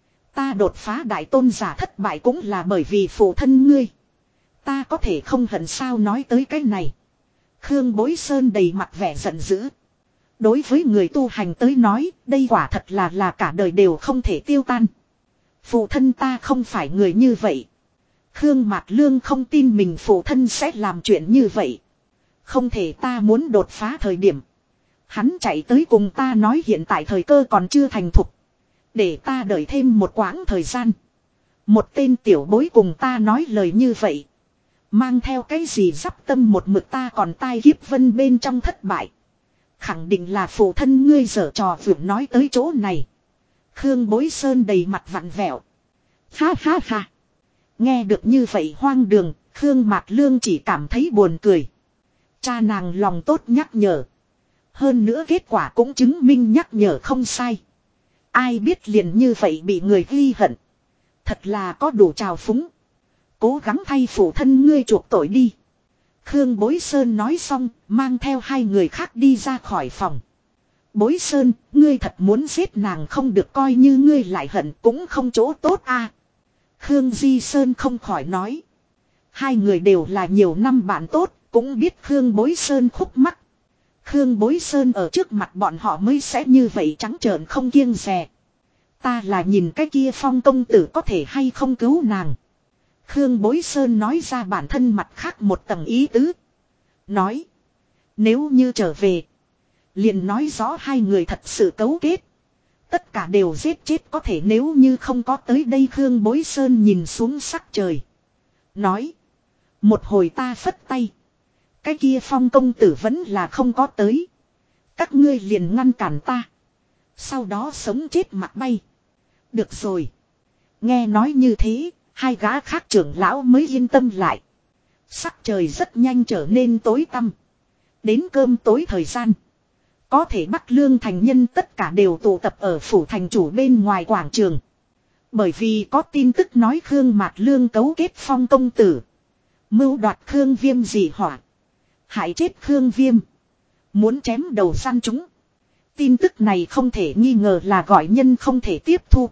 Ta đột phá đại tôn giả thất bại cũng là bởi vì phụ thân ngươi. Ta có thể không hận sao nói tới cái này. Khương Bối Sơn đầy mặt vẻ giận dữ. Đối với người tu hành tới nói, đây quả thật là là cả đời đều không thể tiêu tan. Phụ thân ta không phải người như vậy. Khương Mạc Lương không tin mình phụ thân sẽ làm chuyện như vậy. Không thể ta muốn đột phá thời điểm. Hắn chạy tới cùng ta nói hiện tại thời cơ còn chưa thành thục. Để ta đợi thêm một quãng thời gian. Một tên tiểu bối cùng ta nói lời như vậy. Mang theo cái gì dắp tâm một mực ta còn tai kiếp vân bên trong thất bại. Khẳng định là phụ thân ngươi giở trò vượt nói tới chỗ này. Khương Bối Sơn đầy mặt vặn vẹo. Ha ha ha. Nghe được như vậy hoang đường, Khương Mạc Lương chỉ cảm thấy buồn cười. Cha nàng lòng tốt nhắc nhở. Hơn nữa kết quả cũng chứng minh nhắc nhở không sai. Ai biết liền như vậy bị người ghi hận. Thật là có đủ trào phúng. Cố gắng thay phụ thân ngươi chuộc tội đi. Khương Bối Sơn nói xong, mang theo hai người khác đi ra khỏi phòng. Bối Sơn, ngươi thật muốn giết nàng không được, coi như ngươi lại hận cũng không chỗ tốt a. Khương Di Sơn không khỏi nói. Hai người đều là nhiều năm bạn tốt, cũng biết Khương Bối Sơn khúc mắc. Khương Bối Sơn ở trước mặt bọn họ mới sẽ như vậy trắng trợn không kiêng dè. Ta là nhìn cái kia Phong công tử có thể hay không cứu nàng. Khương Bối Sơn nói ra bản thân mặt khác một tầng ý tứ. Nói. Nếu như trở về. Liền nói rõ hai người thật sự cấu kết. Tất cả đều giết chết có thể, nếu như không có tới đây. Khương Bối Sơn nhìn xuống sắc trời. Nói. Một hồi ta phất tay. Cái kia Phong công tử vẫn là không có tới. Các ngươi liền ngăn cản ta. Sau đó sống chết mặc bay. Được rồi. Nghe nói như thế, hai gã khác trưởng lão mới yên tâm lại. Sắc trời rất nhanh trở nên tối tăm. Đến cơm tối thời gian. Có thể Bắc Lương thành nhân tất cả đều tụ tập ở phủ thành chủ bên ngoài quảng trường. Bởi vì có tin tức nói Khương Mạt Lương cấu kết Phong công tử. Mưu đoạt Khương Viêm dị hỏa. Hại chết Khương Viêm. Muốn chém đầu săn chúng. Tin tức này không thể nghi ngờ là gọi nhân không thể tiếp thu.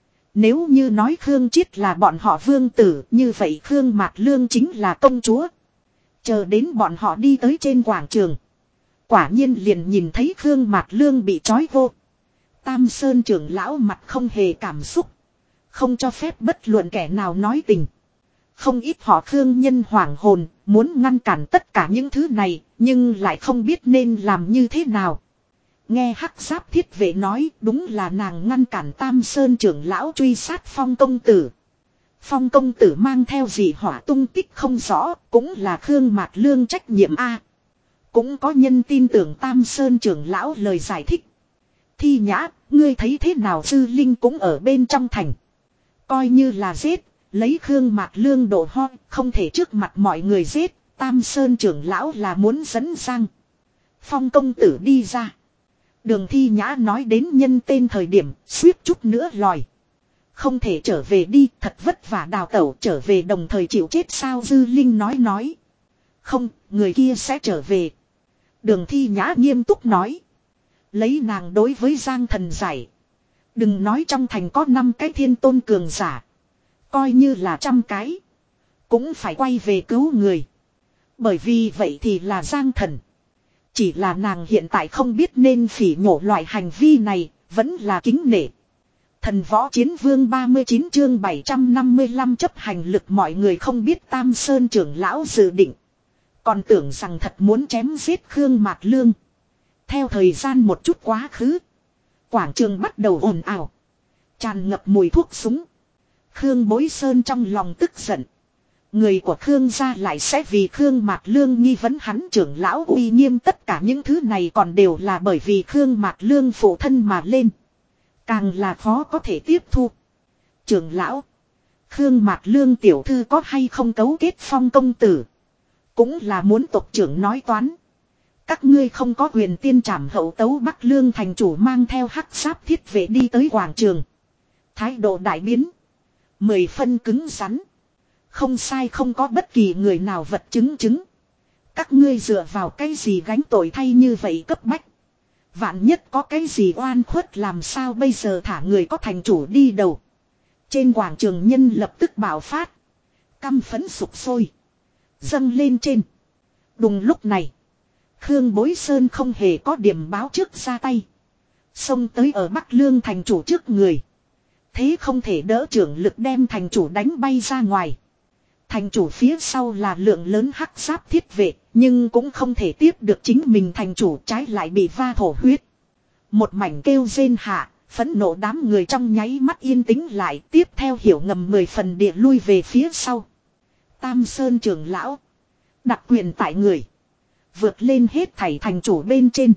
Nếu như nói Khương Chiết là bọn họ vương tử, như vậy Khương Mạt Lương chính là công chúa. Chờ đến bọn họ đi tới trên quảng trường. Quả nhiên liền nhìn thấy Khương Mạt Lương bị trói vô. Tam Sơn trưởng lão mặt không hề cảm xúc. Không cho phép bất luận kẻ nào nói tình. Không ít họ Khương nhân hoảng hồn, muốn ngăn cản tất cả những thứ này, nhưng lại không biết nên làm như thế nào. Nghe Hắc Giáp Thiết Vệ nói, đúng là nàng ngăn cản Tam Sơn trưởng lão truy sát Phong công tử. Phong công tử mang theo dị hỏa tung tích không rõ, cũng là Khương Mạt Lương trách nhiệm a. Cũng có nhân tin tưởng Tam Sơn trưởng lão lời giải thích. Thi Nhã, ngươi thấy thế nào? Sư Linh cũng ở bên trong thành. Coi như là giết, lấy Khương Mạt Lương độ ho, không thể trước mặt mọi người giết. Tam Sơn trưởng lão là muốn dẫn sang. Phong công tử đi ra. Đường Thi Nhã nói đến nhân tên thời điểm, suýt chút nữa lòi. Không thể trở về đi, thật vất vả đào tẩu, trở về đồng thời chịu chết sao? Dư Linh nói nói. Không, người kia sẽ trở về. Đường Thi Nhã nghiêm túc nói. Lấy nàng đối với Giang Thần giải. Đừng nói trong thành có năm cái thiên tôn cường giả. Coi như là trăm cái. Cũng phải quay về cứu người. Bởi vì vậy thì là Giang Thần. Chỉ là nàng hiện tại không biết nên phỉ nhổ loại hành vi này, vẫn là kính nể. Thần Võ Chiến Vương ba mươi chín chương bảy trăm năm mươi lăm chấp hành lực. Mọi người không biết Tam Sơn trưởng lão dự định. Còn tưởng rằng thật muốn chém giết Khương Mạt Lương. Theo thời gian một chút quá khứ. Quảng trường bắt đầu ồn ào. Tràn ngập mùi thuốc súng. Khương Bối Sơn trong lòng tức giận. Người của Khương gia lại sẽ vì Khương Mạt Lương nghi vấn hắn trưởng lão uy nghiêm, tất cả những thứ này còn đều là bởi vì Khương Mạt Lương phụ thân mà lên. Càng là khó có thể tiếp thu. Trưởng lão. Khương Mạt Lương tiểu thư có hay không cấu kết Phong công tử. Cũng là muốn tộc trưởng nói toán. Các ngươi không có quyền tiên trảm hậu tấu. Bắc Lương thành chủ mang theo Hắc Giáp Thiết Vệ đi tới quảng trường. Thái độ đại biến. Mười phân cứng rắn. Không sai, không có bất kỳ người nào vật chứng chứng. Các ngươi dựa vào cái gì gánh tội thay như vậy cấp bách. Vạn nhất có cái gì oan khuất làm sao bây giờ? Thả người có thành chủ đi đầu. Trên quảng trường nhân lập tức bạo phát. Căm phẫn sục sôi. Dâng lên trên. Đùng lúc này. Khương Bối Sơn không hề có điểm báo trước ra tay. Xông tới ở Bắc Lương thành chủ trước người. Thế không thể đỡ trưởng lực đem thành chủ đánh bay ra ngoài. Thành chủ phía sau là lượng lớn Hắc Giáp Thiết Vệ, nhưng cũng không thể tiếp được chính mình thành chủ, trái lại bị va thổ huyết. Một mảnh kêu rên hạ, phẫn nộ đám người trong nháy mắt yên tĩnh lại, tiếp theo hiểu ngầm mười phần địa lui về phía sau. Tam Sơn trưởng lão. Đặc quyền tại người. Vượt lên hết thảy thành chủ bên trên.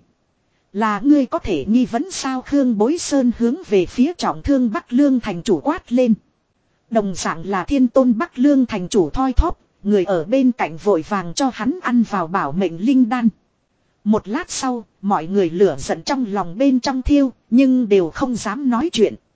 Là ngươi có thể nghi vấn sao? Khương Bối Sơn hướng về phía trọng thương Bắc Lương thành chủ quát lên. Đồng dạng là thiên tôn Bắc Lương thành chủ thoi thóp, người ở bên cạnh vội vàng cho hắn ăn vào bảo mệnh linh đan. Một lát sau, mọi người lửa giận trong lòng bên trong thiêu, nhưng đều không dám nói chuyện.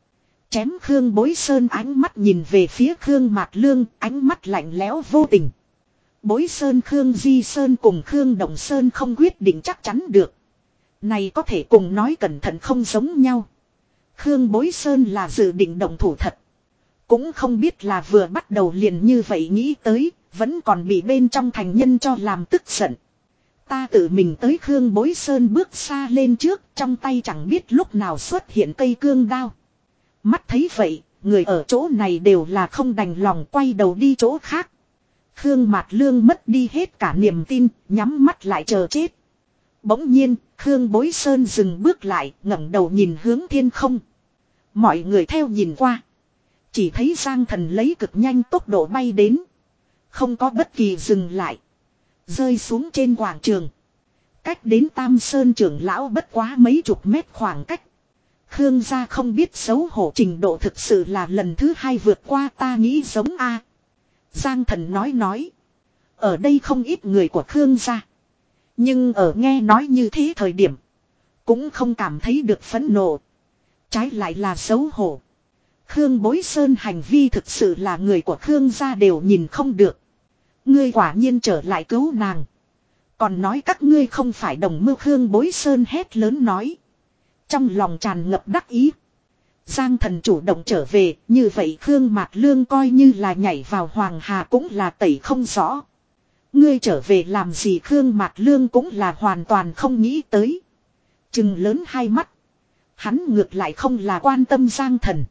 Chém Khương Bối Sơn ánh mắt nhìn về phía Khương Mạt Lương, ánh mắt lạnh lẽo vô tình. Bối Sơn Khương Di Sơn cùng Khương Đồng Sơn không quyết định chắc chắn được. Này có thể cùng nói cẩn thận không giống nhau. Khương Bối Sơn là dự định động thủ thật. Cũng không biết là vừa bắt đầu liền như vậy nghĩ tới, vẫn còn bị bên trong thành nhân cho làm tức giận. Ta tự mình tới Khương Bối Sơn bước xa lên trước, trong tay chẳng biết lúc nào xuất hiện cây cương đao. Mắt thấy vậy, người ở chỗ này đều là không đành lòng quay đầu đi chỗ khác. Khương Mạt Lương mất đi hết cả niềm tin, nhắm mắt lại chờ chết. Bỗng nhiên, Khương Bối Sơn dừng bước lại, ngẩng đầu nhìn hướng thiên không. Mọi người theo nhìn qua. Chỉ thấy Giang Thần lấy cực nhanh tốc độ bay đến. Không có bất kỳ dừng lại. Rơi xuống trên quảng trường. Cách đến Tam Sơn trưởng lão bất quá mấy chục mét khoảng cách. Khương gia không biết xấu hổ trình độ thực sự là lần thứ hai vượt qua ta nghĩ giống A. Giang Thần nói nói. Ở đây không ít người của Khương gia. Nhưng ở nghe nói như thế thời điểm. Cũng không cảm thấy được phẫn nộ. Trái lại là xấu hổ. Khương Bối Sơn hành vi thực sự là người của Khương gia đều nhìn không được. Ngươi quả nhiên trở lại cứu nàng. Còn nói các ngươi không phải đồng mưu. Khương Bối Sơn hét lớn nói. Trong lòng tràn ngập đắc ý. Giang Thần chủ động trở về, như vậy Khương Mạt Lương coi như là nhảy vào Hoàng Hà cũng là tẩy không rõ. Ngươi trở về làm gì? Khương Mạt Lương cũng là hoàn toàn không nghĩ tới. Trừng lớn hai mắt. Hắn ngược lại không là quan tâm Giang Thần,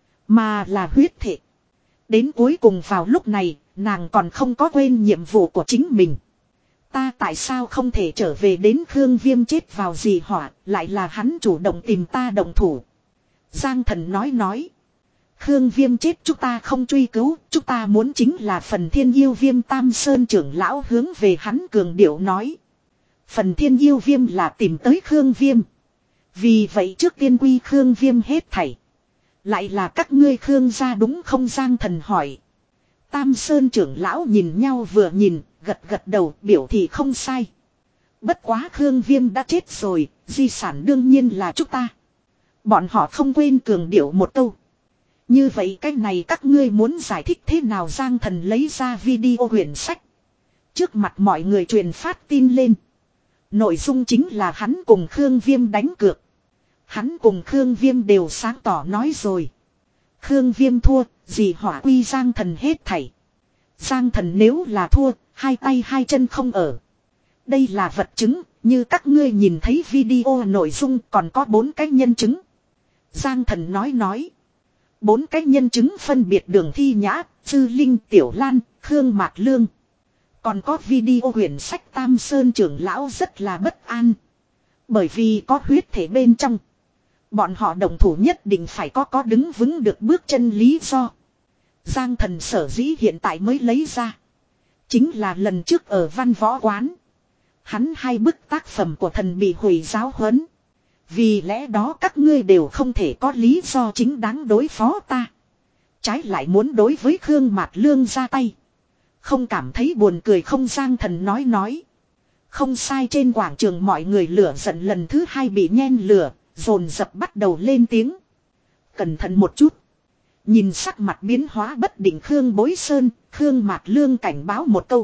mà là huyết thể. Đến cuối cùng vào lúc này, nàng còn không có quên nhiệm vụ của chính mình. Ta tại sao không thể trở về? Đến Khương Viêm chết vào gì họa, lại là hắn chủ động tìm ta động thủ. Giang Thần nói nói. Khương Viêm chết chúng ta không truy cứu, chúng ta muốn chính là phần Thiên Yêu Viêm. Tam Sơn trưởng lão hướng về hắn cường điệu nói. Phần Thiên Yêu Viêm là tìm tới Khương Viêm. Vì vậy trước tiên quy Khương Viêm hết thảy. Lại là các ngươi Khương gia đúng không? Giang Thần hỏi. Tam Sơn trưởng lão nhìn nhau vừa nhìn, gật gật đầu biểu thị không sai. Bất quá Khương Viêm đã chết rồi, di sản đương nhiên là chúng ta. Bọn họ không quên cường điệu một câu. Như vậy cách này các ngươi muốn giải thích thế nào? Giang Thần lấy ra video quyển sách. Trước mặt mọi người truyền phát tin lên. Nội dung chính là hắn cùng Khương Viêm đánh cược. Hắn cùng Khương Viêm đều sáng tỏ nói rồi. Khương Viêm thua, dì hỏa quy Giang Thần hết thảy. Giang Thần nếu là thua, hai tay hai chân không ở. Đây là vật chứng, như các ngươi nhìn thấy video nội dung còn có bốn cái nhân chứng. Giang Thần nói nói. Bốn cái nhân chứng phân biệt Đường Thi Nhã, Dư Linh, Tiểu Lan, Khương Mạt Lương. Còn có video quyển sách. Tam Sơn trưởng lão rất là bất an. Bởi vì có huyết thể bên trong. Bọn họ đồng thủ nhất định phải có có đứng vững được bước chân lý do. Giang Thần sở dĩ hiện tại mới lấy ra. Chính là lần trước ở Văn Võ Quán. Hắn hai bức tác phẩm của thần bị hủy giáo huấn. Vì lẽ đó các ngươi đều không thể có lý do chính đáng đối phó ta. Trái lại muốn đối với Khương Mạt Lương ra tay. Không cảm thấy buồn cười không? Giang Thần nói nói. Không sai. Trên quảng trường mọi người lửa giận lần thứ hai bị nhen lửa, dồn dập bắt đầu lên tiếng. Cẩn thận một chút. Nhìn sắc mặt biến hóa bất định Khương Bối Sơn, Khương Mạt Lương cảnh báo một câu.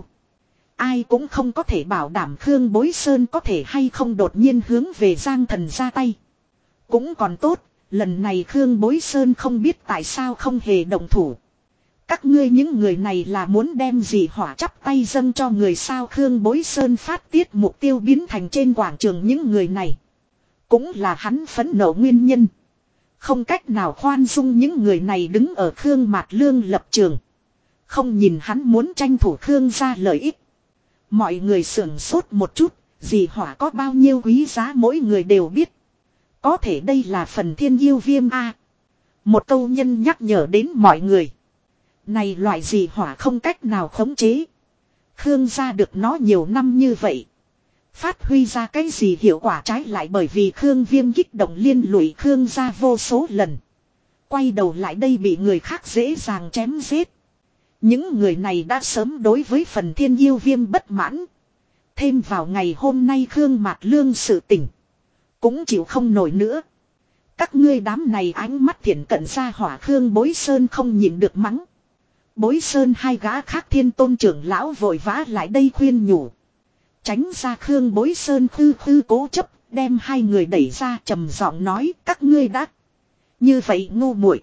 Ai cũng không có thể bảo đảm Khương Bối Sơn có thể hay không đột nhiên hướng về Giang Thần ra tay. Cũng còn tốt, lần này Khương Bối Sơn không biết tại sao không hề động thủ. Các ngươi những người này là muốn đem gì hỏa chắp tay dâng cho người sao? Khương Bối Sơn phát tiết mục tiêu biến thành trên quảng trường những người này. Cũng là hắn phẫn nộ nguyên nhân. Không cách nào khoan dung những người này đứng ở Khương Mạt Lương lập trường. Không nhìn hắn muốn tranh thủ Khương gia lợi ích. Mọi người sưởng sốt một chút, dì hỏa có bao nhiêu quý giá mỗi người đều biết. Có thể đây là phần Thiên Yêu Viêm A. Một câu nhân nhắc nhở đến mọi người. Này loại dì hỏa không cách nào khống chế. Khương gia được nó nhiều năm như vậy. Phát huy ra cái gì hiệu quả? Trái lại bởi vì Khương Viêm kích động liên lụy Khương gia vô số lần. Quay đầu lại đây bị người khác dễ dàng chém giết. Những người này đã sớm đối với phần Thiên Yêu Viêm bất mãn. Thêm vào ngày hôm nay Khương Mạt Lương sự tỉnh. Cũng chịu không nổi nữa. Các ngươi đám này ánh mắt thiện cận ra hỏa Khương Bối Sơn không nhịn được mắng. Bối Sơn hai gã khác thiên tôn trưởng lão vội vã lại đây khuyên nhủ. Tránh ra Khương Bối Sơn khư khư cố chấp, đem hai người đẩy ra trầm giọng nói các ngươi đã. Như vậy ngu muội,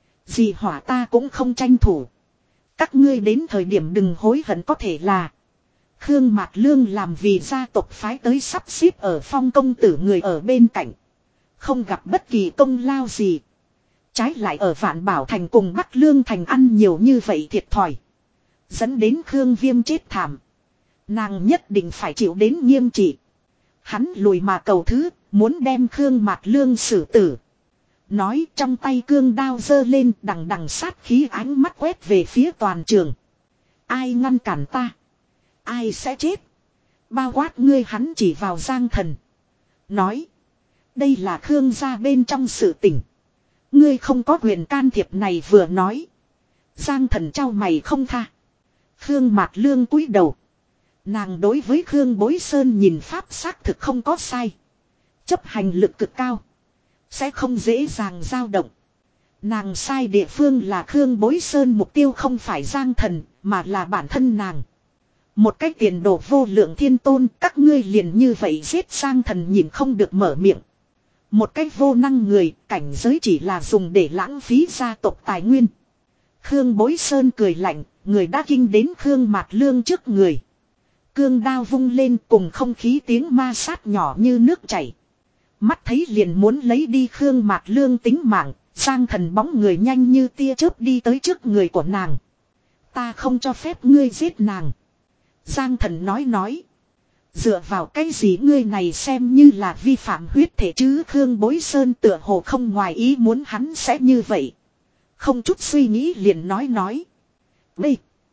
gì hỏa ta cũng không tranh thủ. Các ngươi đến thời điểm đừng hối hận có thể là. Khương Mạt Lương làm vì gia tộc phái tới sắp xếp ở Phong công tử người ở bên cạnh. Không gặp bất kỳ công lao gì. Trái lại ở Vạn Bảo Thành cùng Bắc Lương Thành ăn nhiều như vậy thiệt thòi. Dẫn đến Khương Viêm chết thảm. Nàng nhất định phải chịu đến nghiêm trị. Hắn lùi mà cầu thứ, muốn đem Khương Mạt Lương xử tử. Nói trong tay cương đao giơ lên đằng đằng sát khí ánh mắt quét về phía toàn trường. Ai ngăn cản ta? Ai sẽ chết? Bao quát ngươi hắn chỉ vào Giang Thần. Nói. Đây là Khương gia bên trong sự tình. Ngươi không có quyền can thiệp này vừa nói. Giang Thần trao mày không tha. Khương Mạt Lương cúi đầu. Nàng đối với Khương Bối Sơn nhìn pháp xác thực không có sai. Chấp hành lực cực cao. Sẽ không dễ dàng dao động. Nàng sai địa phương là Khương Bối Sơn mục tiêu không phải Giang Thần mà là bản thân nàng. Một cách tiền đồ vô lượng thiên tôn các ngươi liền như vậy giết Giang Thần nhìn không được mở miệng. Một cách vô năng người cảnh giới chỉ là dùng để lãng phí gia tộc tài nguyên. Khương Bối Sơn cười lạnh, người đã kinh đến Khương Mạt Lương trước người. Cương đao vung lên cùng không khí tiếng ma sát nhỏ như nước chảy. Mắt thấy liền muốn lấy đi Khương Mạt Lương tính mạng, Giang Thần bóng người nhanh như tia chớp đi tới trước người của nàng. Ta không cho phép ngươi giết nàng. Giang Thần nói nói. Dựa vào cái gì ngươi này xem như là vi phạm huyết thể chứ Khương Bối Sơn tựa hồ không ngoài ý muốn hắn sẽ như vậy. Không chút suy nghĩ liền nói nói. B.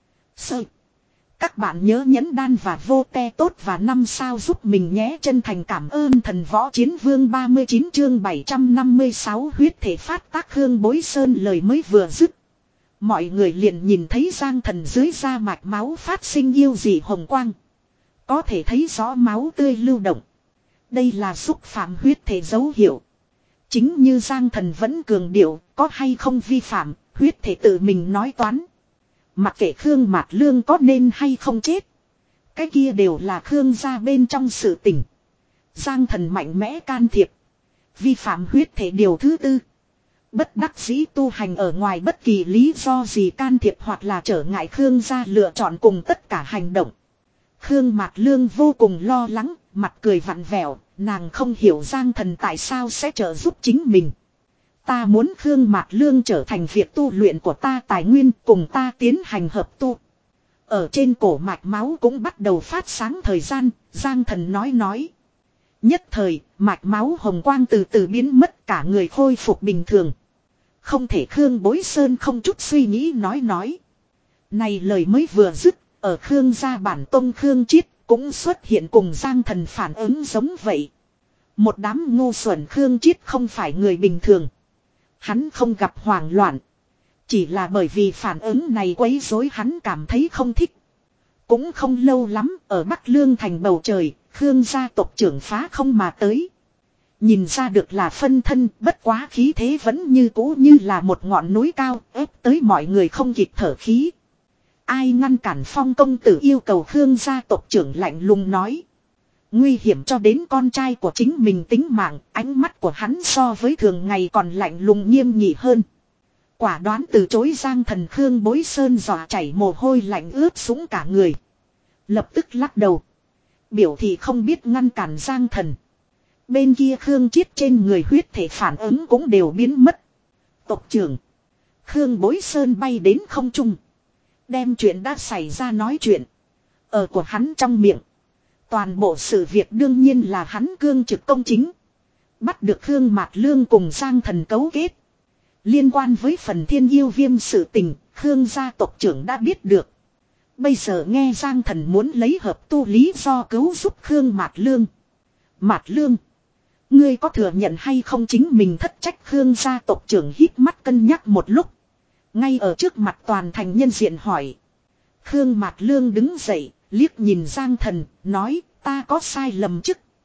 Sơ. Các bạn nhớ nhấn đan và vô te tốt và năm sao giúp mình nhé chân thành cảm ơn thần võ chiến vương ba mươi chín chương bảy trăm năm mươi sáu huyết thể phát tác Khương Bối Sơn lời mới vừa dứt. Mọi người liền nhìn thấy Giang Thần dưới da mạch máu phát sinh yêu dị hồng quang. Có thể thấy rõ máu tươi lưu động. Đây là xúc phạm huyết thể dấu hiệu. Chính như Giang Thần vẫn cường điệu, có hay không vi phạm, huyết thể tự mình nói toán. Mặc kệ Khương Mạt Lương có nên hay không chết. Cái kia đều là Khương gia bên trong sự tình. Giang Thần mạnh mẽ can thiệp. Vi phạm huyết thể điều thứ tư. Bất đắc dĩ tu hành ở ngoài bất kỳ lý do gì can thiệp hoặc là trở ngại Khương gia lựa chọn cùng tất cả hành động. Khương Mạt Lương vô cùng lo lắng, mặt cười vặn vẹo, nàng không hiểu Giang Thần tại sao sẽ trợ giúp chính mình. Ta muốn Khương Mạt Lương trở thành việc tu luyện của ta tài nguyên cùng ta tiến hành hợp tu. Ở trên cổ mạch máu cũng bắt đầu phát sáng thời gian, Giang Thần nói nói. Nhất thời, mạch máu hồng quang từ từ biến mất cả người khôi phục bình thường. Không thể Khương Bối Sơn không chút suy nghĩ nói nói. Này lời mới vừa dứt, ở Khương gia bản tông Khương Chiết cũng xuất hiện cùng Giang Thần phản ứng giống vậy. Một đám ngu xuẩn Khương Chiết không phải người bình thường. Hắn không gặp hoảng loạn. Chỉ là bởi vì phản ứng này quấy rối hắn cảm thấy không thích. Cũng không lâu lắm ở Bắc Lương thành bầu trời, Khương gia tộc trưởng phá không mà tới. Nhìn ra được là phân thân bất quá khí thế vẫn như cũ như là một ngọn núi cao ép tới mọi người không kịp thở khí. Ai ngăn cản Phong công tử yêu cầu Khương gia tộc trưởng lạnh lùng nói. Nguy hiểm cho đến con trai của chính mình tính mạng, ánh mắt của hắn so với thường ngày còn lạnh lùng nghiêm nghị hơn. Quả đoán từ chối Giang Thần Khương Bối Sơn dọa chảy mồ hôi lạnh ướt sũng cả người. Lập tức lắc đầu. Biểu thị không biết ngăn cản Giang Thần. Bên kia Khương Chiết trên người huyết thể phản ứng cũng đều biến mất. Tộc trưởng. Khương Bối Sơn bay đến không trung. Đem chuyện đã xảy ra nói chuyện. Ở của hắn trong miệng. Toàn bộ sự việc đương nhiên là hắn cương trực công chính. Bắt được Khương Mạt Lương cùng Giang Thần cấu kết. Liên quan với phần thiên yêu viêm sự tình, Khương gia tộc trưởng đã biết được. Bây giờ nghe Giang Thần muốn lấy hợp tu lý do cứu giúp Khương Mạt Lương. Mạt Lương. Ngươi có thừa nhận hay không chính mình thất trách Khương gia tộc trưởng hít mắt cân nhắc một lúc. Ngay ở trước mặt toàn thành nhân diện hỏi. Khương Mạt Lương đứng dậy, liếc nhìn Giang Thần, nói ta có sai lầm chứ.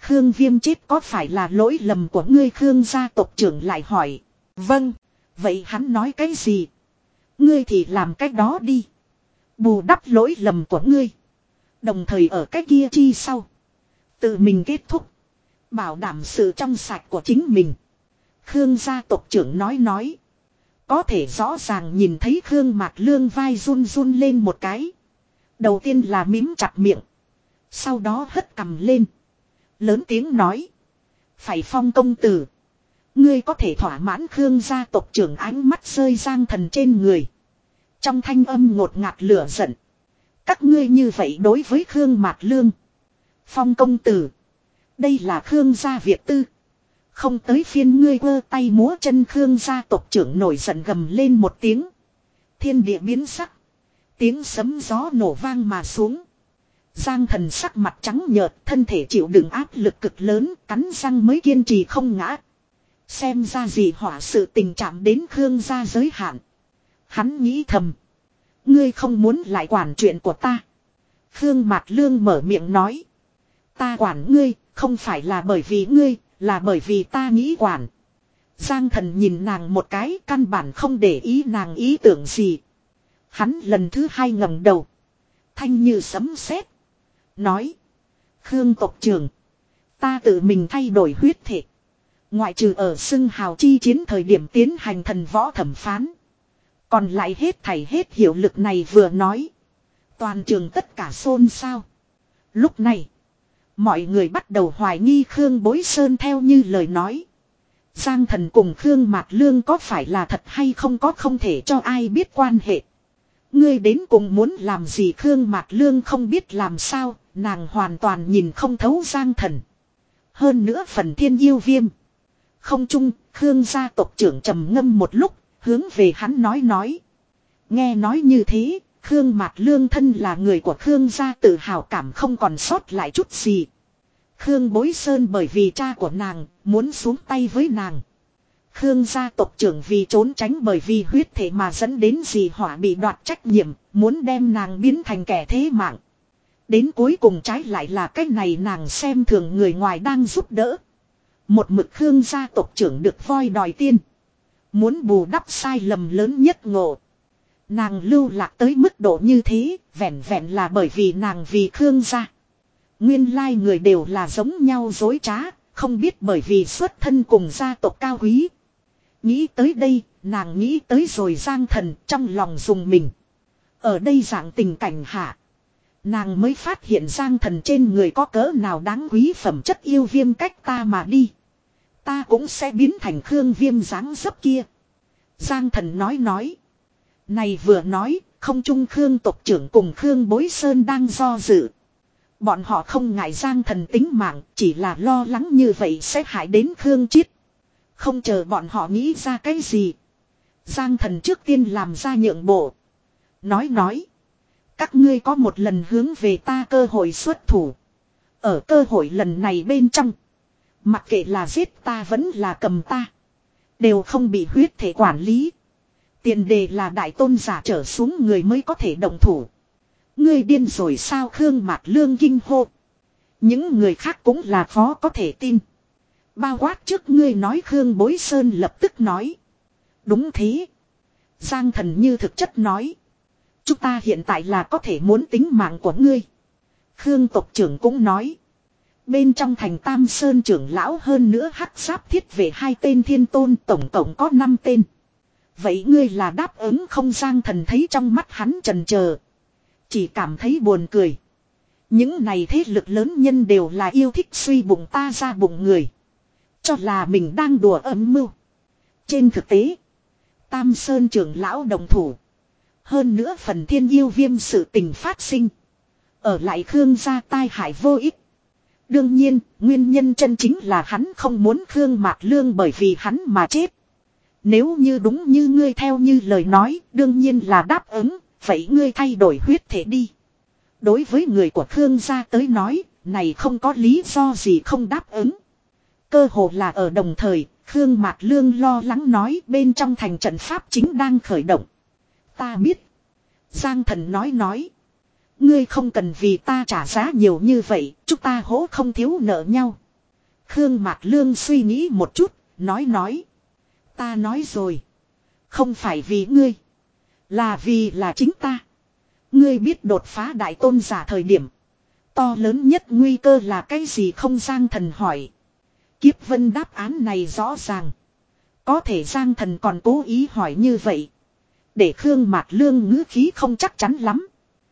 Khương Viêm chết có phải là lỗi lầm của ngươi? Khương gia tộc trưởng lại hỏi. Vâng. Vậy hắn nói cái gì? Ngươi thì làm cái đó đi. Bù đắp lỗi lầm của ngươi. Đồng thời ở cái kia chi sau. Tự mình kết thúc. Bảo đảm sự trong sạch của chính mình. Khương gia tộc trưởng nói nói. Có thể rõ ràng nhìn thấy Khương Mạc Lương vai run run lên một cái. Đầu tiên là mím chặt miệng. Sau đó hất cằm lên. Lớn tiếng nói. Phải Phong công tử. Ngươi có thể thỏa mãn Khương gia tộc trưởng ánh mắt rơi Giang Thần trên người. Trong thanh âm ngột ngạt lửa giận. Các ngươi như vậy đối với Khương Mạc Lương. Phong công tử. Đây là Khương gia việc tư. Không tới phiên ngươi quơ tay múa chân. Khương gia tộc trưởng nổi giận gầm lên một tiếng. Thiên địa biến sắc. Tiếng sấm gió nổ vang mà xuống. Giang Thần sắc mặt trắng nhợt, thân thể chịu đựng áp lực cực lớn, cắn răng mới kiên trì không ngã. Xem ra gì hỏa sự tình chạm đến Khương gia giới hạn. Hắn nghĩ thầm. Ngươi không muốn lại quản chuyện của ta. Khương Mạc Lương mở miệng nói. Ta quản ngươi, không phải là bởi vì ngươi, là bởi vì ta nghĩ quản. Giang Thần nhìn nàng một cái, căn bản không để ý nàng ý tưởng gì. Hắn lần thứ hai ngẩng đầu. Thanh như sấm sét. Nói. Khương tộc trưởng. Ta tự mình thay đổi huyết thể. Ngoại trừ ở xưng hào chi chiến thời điểm tiến hành thần võ thẩm phán. Còn lại hết thảy hết hiệu lực này vừa nói. Toàn trường tất cả xôn xao. Lúc này. Mọi người bắt đầu hoài nghi Khương Bối Sơn theo như lời nói. Giang Thần cùng Khương Mạc Lương có phải là thật hay không có không thể cho ai biết quan hệ. Ngươi đến cùng muốn làm gì? Khương Mạc Lương không biết làm sao, nàng hoàn toàn nhìn không thấu Giang Thần. Hơn nữa phần thiên yêu viêm. Không chung, Khương gia tộc trưởng trầm ngâm một lúc, hướng về hắn nói nói. Nghe nói như thế, Khương Mạc Lương thân là người của Khương gia tự hào cảm không còn sót lại chút gì. Khương Bối Sơn bởi vì cha của nàng, muốn xuống tay với nàng. Khương gia tộc trưởng vì trốn tránh bởi vì huyết thể mà dẫn đến dì hỏa bị đoạt trách nhiệm, muốn đem nàng biến thành kẻ thế mạng. Đến cuối cùng trái lại là cách này nàng xem thường người ngoài đang giúp đỡ. Một mực Khương gia tộc trưởng được voi đòi tiên. Muốn bù đắp sai lầm lớn nhất ngộ. Nàng lưu lạc tới mức độ như thế, vẹn vẹn là bởi vì nàng vì Khương gia. Nguyên lai người đều là giống nhau dối trá, không biết bởi vì xuất thân cùng gia tộc cao quý. Nghĩ tới đây, nàng nghĩ tới rồi Giang Thần trong lòng dùng mình. Ở đây dạng tình cảnh hạ. Nàng mới phát hiện Giang Thần trên người có cỡ nào đáng quý phẩm chất yêu viêm cách ta mà đi. Ta cũng sẽ biến thành Khương Viêm dáng dấp kia. Giang Thần nói nói. Này vừa nói, không chung Khương tộc trưởng cùng Khương Bối Sơn đang do dự. Bọn họ không ngại Giang Thần tính mạng, chỉ là lo lắng như vậy sẽ hại đến Khương Chiết. Không chờ bọn họ nghĩ ra cái gì. Giang Thần trước tiên làm ra nhượng bộ. Nói nói. Các ngươi có một lần hướng về ta cơ hội xuất thủ. Ở cơ hội lần này bên trong. Mặc kệ là giết ta vẫn là cầm ta. Đều không bị huyết thể quản lý. Tiền đề là đại tôn giả trở xuống người mới có thể động thủ. Ngươi điên rồi sao? Khương Mạc Lương kinh hô. Những người khác cũng là khó có thể tin. Bao quát trước ngươi nói. Khương Bối Sơn lập tức nói. Đúng thế. Giang Thần như thực chất nói. Chúng ta hiện tại là có thể muốn tính mạng của ngươi. Khương tộc trưởng cũng nói. Bên trong thành Tam Sơn trưởng lão hơn nữa hắc giáp thiết về hai tên thiên tôn, tổng cộng có năm tên. Vậy ngươi là đáp ứng không? Giang Thần thấy trong mắt hắn chần chờ, chỉ cảm thấy buồn cười. Những này thế lực lớn nhân đều là yêu thích suy bụng ta ra bụng người. Cho là mình đang đùa âm mưu. Trên thực tế, Tam Sơn trưởng lão đồng thủ. Hơn nữa phần thiên yêu viêm sự tình phát sinh. Ở lại Khương gia tai hại vô ích. Đương nhiên, nguyên nhân chân chính là hắn không muốn Khương Mạc Lương bởi vì hắn mà chết. Nếu như đúng như ngươi theo như lời nói, đương nhiên là đáp ứng, vậy ngươi thay đổi huyết thể đi. Đối với người của Khương gia tới nói, này không có lý do gì không đáp ứng. Cơ hồ là ở đồng thời, Khương Mạc Lương lo lắng nói bên trong thành trận pháp chính đang khởi động. Ta biết. Giang Thần nói nói. Ngươi không cần vì ta trả giá nhiều như vậy, chúng ta hỗ không thiếu nợ nhau. Khương Mạc Lương suy nghĩ một chút, nói nói. Ta nói rồi. Không phải vì ngươi. Là vì là chính ta. Ngươi biết đột phá đại tôn giả thời điểm. To lớn nhất nguy cơ là cái gì không? Giang Thần hỏi. Kiếp Vân đáp án này rõ ràng. Có thể Giang Thần còn cố ý hỏi như vậy. Để Khương Mạc Lương ngữ khí không chắc chắn lắm.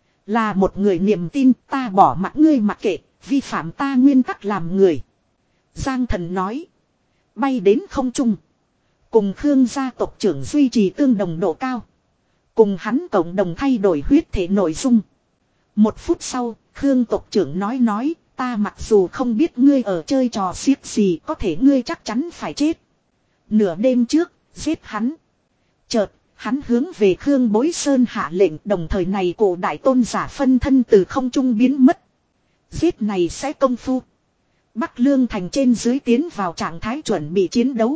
Là một người niềm tin, ta bỏ mặc ngươi mặc kệ, vi phạm ta nguyên tắc làm người. Giang Thần nói. Bay đến không trung. Cùng Khương gia tộc trưởng duy trì tương đồng độ cao. Cùng hắn cộng đồng thay đổi huyết thể nội dung. Một phút sau, Khương tộc trưởng nói nói, ta mặc dù không biết ngươi ở chơi trò xiếc gì, có thể ngươi chắc chắn phải chết. Nửa đêm trước, giết hắn. Chợt, hắn hướng về Khương Bối Sơn hạ lệnh, đồng thời này cổ đại tôn giả phân thân từ không trung biến mất. Giết này sẽ công phu. Bắc Lương thành trên dưới tiến vào trạng thái chuẩn bị chiến đấu.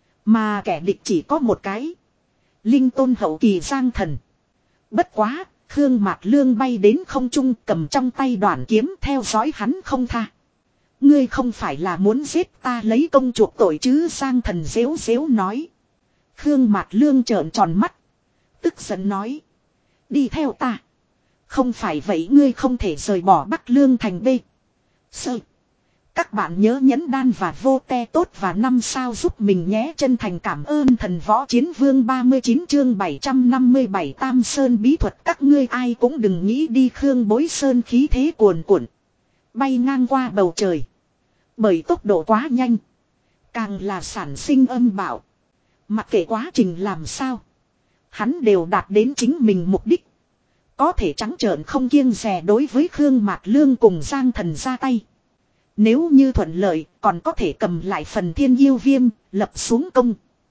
Mà kẻ địch chỉ có một cái. Linh tôn hậu kỳ Giang Thần. Bất quá, Khương Mạc Lương bay đến không trung cầm trong tay đoạn kiếm theo dõi hắn không tha. Ngươi không phải là muốn giết ta lấy công chuộc tội chứ? Giang Thần dếu dếu nói. Khương Mạc Lương trợn tròn mắt. Tức giận nói. Đi theo ta. Không phải vậy ngươi không thể rời bỏ Bắc Lương thành B. Sơ. Các bạn nhớ nhấn đan và vô te tốt và năm sao giúp mình nhé. Chân thành cảm ơn thần võ chiến vương ba mươi chín chương bảy trăm năm mươi bảy Tam Sơn bí thuật. Các ngươi ai cũng đừng nghĩ đi. Khương Bối Sơn khí thế cuồn cuộn. Bay ngang qua bầu trời. Bởi tốc độ quá nhanh. Càng là sản sinh âm bạo. Mặc kệ quá trình làm sao. Hắn đều đạt đến chính mình mục đích. Có thể trắng trợn không kiêng dè đối với Khương Mạc Lương cùng Giang Thần ra tay. Nếu như thuận lợi còn có thể cầm lại phần thiên yêu viêm, lập xuống công.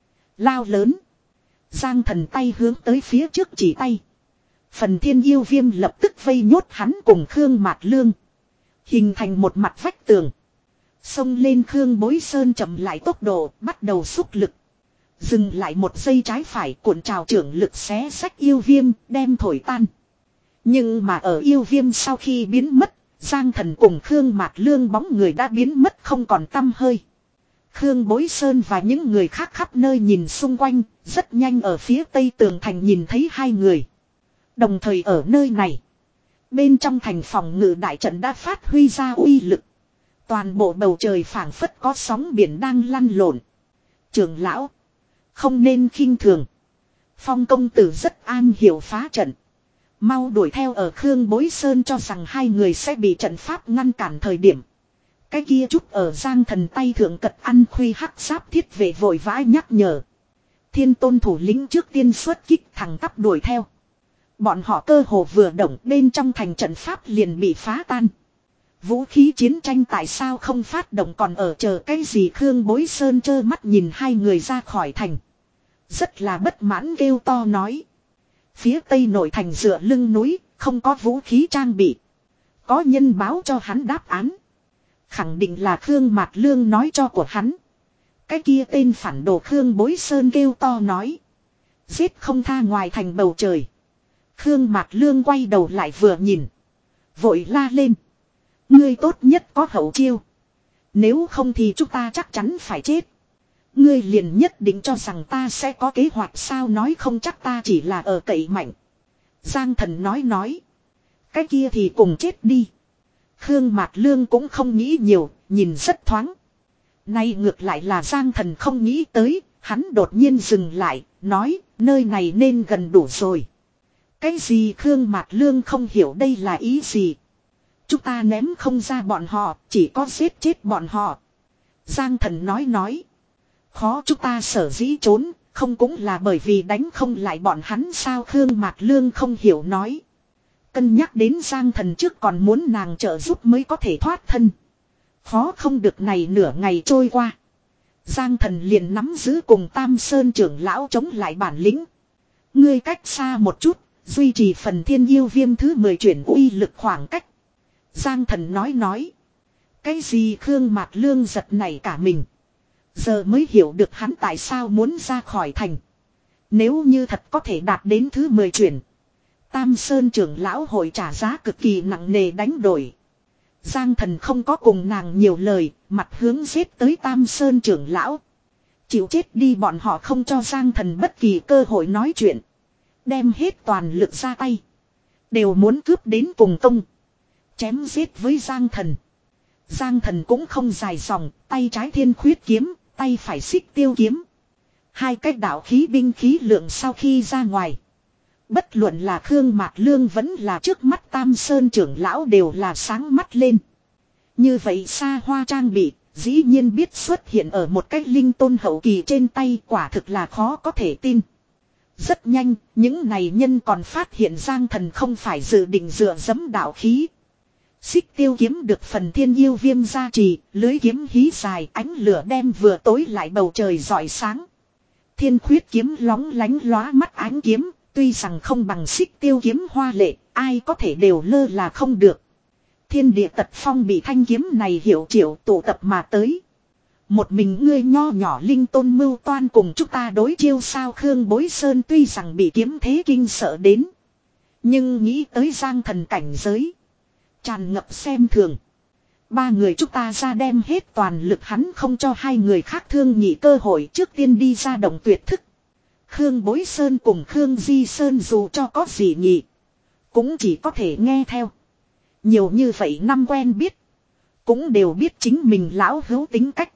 Lao lớn. Giang Thần tay hướng tới phía trước chỉ tay. Phần thiên yêu viêm lập tức vây nhốt hắn cùng Khương Mạc Lương. Hình thành một mặt vách tường. Xông lên Khương Bối Sơn chậm lại tốc độ, bắt đầu xúc lực. Dừng lại một giây trái phải, cuộn trào trưởng lực xé xách yêu viêm, đem thổi tan. Nhưng mà ở yêu viêm sau khi biến mất, Giang Thần cùng Khương Mạc Lương bóng người đã biến mất không còn tăm hơi. Khương Bối Sơn và những người khác khắp nơi nhìn xung quanh, rất nhanh ở phía tây tường thành nhìn thấy hai người. Đồng thời ở nơi này, bên trong thành phòng ngự đại trận đã phát huy ra uy lực. Toàn bộ bầu trời phảng phất có sóng biển đang lăn lộn. Trưởng lão, không nên khinh thường. Phong công tử rất an hiểu phá trận. Mau đuổi theo. Ở Khương Bối Sơn cho rằng hai người sẽ bị trận pháp ngăn cản thời điểm. Cái kia chút ở Giang Thần tay thượng cật ăn khuy hắc giáp thiết vệ vội vã nhắc nhở. Thiên tôn thủ lĩnh trước tiên xuất kích thẳng tắp đuổi theo. Bọn họ cơ hồ vừa động bên trong thành trận pháp liền bị phá tan. Vũ khí chiến tranh tại sao không phát động còn ở chờ cái gì? Khương Bối Sơn trơ mắt nhìn hai người ra khỏi thành. Rất là bất mãn kêu to nói. Phía tây nội thành dựa lưng núi, không có vũ khí trang bị. Có nhân báo cho hắn đáp án. Khẳng định là Khương Mạc Lương nói cho của hắn. Cái kia tên phản đồ Khương Bối Sơn kêu to nói. Giết không tha ngoài thành bầu trời. Khương Mạc Lương quay đầu lại vừa nhìn. Vội la lên. Ngươi tốt nhất có hậu chiêu. Nếu không thì chúng ta chắc chắn phải chết. Ngươi liền nhất định cho rằng ta sẽ có kế hoạch sao? Nói không chắc ta chỉ là ở cậy mạnh. Giang Thần nói nói. Cái kia thì cùng chết đi. Khương Mạc Lương cũng không nghĩ nhiều, nhìn rất thoáng. Nay ngược lại là Giang Thần không nghĩ tới, hắn đột nhiên dừng lại, nói, nơi này nên gần đủ rồi. Cái gì? Khương Mạc Lương không hiểu đây là ý gì. Chúng ta ném không ra bọn họ, chỉ có giết chết bọn họ. Giang Thần nói nói. Khó chúng ta sở dĩ trốn, không cũng là bởi vì đánh không lại bọn hắn sao? Khương Mạc Lương không hiểu nói. Cân nhắc đến Giang Thần trước còn muốn nàng trợ giúp mới có thể thoát thân. Khó không được này nửa ngày trôi qua. Giang Thần liền nắm giữ cùng Tam Sơn trưởng lão chống lại bản lĩnh. Ngươi cách xa một chút, duy trì phần thiên yêu viêm thứ mười chuyển uy lực khoảng cách. Giang Thần nói nói. Cái gì? Khương Mạc Lương giật nảy cả mình. Giờ mới hiểu được hắn tại sao muốn ra khỏi thành. Nếu như thật có thể đạt đến thứ mười chuyển, Tam Sơn trưởng lão hội trả giá cực kỳ nặng nề đánh đổi. Giang Thần không có cùng nàng nhiều lời, mặt hướng giết tới Tam Sơn trưởng lão. Chịu chết đi, bọn họ không cho Giang Thần bất kỳ cơ hội nói chuyện. Đem hết toàn lực ra tay. Đều muốn cướp đến cùng công. Chém giết với Giang Thần. Giang Thần cũng không dài dòng, tay trái thiên khuyết kiếm, tay phải xích tiêu kiếm. Hai cách đạo khí binh khí lượng sau khi ra ngoài. Bất luận là Khương Mạc Lương vẫn là trước mắt Tam Sơn trưởng lão đều là sáng mắt lên. Như vậy xa hoa trang bị, dĩ nhiên biết xuất hiện ở một cách linh tôn hậu kỳ trên tay, quả thực là khó có thể tin. Rất nhanh, những này nhân còn phát hiện Giang Thần không phải dự định dựa dẫm đạo khí. Xích tiêu kiếm được phần thiên yêu viêm gia trì, lưới kiếm hí dài, ánh lửa đem vừa tối lại bầu trời rọi sáng. Thiên khuyết kiếm lóng lánh lóa mắt ánh kiếm, tuy rằng không bằng xích tiêu kiếm hoa lệ, ai có thể đều lơ là không được. Thiên địa tật phong bị thanh kiếm này hiểu triệu tụ tập mà tới. Một mình ngươi nho nhỏ linh tôn mưu toan cùng chúng ta đối chiêu sao? Khương Bối Sơn tuy rằng bị kiếm thế kinh sợ đến, nhưng nghĩ tới Giang Thần cảnh giới, tràn ngập xem thường. Ba người chúng ta ra đem hết toàn lực, hắn không cho hai người khác thương nghị cơ hội, trước tiên đi ra động tuyệt thức. Khương Bối Sơn cùng Khương Di Sơn dù cho có gì nhỉ, cũng chỉ có thể nghe theo. Nhiều như vậy năm quen biết, cũng đều biết chính mình lão hữu tính cách.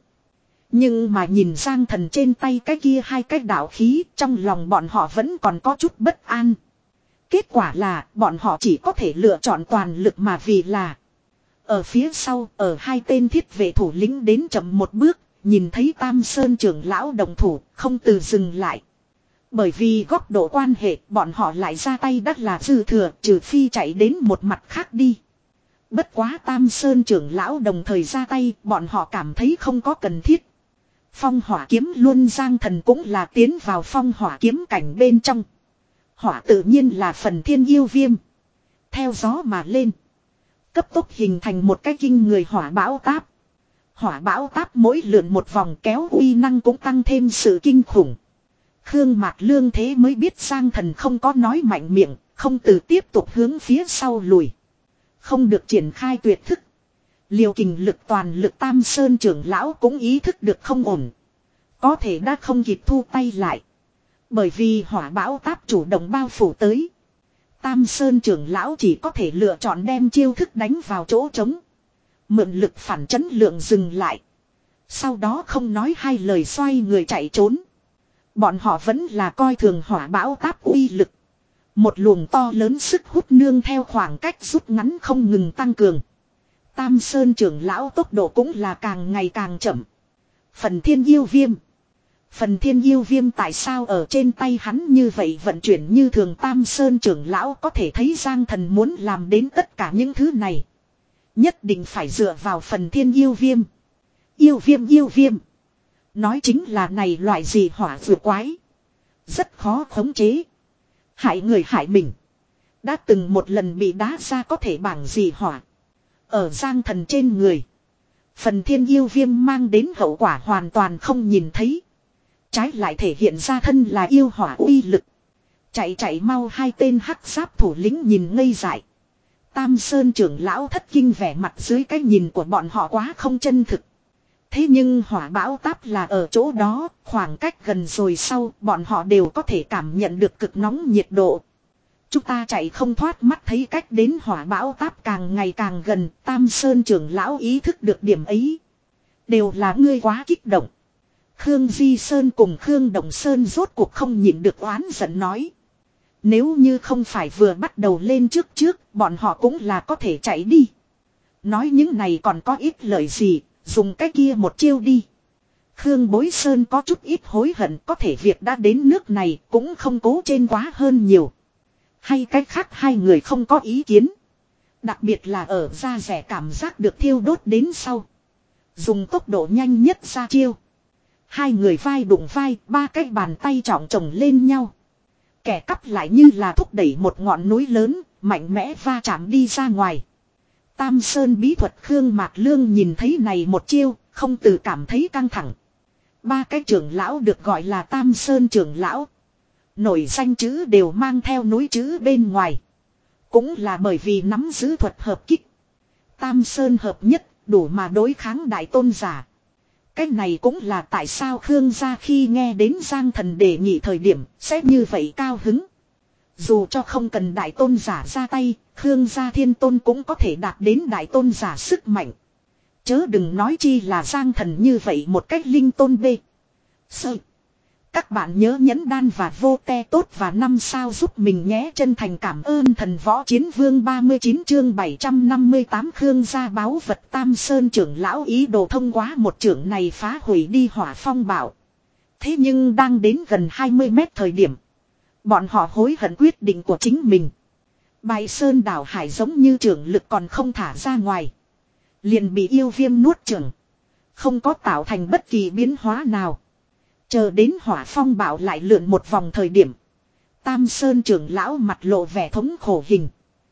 Nhưng mà nhìn Giang Thần trên tay cái kia hai cái đạo khí, trong lòng bọn họ vẫn còn có chút bất an. Kết quả là bọn họ chỉ có thể lựa chọn toàn lực, mà vì là ở phía sau, ở hai tên thiết vệ thủ lĩnh đến chậm một bước, nhìn thấy Tam Sơn trưởng lão đồng thủ, không từ dừng lại. Bởi vì góc độ quan hệ, bọn họ lại ra tay đắt là dư thừa, trừ phi chạy đến một mặt khác đi. Bất quá Tam Sơn trưởng lão đồng thời ra tay, bọn họ cảm thấy không có cần thiết. Phong hỏa kiếm luôn, Giang Thần cũng là tiến vào phong hỏa kiếm cảnh bên trong. Hỏa tự nhiên là phần thiên yêu viêm. Theo gió mà lên, cấp tốc hình thành một cái kinh người hỏa bão táp. Hỏa bão táp mỗi lượn một vòng kéo uy năng cũng tăng thêm sự kinh khủng. Khương Mạc Lương thế mới biết Giang Thần không có nói mạnh miệng, không từ tiếp tục hướng phía sau lùi. Không được triển khai tuyệt thức. Liều kình lực toàn lực Tam Sơn trưởng lão cũng ý thức được không ổn. Có thể đã không kịp thu tay lại. Bởi vì hỏa bão táp chủ động bao phủ tới. Tam Sơn trưởng lão chỉ có thể lựa chọn đem chiêu thức đánh vào chỗ trống. Mượn lực phản chấn lượng dừng lại. Sau đó không nói hai lời xoay người chạy trốn. Bọn họ vẫn là coi thường hỏa bão táp uy lực. Một luồng to lớn sức hút nương theo khoảng cách rút ngắn không ngừng tăng cường. Tam Sơn trưởng lão tốc độ cũng là càng ngày càng chậm. Phần thiên yêu viêm. Phần thiên yêu viêm tại sao ở trên tay hắn như vậy vận chuyển như thường? Tam Sơn trưởng lão có thể thấy Giang Thần muốn làm đến tất cả những thứ này. Nhất định phải dựa vào phần thiên yêu viêm. Yêu viêm yêu viêm. Nói chính là này loại gì hỏa vừa quái. Rất khó khống chế. Hại người hại mình. Đã từng một lần bị đá ra có thể bảng gì hỏa. Ở Giang Thần trên người, phần thiên yêu viêm mang đến hậu quả hoàn toàn không nhìn thấy. Trái lại thể hiện ra thân là yêu hỏa uy lực. Chạy chạy mau, hai tên hắc giáp thủ lĩnh nhìn ngây dại. Tam Sơn trưởng lão thất kinh, vẻ mặt dưới cái nhìn của bọn họ quá không chân thực. Thế nhưng hỏa bão táp là ở chỗ đó, khoảng cách gần rồi sau, bọn họ đều có thể cảm nhận được cực nóng nhiệt độ. Chúng ta chạy không thoát, mắt thấy cách đến hỏa bão táp càng ngày càng gần. Tam Sơn trưởng lão ý thức được điểm ấy. Đều là ngươi quá kích động. Khương Di Sơn cùng Khương Động Sơn rốt cuộc không nhịn được oán giận nói. Nếu như không phải vừa bắt đầu lên trước trước, bọn họ cũng là có thể chạy đi. Nói những này còn có ít lợi gì, dùng cái kia một chiêu đi. Khương Bối Sơn có chút ít hối hận, có thể việc đã đến nước này cũng không cố trên quá hơn nhiều. Hay cách khác hai người không có ý kiến. Đặc biệt là ở da rẻ cảm giác được thiêu đốt đến sau. Dùng tốc độ nhanh nhất ra chiêu. Hai người vai đụng vai, ba cái bàn tay trọng chồng lên nhau. Kẻ cắp lại như là thúc đẩy một ngọn núi lớn, mạnh mẽ va chạm đi ra ngoài. Tam Sơn bí thuật Khương Mạc Lương nhìn thấy này một chiêu, không từ cảm thấy căng thẳng. Ba cái trưởng lão được gọi là Tam Sơn trưởng lão. Nổi danh chữ đều mang theo núi chữ bên ngoài. Cũng là bởi vì nắm giữ thuật hợp kích. Tam Sơn hợp nhất, đủ mà đối kháng đại tôn giả. Cái này cũng là tại sao Khương gia khi nghe đến Giang Thần đề nghị thời điểm sẽ như vậy cao hứng. Dù cho không cần đại tôn giả ra tay, Khương gia thiên tôn cũng có thể đạt đến đại tôn giả sức mạnh. Chớ đừng nói chi là Giang Thần như vậy một cách linh tôn bê. Sơ. Các bạn nhớ nhấn đan và vô te tốt và năm sao giúp mình nhé, chân thành cảm ơn. Thần võ chiến vương ba mươi chín chương bảy trăm năm mươi tám Khương gia báu vật. Tam Sơn trưởng lão ý đồ thông qua một trưởng này phá hủy đi Hỏa Phong Bảo. Thế nhưng đang đến gần hai mươi mét thời điểm, bọn họ hối hận quyết định của chính mình. Bài Sơn đảo hải giống như trưởng lực còn không thả ra ngoài, liền bị yêu viêm nuốt chửng, không có tạo thành bất kỳ biến hóa nào. Chờ đến Hỏa Phong Bảo lại lượn một vòng thời điểm, Tam Sơn trưởng lão mặt lộ vẻ thống khổ hình,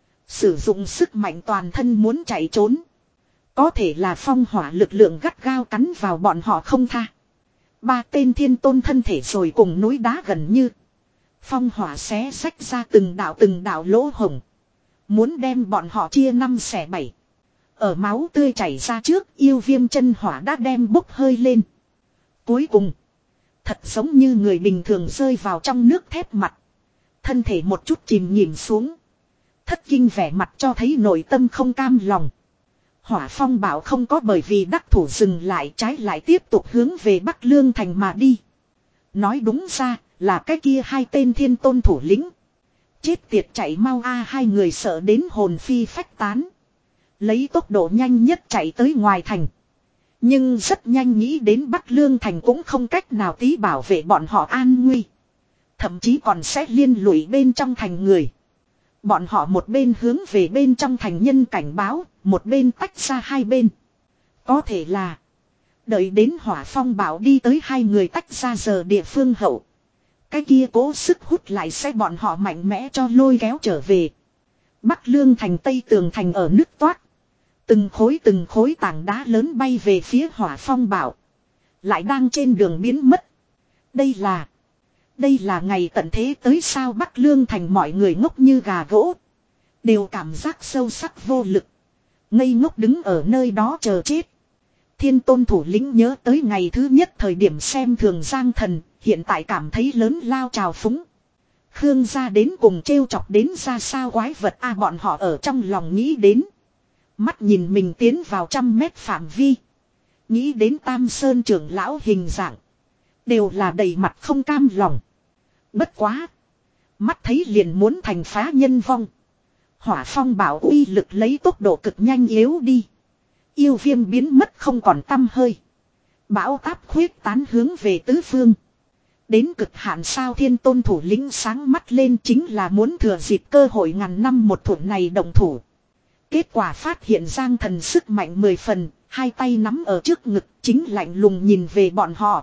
sử dụng sức mạnh toàn thân muốn chạy trốn. Có thể là phong hỏa lực lượng gắt gao cắn vào bọn họ không tha. Ba tên thiên tôn thân thể rồi cùng núi đá gần như. Phong hỏa xé xách ra từng đạo từng đạo lỗ hổng, muốn đem bọn họ chia năm xẻ bảy. Ở máu tươi chảy ra trước, yêu viêm chân hỏa đã đem bốc hơi lên. Cuối cùng, thật giống như người bình thường rơi vào trong nước thép mặt. Thân thể một chút chìm nhìm xuống. Thất kinh vẻ mặt cho thấy nội tâm không cam lòng. Hỏa Phong Bảo không có bởi vì đắc thủ dừng lại, trái lại tiếp tục hướng về Bắc Lương Thành mà đi. Nói đúng ra là cái kia hai tên thiên tôn thủ lĩnh. Chết tiệt chạy mau a, hai người sợ đến hồn phi phách tán. Lấy tốc độ nhanh nhất chạy tới ngoài thành. Nhưng rất nhanh nghĩ đến Bắc Lương Thành cũng không cách nào tí bảo vệ bọn họ an nguy. Thậm chí còn sẽ liên lụy bên trong thành người. Bọn họ một bên hướng về bên trong thành nhân cảnh báo, một bên tách ra hai bên. Có thể là đợi đến Hỏa Phong Bảo đi tới hai người tách ra giờ địa phương hậu, cái kia cố sức hút lại sẽ bọn họ mạnh mẽ cho lôi kéo trở về. Bắc Lương Thành Tây tường thành ở nước toát. Từng khối từng khối tảng đá lớn bay về phía Hỏa Phong Bảo, lại đang trên đường biến mất. Đây là Đây là ngày tận thế tới sao? Bắc Lương Thành mọi người ngốc như gà gỗ, đều cảm giác sâu sắc vô lực, ngây ngốc đứng ở nơi đó chờ chết. Thiên tôn thủ lĩnh nhớ tới ngày thứ nhất thời điểm xem thường Giang Thần, hiện tại cảm thấy lớn lao trào phúng. Khương gia đến cùng trêu chọc đến ra sao quái vật a, bọn họ ở trong lòng nghĩ đến. Mắt nhìn mình tiến vào trăm mét phạm vi, nghĩ đến Tam Sơn trưởng lão hình dạng, đều là đầy mặt không cam lòng. Bất quá, mắt thấy liền muốn thành phá nhân vong. Hỏa Phong Bảo uy lực lấy tốc độ cực nhanh yếu đi. Yêu viêm biến mất không còn tăm hơi. Bão táp khuyết tán hướng về tứ phương. Đến cực hạn sao? Thiên tôn thủ lĩnh sáng mắt lên, chính là muốn thừa dịp cơ hội ngàn năm một thủa này động thủ. Kết quả phát hiện Giang Thần sức mạnh mười phần, hai tay nắm ở trước ngực, chính lạnh lùng nhìn về bọn họ.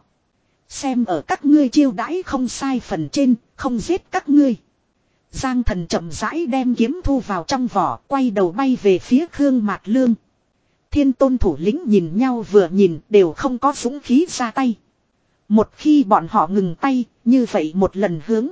Xem ở các ngươi chiêu đãi không sai phần trên, không giết các ngươi. Giang Thần chậm rãi đem kiếm thu vào trong vỏ, quay đầu bay về phía Khương Mạt Lương. Thiên tôn thủ lĩnh nhìn nhau vừa nhìn, đều không có dũng khí ra tay. Một khi bọn họ ngừng tay, như vậy một lần hướng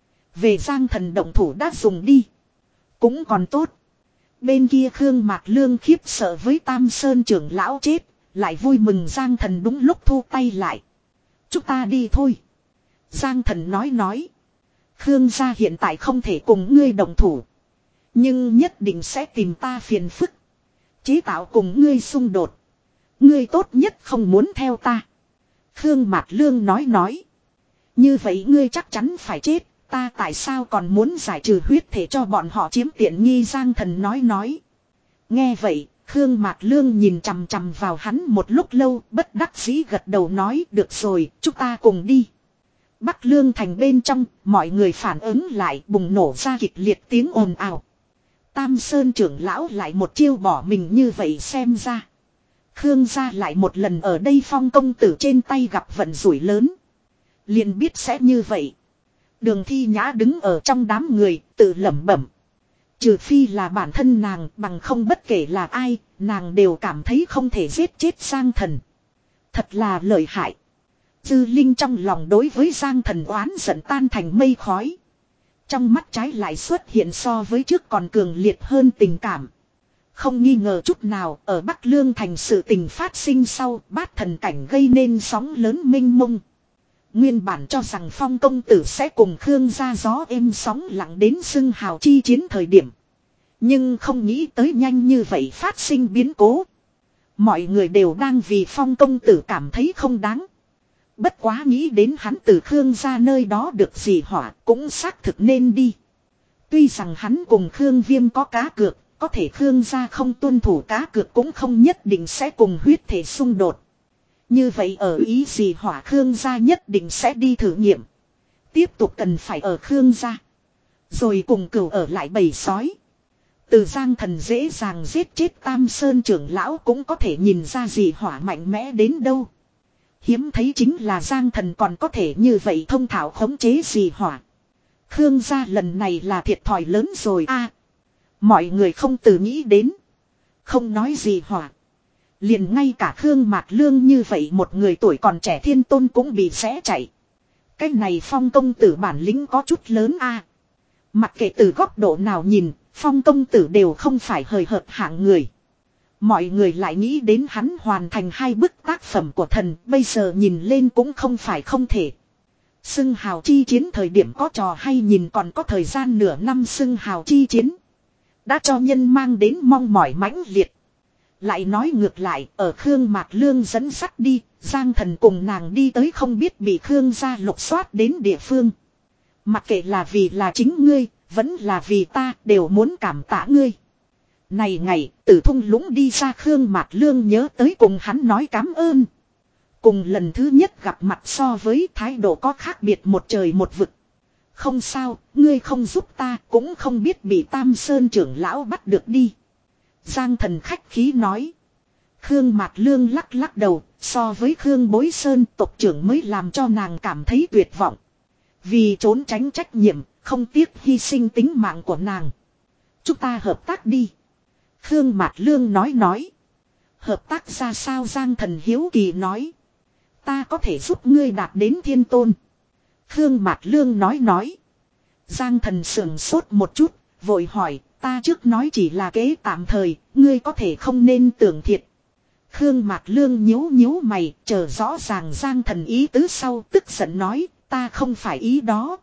về Giang Thần động thủ đã dùng đi, cũng còn tốt. Bên kia Khương Mạt Lương khiếp sợ với Tam Sơn trưởng lão chết, lại vui mừng Giang Thần đúng lúc thu tay lại. Chúng ta đi thôi. Giang Thần nói nói. Khương gia hiện tại không thể cùng ngươi đồng thủ, nhưng nhất định sẽ tìm ta phiền phức, chế tạo cùng ngươi xung đột. Ngươi tốt nhất không muốn theo ta. Khương Mạt Lương nói nói. Như vậy ngươi chắc chắn phải chết, ta tại sao còn muốn giải trừ huyết thể cho bọn họ chiếm tiện nghi? Giang Thần nói nói. Nghe vậy, Khương Mạt Lương nhìn chằm chằm vào hắn một lúc lâu, bất đắc dĩ gật đầu nói được rồi, chúng ta cùng đi. Bắc Lương Thành bên trong, mọi người phản ứng lại, bùng nổ ra kịch liệt tiếng ồn ào. Tam Sơn trưởng lão lại một chiêu bỏ mình, như vậy xem ra Khương gia lại một lần ở đây Phong công tử trên tay gặp vận rủi lớn. Liền biết sẽ như vậy. Đường Thi Nhã đứng ở trong đám người, tự lẩm bẩm. Trừ phi là bản thân nàng, bằng không bất kể là ai, nàng đều cảm thấy không thể giết chết Giang Thần. Thật là lợi hại. Dư Linh trong lòng đối với Giang Thần oán giận tan thành mây khói. Trong mắt trái lại xuất hiện so với trước còn cường liệt hơn tình cảm. Không nghi ngờ chút nào, ở Bắc Lương thành sự tình phát sinh sau, bát thần cảnh gây nên sóng lớn mênh mông. Nguyên bản cho rằng Phong công tử sẽ cùng Khương gia gió êm sóng lặng đến xưng hào chi chiến thời điểm. Nhưng không nghĩ tới nhanh như vậy phát sinh biến cố. Mọi người đều đang vì Phong công tử cảm thấy không đáng. Bất quá nghĩ đến hắn từ Khương gia nơi đó được gì hỏa cũng xác thực nên đi. Tuy rằng hắn cùng Khương Viêm có cá cược, có thể Khương gia không tuân thủ cá cược cũng không nhất định sẽ cùng huyết thể xung đột. Như vậy ở ý gì hỏa Khương gia nhất định sẽ đi thử nghiệm. Tiếp tục cần phải ở Khương gia. Rồi cùng cửu ở lại bầy sói. Từ Giang Thần dễ dàng giết chết Tam Sơn trưởng lão cũng có thể nhìn ra gì hỏa mạnh mẽ đến đâu. Hiếm thấy chính là Giang Thần còn có thể như vậy thông thạo khống chế gì hỏa. Khương gia lần này là thiệt thòi lớn rồi a. Mọi người không từ nghĩ đến. Không nói gì hỏa. Liền ngay cả Khương Mạt Lương như vậy một người tuổi còn trẻ thiên tôn cũng bị xé chạy. Cái này Phong công tử bản lĩnh có chút lớn a. Mặc kệ từ góc độ nào nhìn, Phong công tử đều không phải hời hợt hạng người. Mọi người lại nghĩ đến hắn hoàn thành hai bức tác phẩm của thần, bây giờ nhìn lên cũng không phải không thể. Xưng hào chi chiến thời điểm có trò hay nhìn còn có thời gian nửa năm xưng hào chi chiến. Đã cho nhân mang đến mong mỏi mãnh liệt. Lại nói ngược lại, ở Khương Mạt Lương dẫn sắt đi, Giang Thần cùng nàng đi tới không biết bị Khương gia lục soát đến địa phương. Mặc kệ là vì là chính ngươi, vẫn là vì ta, đều muốn cảm tạ ngươi. Này ngày, từ thung lũng đi ra Khương Mạt Lương nhớ tới cùng hắn nói cám ơn. Cùng lần thứ nhất gặp mặt so với thái độ có khác biệt một trời một vực. Không sao, ngươi không giúp ta cũng không biết bị Tam Sơn trưởng lão bắt được đi. Giang Thần khách khí nói. Khương Mạt Lương lắc lắc đầu, so với Khương Bối Sơn tộc trưởng mới làm cho nàng cảm thấy tuyệt vọng. Vì trốn tránh trách nhiệm, không tiếc hy sinh tính mạng của nàng. Chúng ta hợp tác đi. Khương Mạt Lương nói nói. Hợp tác ra sao Giang Thần hiếu kỳ nói. Ta có thể giúp ngươi đạt đến thiên tôn. Khương Mạt Lương nói nói. Giang Thần sườn sốt một chút, vội hỏi, ta trước nói chỉ là kế tạm thời, ngươi có thể không nên tưởng thiệt. Khương Mạt Lương nhíu nhíu mày, chờ rõ ràng Giang Thần ý tứ sau tức giận nói, ta không phải ý đó.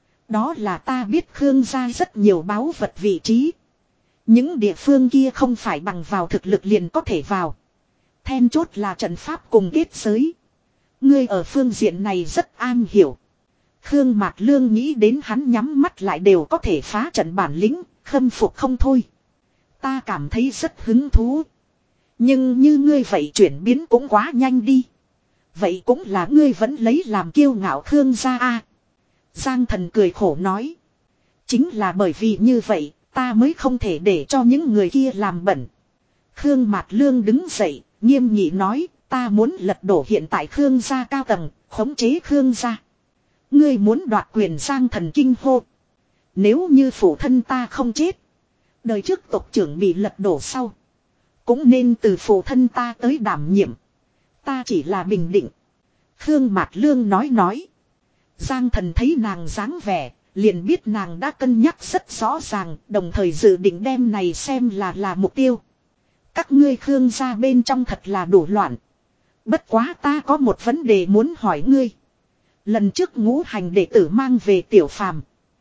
Đó là ta biết Khương gia rất nhiều báu vật vị trí. Những địa phương kia không phải bằng vào thực lực liền có thể vào. Then chốt là trận pháp cùng kết giới. Ngươi ở phương diện này rất am hiểu. Khương Mạt Lương nghĩ đến hắn nhắm mắt lại đều có thể phá trận bản lĩnh, khâm phục không thôi. Ta cảm thấy rất hứng thú. Nhưng như ngươi vậy chuyển biến cũng quá nhanh đi. Vậy cũng là ngươi vẫn lấy làm kiêu ngạo Khương gia a. Giang Thần cười khổ nói. Chính là bởi vì như vậy, ta mới không thể để cho những người kia làm bẩn. Khương Mạt Lương đứng dậy, nghiêm nghị nói, ta muốn lật đổ hiện tại Khương gia cao tầng, khống chế Khương gia. Ngươi muốn đoạt quyền Giang Thần kinh hô. Nếu như phụ thân ta không chết, đời trước tộc trưởng bị lật đổ sau, cũng nên từ phụ thân ta tới đảm nhiệm. Ta chỉ là bình định. Khương Mạt Lương nói nói. Giang Thần thấy nàng dáng vẻ, liền biết nàng đã cân nhắc rất rõ ràng, đồng thời dự định đem này xem là là mục tiêu. Các ngươi Khương gia bên trong thật là đủ loạn. Bất quá ta có một vấn đề muốn hỏi ngươi. Lần trước ngũ hành đệ tử mang về Tiểu Phàm,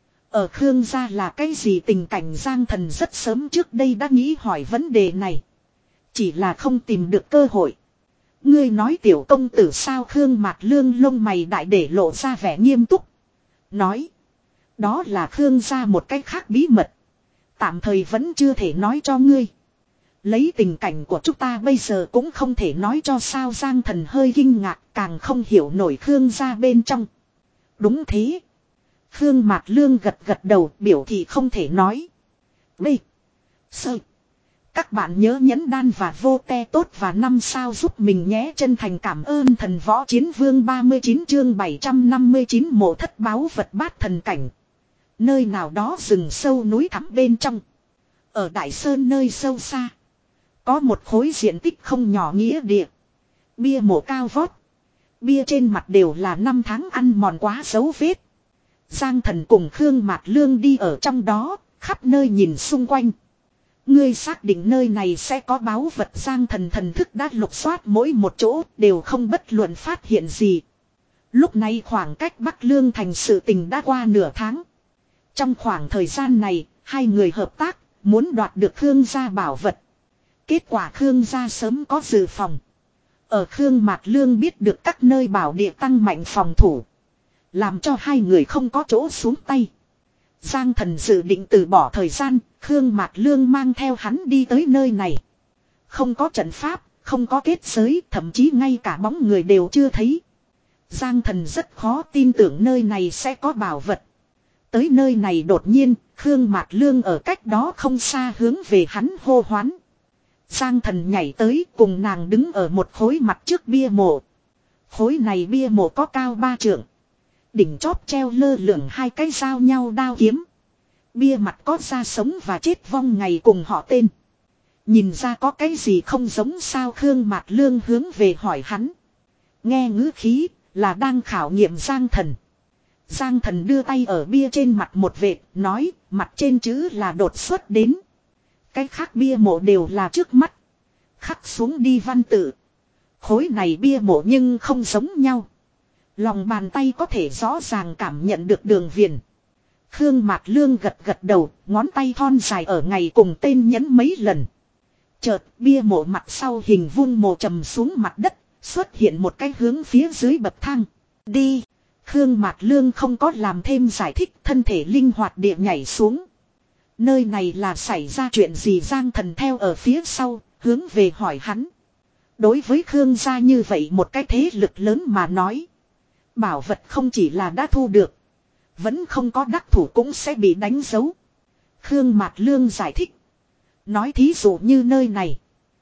ở Khương gia là cái gì tình cảnh? Giang Thần rất sớm trước đây đã nghĩ hỏi vấn đề này. Chỉ là không tìm được cơ hội. Ngươi nói tiểu công tử sao? Khương Mạt Lương lông mày đại để lộ ra vẻ nghiêm túc. Nói. Đó là Khương gia một cách khác bí mật. Tạm thời vẫn chưa thể nói cho ngươi. Lấy tình cảnh của chúng ta bây giờ cũng không thể nói cho sao? Giang Thần hơi kinh ngạc, càng không hiểu nổi Khương gia bên trong. Đúng thế. Khương Mạt Lương gật gật đầu, biểu thị không thể nói. B. Sơ. Các bạn nhớ nhấn đan và vô te tốt và năm sao giúp mình nhé. Chân thành cảm ơn. Thần Võ Chiến Vương ba mươi chín chương bảy trăm năm mươi chín mộ thất báu vật bát thần cảnh. Nơi nào đó rừng sâu núi thẳm bên trong. Ở Đại Sơn nơi sâu xa, có một khối diện tích không nhỏ nghĩa địa. Bia mộ cao vót. Bia trên mặt đều là năm tháng ăn mòn quá dấu vết. Giang Thần cùng Khương Mạt Lương đi ở trong đó, khắp nơi nhìn xung quanh. Ngươi xác định nơi này sẽ có báu vật. Giang Thần thần thức đã lục soát mỗi một chỗ đều không bất luận phát hiện gì. Lúc này khoảng cách Bắc Lương thành sự tình đã qua nửa tháng. Trong khoảng thời gian này, hai người hợp tác, muốn đoạt được Khương gia bảo vật. Kết quả Khương gia sớm có dự phòng. Ở Khương Mạc Lương biết được các nơi bảo địa tăng mạnh phòng thủ. Làm cho hai người không có chỗ xuống tay. Giang Thần dự định từ bỏ thời gian, Khương Mạc Lương mang theo hắn đi tới nơi này. Không có trận pháp, không có kết giới, thậm chí ngay cả bóng người đều chưa thấy. Giang Thần rất khó tin tưởng nơi này sẽ có bảo vật. Tới nơi này đột nhiên, Khương Mạc Lương ở cách đó không xa hướng về hắn hô hoán. Giang Thần nhảy tới cùng nàng đứng ở một khối mặt trước bia mộ. Khối này bia mộ có cao ba trượng. Đỉnh chóp treo lơ lửng hai cái giao nhau đao kiếm. Bia mặt có ra sống và chết vong ngày cùng họ tên. Nhìn ra có cái gì không giống sao. Khương Mạc Lương hướng về hỏi hắn. Nghe ngữ khí là đang khảo nghiệm Giang Thần. Giang Thần đưa tay ở bia trên mặt một vệt, nói mặt trên chữ là đột xuất đến. Cái khác bia mộ đều là trước mắt. Khắc xuống đi văn tự. Khối này bia mộ nhưng không giống nhau. Lòng bàn tay có thể rõ ràng cảm nhận được đường viền. Khương Mạc Lương gật gật đầu, ngón tay thon dài ở ngày cùng tên nhấn mấy lần. Chợt bia mộ mặt sau hình vuông mộ trầm xuống mặt đất, xuất hiện một cái hướng phía dưới bậc thang. Đi! Khương Mạc Lương không có làm thêm giải thích, thân thể linh hoạt địa nhảy xuống. Nơi này là xảy ra chuyện gì? Giang Thần theo ở phía sau, hướng về hỏi hắn. Đối với Khương gia như vậy một cái thế lực lớn mà nói. Bảo vật không chỉ là đã thu được. Vẫn không có đắc thủ cũng sẽ bị đánh dấu. Khương Mạc Lương giải thích. Nói thí dụ như nơi này.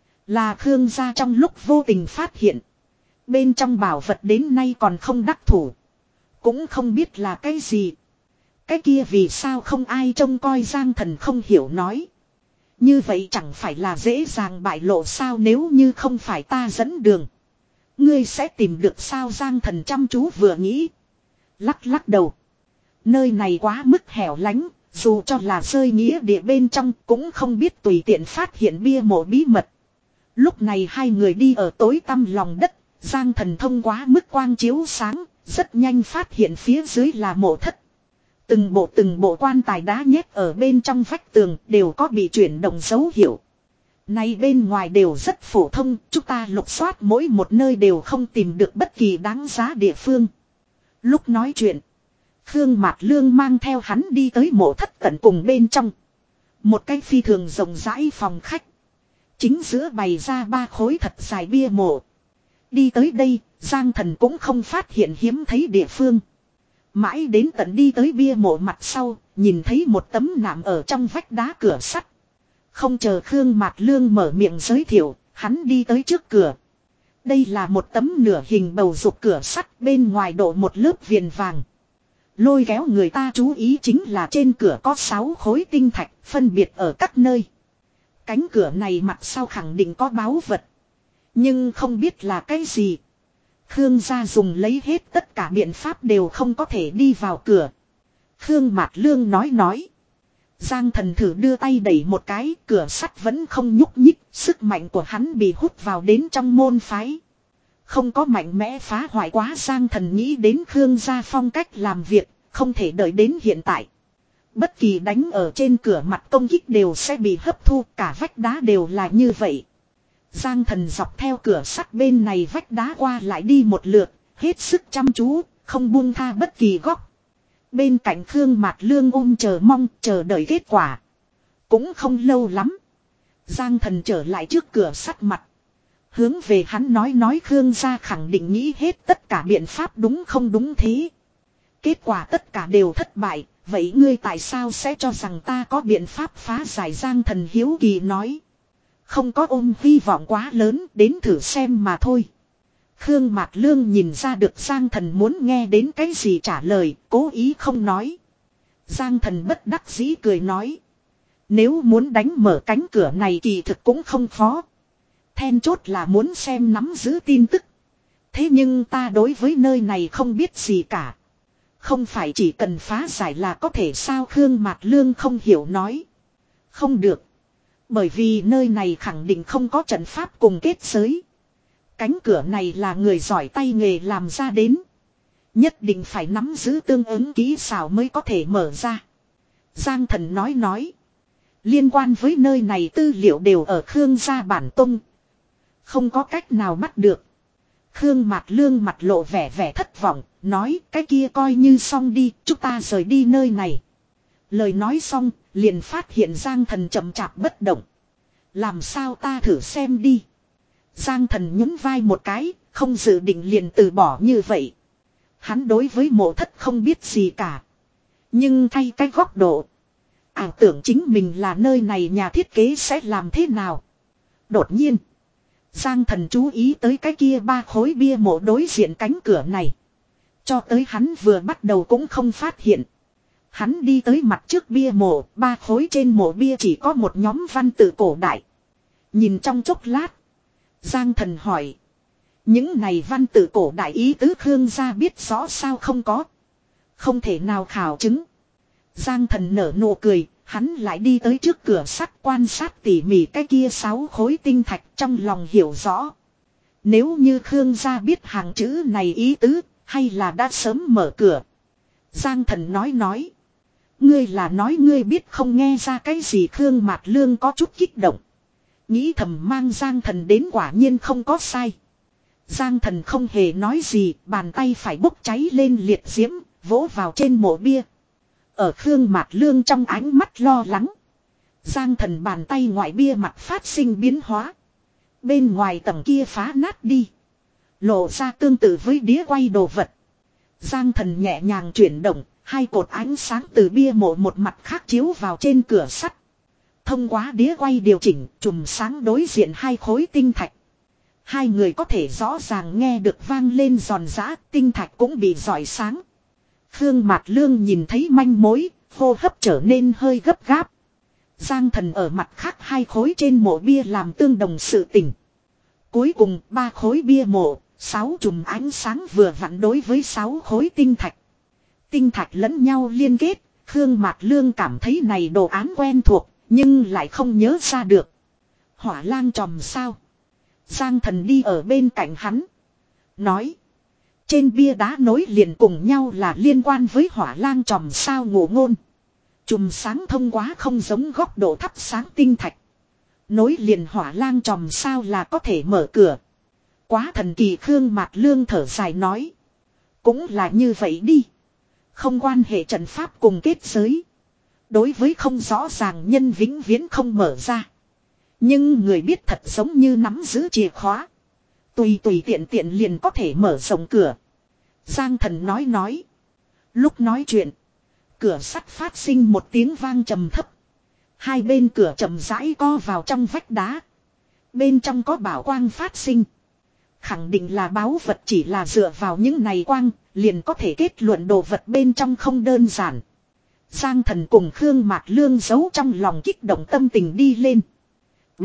Là Khương gia trong lúc vô tình phát hiện. Bên trong bảo vật đến nay còn không đắc thủ. Cũng không biết là cái gì. Cái kia vì sao không ai trông coi? Giang Thần không hiểu nói. Như vậy chẳng phải là dễ dàng bại lộ sao? Nếu như không phải ta dẫn đường. Ngươi sẽ tìm được sao? Giang Thần chăm chú vừa nghĩ. Lắc lắc đầu. Nơi này quá mức hẻo lánh. Dù cho là rơi nghĩa địa bên trong cũng không biết tùy tiện phát hiện bia mộ bí mật. Lúc này hai người đi ở tối tăm lòng đất. Giang Thần thông quá mức quang chiếu sáng. Rất nhanh phát hiện phía dưới là mộ thất. Từng bộ từng bộ quan tài đá nhét ở bên trong vách tường đều có bị chuyển động dấu hiệu. Này bên ngoài đều rất phổ thông, chúng ta lục soát mỗi một nơi đều không tìm được bất kỳ đáng giá địa phương. Lúc nói chuyện, Khương Mạc Lương mang theo hắn đi tới mộ thất tận cùng bên trong. Một cái phi thường rộng rãi phòng khách. Chính giữa bày ra ba khối thật dài bia mộ. Đi tới đây, Giang Thần cũng không phát hiện hiếm thấy địa phương. Mãi đến tận đi tới bia mộ mặt sau, nhìn thấy một tấm nạm ở trong vách đá cửa sắt. Không chờ Khương Mạc Lương mở miệng giới thiệu, hắn đi tới trước cửa. Đây là một tấm nửa hình bầu dục cửa sắt, bên ngoài đổ một lớp viền vàng. Lôi kéo người ta chú ý chính là trên cửa có sáu khối tinh thạch phân biệt ở các nơi. Cánh cửa này mặt sau khẳng định có báu vật. Nhưng không biết là cái gì. Khương gia dùng lấy hết tất cả biện pháp đều không có thể đi vào cửa. Khương Mạc Lương nói nói. Giang Thần thử đưa tay đẩy một cái, cửa sắt vẫn không nhúc nhích, sức mạnh của hắn bị hút vào đến trong môn phái. Không có mạnh mẽ phá hoại quá. Giang Thần nghĩ đến Khương gia phong cách làm việc, không thể đợi đến hiện tại. Bất kỳ đánh ở trên cửa mặt công kích đều sẽ bị hấp thu, cả vách đá đều là như vậy. Giang Thần dọc theo cửa sắt bên này vách đá qua lại đi một lượt, hết sức chăm chú, không buông tha bất kỳ góc. Bên cạnh Khương Mạc Lương ôm chờ mong, chờ đợi kết quả. Cũng không lâu lắm. Giang Thần trở lại trước cửa sắt mặt. Hướng về hắn nói nói Khương gia khẳng định nghĩ hết tất cả biện pháp đúng không đúng thế. Kết quả tất cả đều thất bại, vậy ngươi tại sao sẽ cho rằng ta có biện pháp phá giải? Giang Thần hiếu kỳ nói. Không có ôm hy vọng quá lớn, đến thử xem mà thôi. Khương Mạc Lương nhìn ra được Giang Thần muốn nghe đến cái gì trả lời, cố ý không nói. Giang Thần bất đắc dĩ cười nói. Nếu muốn đánh mở cánh cửa này kỳ thực cũng không khó. Then chốt là muốn xem nắm giữ tin tức. Thế nhưng ta đối với nơi này không biết gì cả. Không phải chỉ cần phá giải là có thể sao? Khương Mạc Lương không hiểu nói. Không được. Bởi vì nơi này khẳng định không có trận pháp cùng kết giới. Cánh cửa này là người giỏi tay nghề làm ra đến. Nhất định phải nắm giữ tương ứng kỹ xảo mới có thể mở ra. Giang Thần nói nói. Liên quan với nơi này tư liệu đều ở Khương gia bản tông. Không có cách nào bắt được. Khương Mạt Lương mặt lộ vẻ vẻ thất vọng. Nói cái kia coi như xong đi. Chúng ta rời đi nơi này. Lời nói xong liền phát hiện Giang Thần chậm chạp bất động. Làm sao ta thử xem đi. Giang Thần nhún vai một cái. Không dự định liền từ bỏ như vậy. Hắn đối với mộ thất không biết gì cả. Nhưng thay cái góc độ. Ảo tưởng chính mình là nơi này nhà thiết kế sẽ làm thế nào. Đột nhiên. Giang Thần chú ý tới cái kia ba khối bia mộ đối diện cánh cửa này. Cho tới hắn vừa bắt đầu cũng không phát hiện. Hắn đi tới mặt trước bia mộ. Ba khối trên mộ bia chỉ có một nhóm văn tự cổ đại. Nhìn trong chốc lát. Giang Thần hỏi. Những này văn tự cổ đại ý tứ Khương gia biết rõ sao không có. Không thể nào khảo chứng. Giang Thần nở nụ cười. Hắn lại đi tới trước cửa sắt quan sát tỉ mỉ cái kia sáu khối tinh thạch trong lòng hiểu rõ. Nếu như Khương gia biết hàng chữ này ý tứ, hay là đã sớm mở cửa. Giang Thần nói nói. Ngươi là nói ngươi biết không nghe ra cái gì. Khương Mạt Lương có chút kích động. Nghĩ thầm mang Giang Thần đến quả nhiên không có sai. Giang Thần không hề nói gì, bàn tay phải bốc cháy lên liệt diễm, vỗ vào trên mộ bia. Ở Khương Mạt Lương trong ánh mắt lo lắng. Giang Thần bàn tay ngoại bia mặt phát sinh biến hóa. Bên ngoài tầng kia phá nát đi. Lộ ra tương tự với đĩa quay đồ vật. Giang Thần nhẹ nhàng chuyển động, hai cột ánh sáng từ bia mộ một mặt khác chiếu vào trên cửa sắt. Thông qua đĩa quay điều chỉnh, chùm sáng đối diện hai khối tinh thạch. Hai người có thể rõ ràng nghe được vang lên giòn giã, tinh thạch cũng bị rọi sáng. Khương Mạt Lương nhìn thấy manh mối, hô hấp trở nên hơi gấp gáp. Giang Thần ở mặt khác hai khối trên mộ bia làm tương đồng sự tình. Cuối cùng ba khối bia mộ, sáu chùm ánh sáng vừa vặn đối với sáu khối tinh thạch. Tinh thạch lẫn nhau liên kết, Khương Mạt Lương cảm thấy này đồ án quen thuộc, nhưng lại không nhớ ra được. Hỏa lang tròm sao? Giang Thần đi ở bên cạnh hắn. Nói. Trên bia đá nối liền cùng nhau là liên quan với hỏa lang tròm sao ngụ ngôn. Chùm sáng thông quá không giống góc độ thắp sáng tinh thạch. Nối liền hỏa lang tròm sao là có thể mở cửa. Quá thần kỳ. Khương Mạt Lương thở dài nói. Cũng là như vậy đi. Không quan hệ trận pháp cùng kết giới. Đối với không rõ ràng nhân vĩnh viễn không mở ra. Nhưng người biết thật giống như nắm giữ chìa khóa. Tùy tùy tiện tiện liền có thể mở rộng cửa. Giang Thần nói nói. Lúc nói chuyện. Cửa sắt phát sinh một tiếng vang trầm thấp. Hai bên cửa chậm rãi co vào trong vách đá. Bên trong có bảo quang phát sinh. Khẳng định là báu vật, chỉ là dựa vào những này quang. Liền có thể kết luận đồ vật bên trong không đơn giản. Giang Thần cùng Khương Mạt Lương giấu trong lòng kích động tâm tình đi lên. B.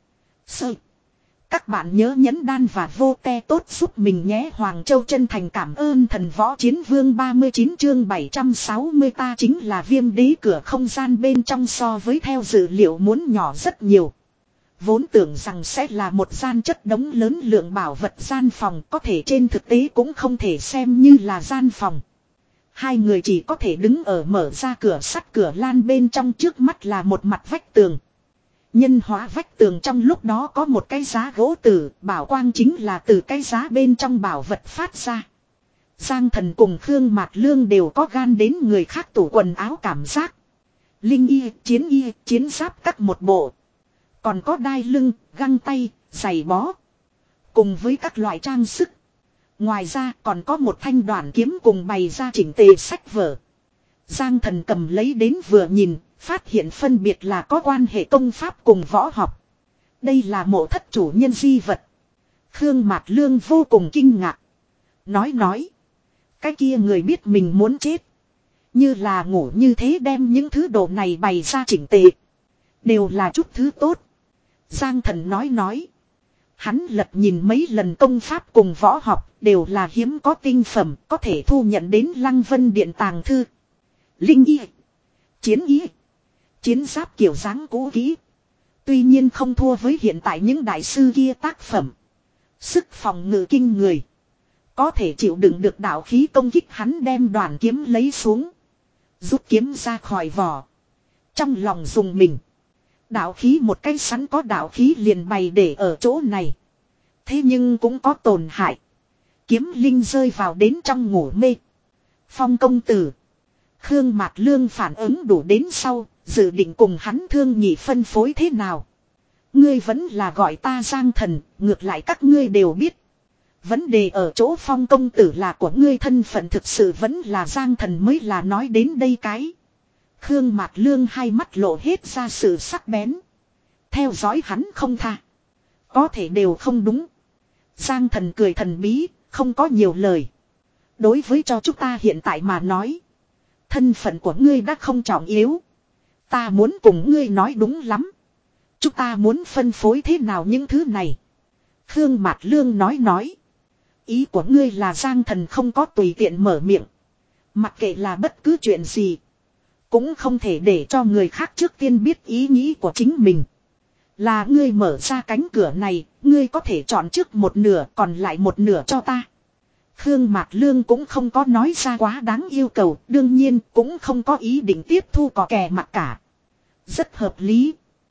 Sơ. Các bạn nhớ nhấn đan và vô te tốt giúp mình nhé. Hoàng Châu chân thành cảm ơn Thần Võ Chiến Vương ba mươi chín chương bảy trăm sáu mươi. Ta chính là Viêm Đế. Cửa không gian bên trong so với theo dự liệu muốn nhỏ rất nhiều. Vốn tưởng rằng sẽ là một gian chất đống lớn lượng bảo vật gian phòng, có thể trên thực tế cũng không thể xem như là gian phòng. Hai người chỉ có thể đứng ở mở ra cửa sắt cửa lan bên trong, trước mắt là một mặt vách tường. Nhân hóa vách tường trong lúc đó có một cái giá gỗ tử, bảo quang chính là từ cái giá bên trong bảo vật phát ra. Giang Thần cùng Khương Mạt Lương đều có gan đến người khác tủ quần áo cảm giác. Linh y, chiến y, chiến giáp cắt một bộ. Còn có đai lưng, găng tay, giày bó. Cùng với các loại trang sức. Ngoài ra còn có một thanh đoạn kiếm cùng bày ra chỉnh tề sách vở. Giang Thần cầm lấy đến vừa nhìn, phát hiện phân biệt là có quan hệ công pháp cùng võ học. Đây là mộ thất chủ nhân di vật. Khương Mạt Lương vô cùng kinh ngạc. Nói nói. Cái kia người biết mình muốn chết. Như là ngủ như thế đem những thứ đồ này bày ra chỉnh tề. Đều là chút thứ tốt. Giang Thần nói nói. Hắn lật nhìn mấy lần công pháp cùng võ học đều là hiếm có tinh phẩm, có thể thu nhận đến Lăng Vân Điện tàng thư. Linh y, chiến y, chiến giáp kiểu dáng cũ kỹ. Tuy nhiên không thua với hiện tại những đại sư kia tác phẩm. Sức phòng ngự kinh người. Có thể chịu đựng được đạo khí công kích, hắn đem đoàn kiếm lấy xuống. Rút kiếm ra khỏi vỏ. Trong lòng dùng mình. Đạo khí một cái sẵn có đạo khí liền bày để ở chỗ này. Thế nhưng cũng có tổn hại. Kiếm linh rơi vào đến trong ngủ mê. Phong công tử. Khương Mạt Lương phản ứng đủ đến sau. Dự định cùng hắn thương nhị phân phối thế nào. Ngươi vẫn là gọi ta Giang Thần. Ngược lại các ngươi đều biết. Vấn đề ở chỗ Phong công tử là của ngươi, thân phận thực sự vẫn là Giang Thần mới là. Nói đến đây cái. Khương Mạt Lương hai mắt lộ hết ra sự sắc bén. Theo dõi hắn không tha. Có thể đều không đúng. Giang Thần cười thần bí, không có nhiều lời. Đối với cho chúng ta hiện tại mà nói. Thân phận của ngươi đã không trọng yếu. Ta muốn cùng ngươi nói đúng lắm. Chúng ta muốn phân phối thế nào những thứ này. Khương Mạt Lương nói nói. Ý của ngươi là Giang Thần không có tùy tiện mở miệng. Mặc kệ là bất cứ chuyện gì. Cũng không thể để cho người khác trước tiên biết ý nghĩ của chính mình. Là ngươi mở ra cánh cửa này, ngươi có thể chọn trước một nửa, còn lại một nửa cho ta. Khương Mạt Lương cũng không có nói ra quá đáng yêu cầu, đương nhiên cũng không có ý định tiếp thu cò kè mặt cả. Rất hợp lý.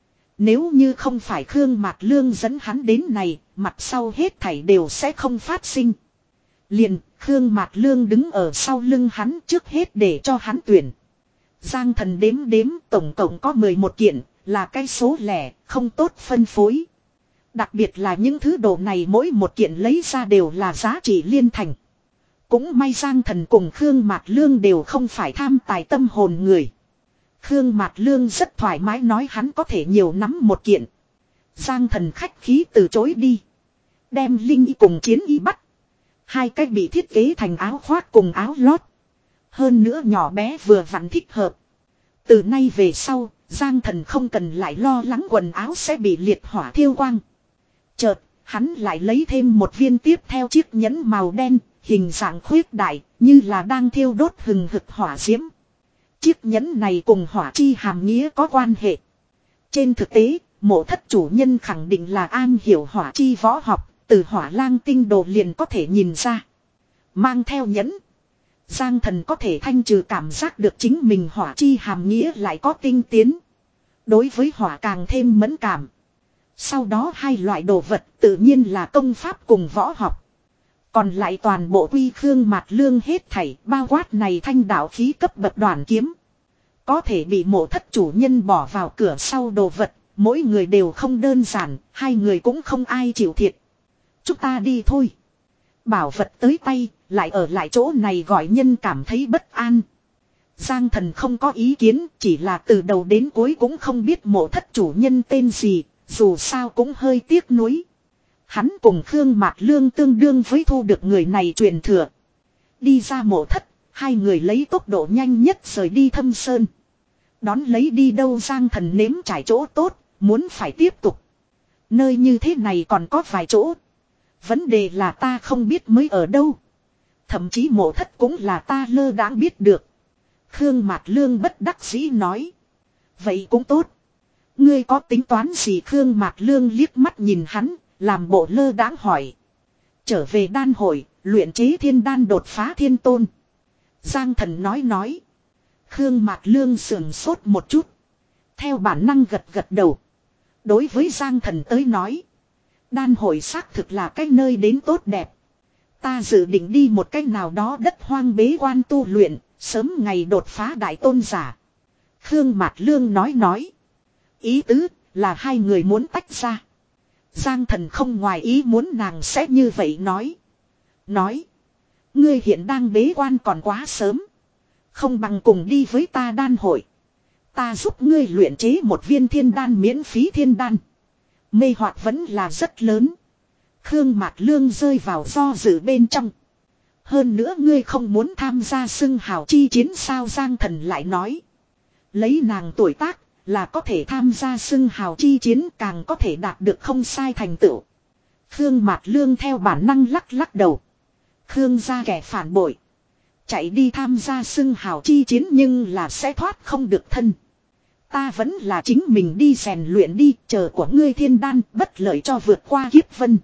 Nếu như không phải Khương Mạt Lương dẫn hắn đến này, mặt sau hết thảy đều sẽ không phát sinh. Liền, Khương Mạt Lương đứng ở sau lưng hắn, trước hết để cho hắn tuyển. Giang Thần đếm đếm, tổng cộng có mười một kiện, là cái số lẻ, không tốt phân phối. Đặc biệt là những thứ đồ này mỗi một kiện lấy ra đều là giá trị liên thành. Cũng may Giang Thần cùng Khương Mạt Lương đều không phải tham tài tâm hồn người. Khương Mạt Lương rất thoải mái nói hắn có thể nhiều nắm một kiện. Giang Thần khách khí từ chối đi. Đem Linh Y cùng Chiến Y bắt. Hai cách bị thiết kế thành áo khoác cùng áo lót. Hơn nữa nhỏ bé vừa vặn thích hợp. Từ nay về sau, Giang Thần không cần lại lo lắng quần áo sẽ bị liệt hỏa thiêu quang. Chợt, hắn lại lấy thêm một viên tiếp theo chiếc nhẫn màu đen, hình dạng khuyết đại, như là đang thiêu đốt hừng hực hỏa diễm. Chiếc nhẫn này cùng hỏa chi hàm nghĩa có quan hệ. Trên thực tế, Mộ Thất chủ nhân khẳng định là am hiểu hỏa chi võ học, từ Hỏa Lang tinh đồ liền có thể nhìn ra. Mang theo nhẫn, Giang Thần có thể thanh trừ cảm giác được chính mình hỏa chi hàm nghĩa lại có tinh tiến. Đối với hỏa càng thêm mẫn cảm. Sau đó hai loại đồ vật tự nhiên là công pháp cùng võ học. Còn lại toàn bộ quy Khương Mạt Lương hết thảy, bao quát này thanh đạo khí cấp bậc đoàn kiếm. Có thể bị Mộ Thất chủ nhân bỏ vào cửa sau đồ vật, mỗi người đều không đơn giản, hai người cũng không ai chịu thiệt. Chúng ta đi thôi. Bảo vật tới tay, lại ở lại chỗ này gọi nhân cảm thấy bất an. Giang Thần không có ý kiến, chỉ là từ đầu đến cuối cũng không biết Mộ Thất chủ nhân tên gì, dù sao cũng hơi tiếc nuối. Hắn cùng Khương Mạt Lương tương đương với thu được người này truyền thừa. Đi ra Mộ Thất, hai người lấy tốc độ nhanh nhất rời đi Thâm Sơn. Đón lấy đi đâu Giang Thần nếm trải chỗ tốt, muốn phải tiếp tục. Nơi như thế này còn có vài chỗ. Vấn đề là ta không biết mới ở đâu. Thậm chí Mộ Thất cũng là ta lơ đãng biết được. Khương Mạt Lương bất đắc dĩ nói. Vậy cũng tốt. Ngươi có tính toán gì? Khương Mạt Lương liếc mắt nhìn hắn, làm bộ lơ đãng hỏi. Trở về đan hội, luyện chế thiên đan đột phá thiên tôn. Giang Thần nói nói. Khương Mạt Lương sườn sốt một chút. Theo bản năng gật gật đầu. Đối với Giang Thần tới nói. Đan hội xác thực là cái nơi đến tốt đẹp. Ta dự định đi một cách nào đó đất hoang bế quan tu luyện, sớm ngày đột phá đại tôn giả. Khương Mạt Lương nói nói. Ý tứ là hai người muốn tách ra. Giang Thần không ngoài ý muốn nàng sẽ như vậy nói. Nói. Ngươi hiện đang bế quan còn quá sớm. Không bằng cùng đi với ta đan hội. Ta giúp ngươi luyện chế một viên thiên đan miễn phí thiên đan. Mê hoặc vẫn là rất lớn. Khương Mạt Lương rơi vào do dự bên trong. Hơn nữa ngươi không muốn tham gia xưng hào chi chiến sao? Giang Thần lại nói. Lấy nàng tuổi tác là có thể tham gia xưng hào chi chiến, càng có thể đạt được không sai thành tựu. Khương Mạt Lương theo bản năng lắc lắc đầu. Khương gia kẻ phản bội. Chạy đi tham gia xưng hào chi chiến nhưng là sẽ thoát không được thân. Ta vẫn là chính mình đi rèn luyện đi, chờ của ngươi thiên đan bất lợi cho vượt qua kiếp vân.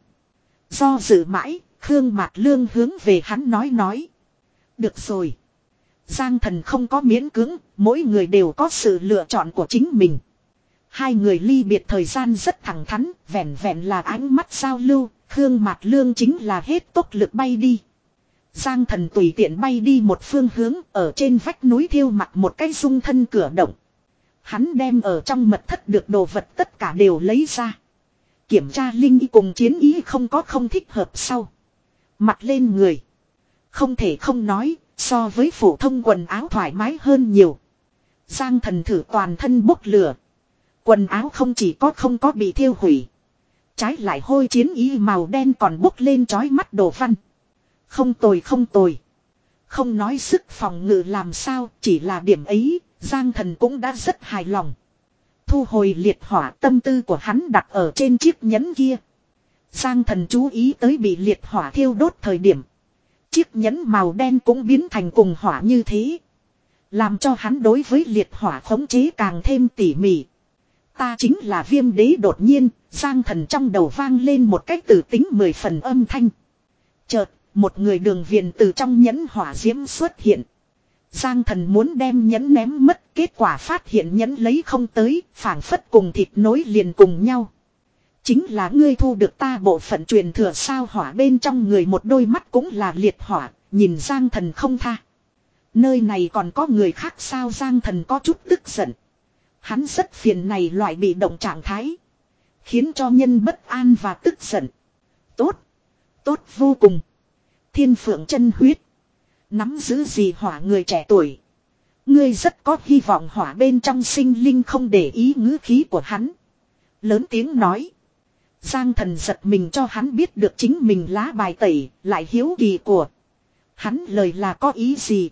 Do dự mãi, Khương Mạc Lương hướng về hắn nói nói. Được rồi. Giang Thần không có miễn cưỡng, mỗi người đều có sự lựa chọn của chính mình. Hai người ly biệt thời gian rất thẳng thắn, vẹn vẹn là ánh mắt giao lưu, Khương Mạc Lương chính là hết tốc lực bay đi. Giang Thần tùy tiện bay đi một phương hướng, ở trên vách núi thiêu mặt một cái dung thân cửa động. Hắn đem ở trong mật thất được đồ vật tất cả đều lấy ra. Kiểm tra linh y cùng chiến ý không có không thích hợp sau. Mặc lên người. Không thể không nói, so với phổ thông quần áo thoải mái hơn nhiều. Giang Thần thử toàn thân bốc lửa. Quần áo không chỉ có không có bị thiêu hủy. Trái lại hôi chiến ý màu đen còn bốc lên chói mắt đồ văn. Không tồi không tồi. Không nói sức phòng ngự làm sao, chỉ là điểm ấy, Giang Thần cũng đã rất hài lòng. Thu hồi liệt hỏa, tâm tư của hắn đặt ở trên chiếc nhẫn kia. Giang Thần chú ý tới bị liệt hỏa thiêu đốt thời điểm. Chiếc nhẫn màu đen cũng biến thành cùng hỏa như thế. Làm cho hắn đối với liệt hỏa khống chế càng thêm tỉ mỉ. Ta chính là Viêm Đế. Đột nhiên, Giang Thần trong đầu vang lên một cách từ tính mười phần âm thanh. Chợt, một người đường viền từ trong nhẫn hỏa diễm xuất hiện. Giang Thần muốn đem nhẫn ném mất, kết quả phát hiện nhẫn lấy không tới, phảng phất cùng thịt nối liền cùng nhau. Chính là ngươi thu được ta bộ phận truyền thừa sao? Hỏa bên trong người một đôi mắt cũng là liệt hỏa, nhìn Giang Thần không tha. Nơi này còn có người khác sao? Giang Thần có chút tức giận. Hắn rất phiền này loại bị động trạng thái. Khiến cho nhân bất an và tức giận. Tốt. Tốt vô cùng. Thiên Phượng chân huyết. Nắm giữ gì hỏa người trẻ tuổi. Ngươi rất có hy vọng. Hỏa bên trong sinh linh không để ý ngữ khí của hắn. Lớn tiếng nói. Giang Thần giật mình cho hắn biết được chính mình lá bài tẩy, lại hiếu kỳ của. Hắn lời là có ý gì?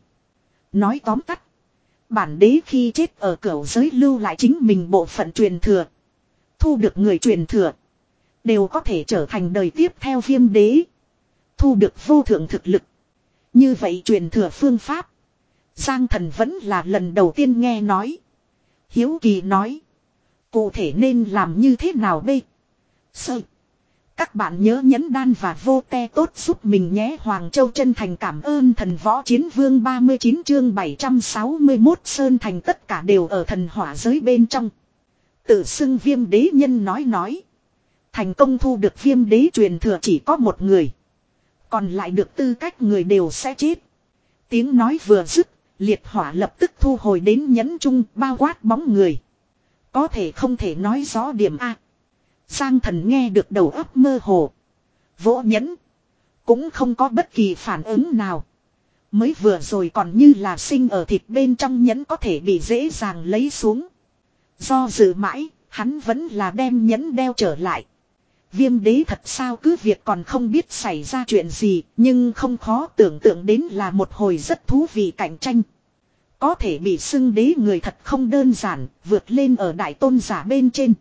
Nói tóm tắt. Bản đế khi chết ở cửu giới lưu lại chính mình bộ phận truyền thừa. Thu được người truyền thừa. Đều có thể trở thành đời tiếp theo Viêm Đế. Thu được vô thượng thực lực. Như vậy truyền thừa phương pháp. Giang Thần vẫn là lần đầu tiên nghe nói. Hiếu kỳ nói. Cụ thể nên làm như thế nào bê? Sơ. Các bạn nhớ nhấn đan và vô te tốt giúp mình nhé. Hoàng Châu chân thành cảm ơn Thần Võ Chiến Vương. Ba mươi chín chương bảy trăm sáu mươi mốt Sơn Thành tất cả đều ở thần hỏa giới bên trong. Tự xưng Viêm Đế nhân nói nói. Thành công thu được Viêm Đế truyền thừa chỉ có một người. Còn lại được tư cách người đều sẽ chết. Tiếng nói vừa dứt, liệt hỏa lập tức thu hồi đến nhẫn chung bao quát bóng người. Có thể không thể nói rõ điểm A. Giang Thần nghe được đầu óc mơ hồ. Vỗ nhẫn. Cũng không có bất kỳ phản ứng nào. Mới vừa rồi còn như là sinh ở thịt bên trong nhẫn có thể bị dễ dàng lấy xuống. Do dự mãi, hắn vẫn là đem nhẫn đeo trở lại. Viêm Đế thật sao cứ việc còn không biết xảy ra chuyện gì, nhưng không khó tưởng tượng đến là một hồi rất thú vị cạnh tranh. Có thể bị xưng đế người thật không đơn giản, vượt lên ở đại tôn giả bên trên.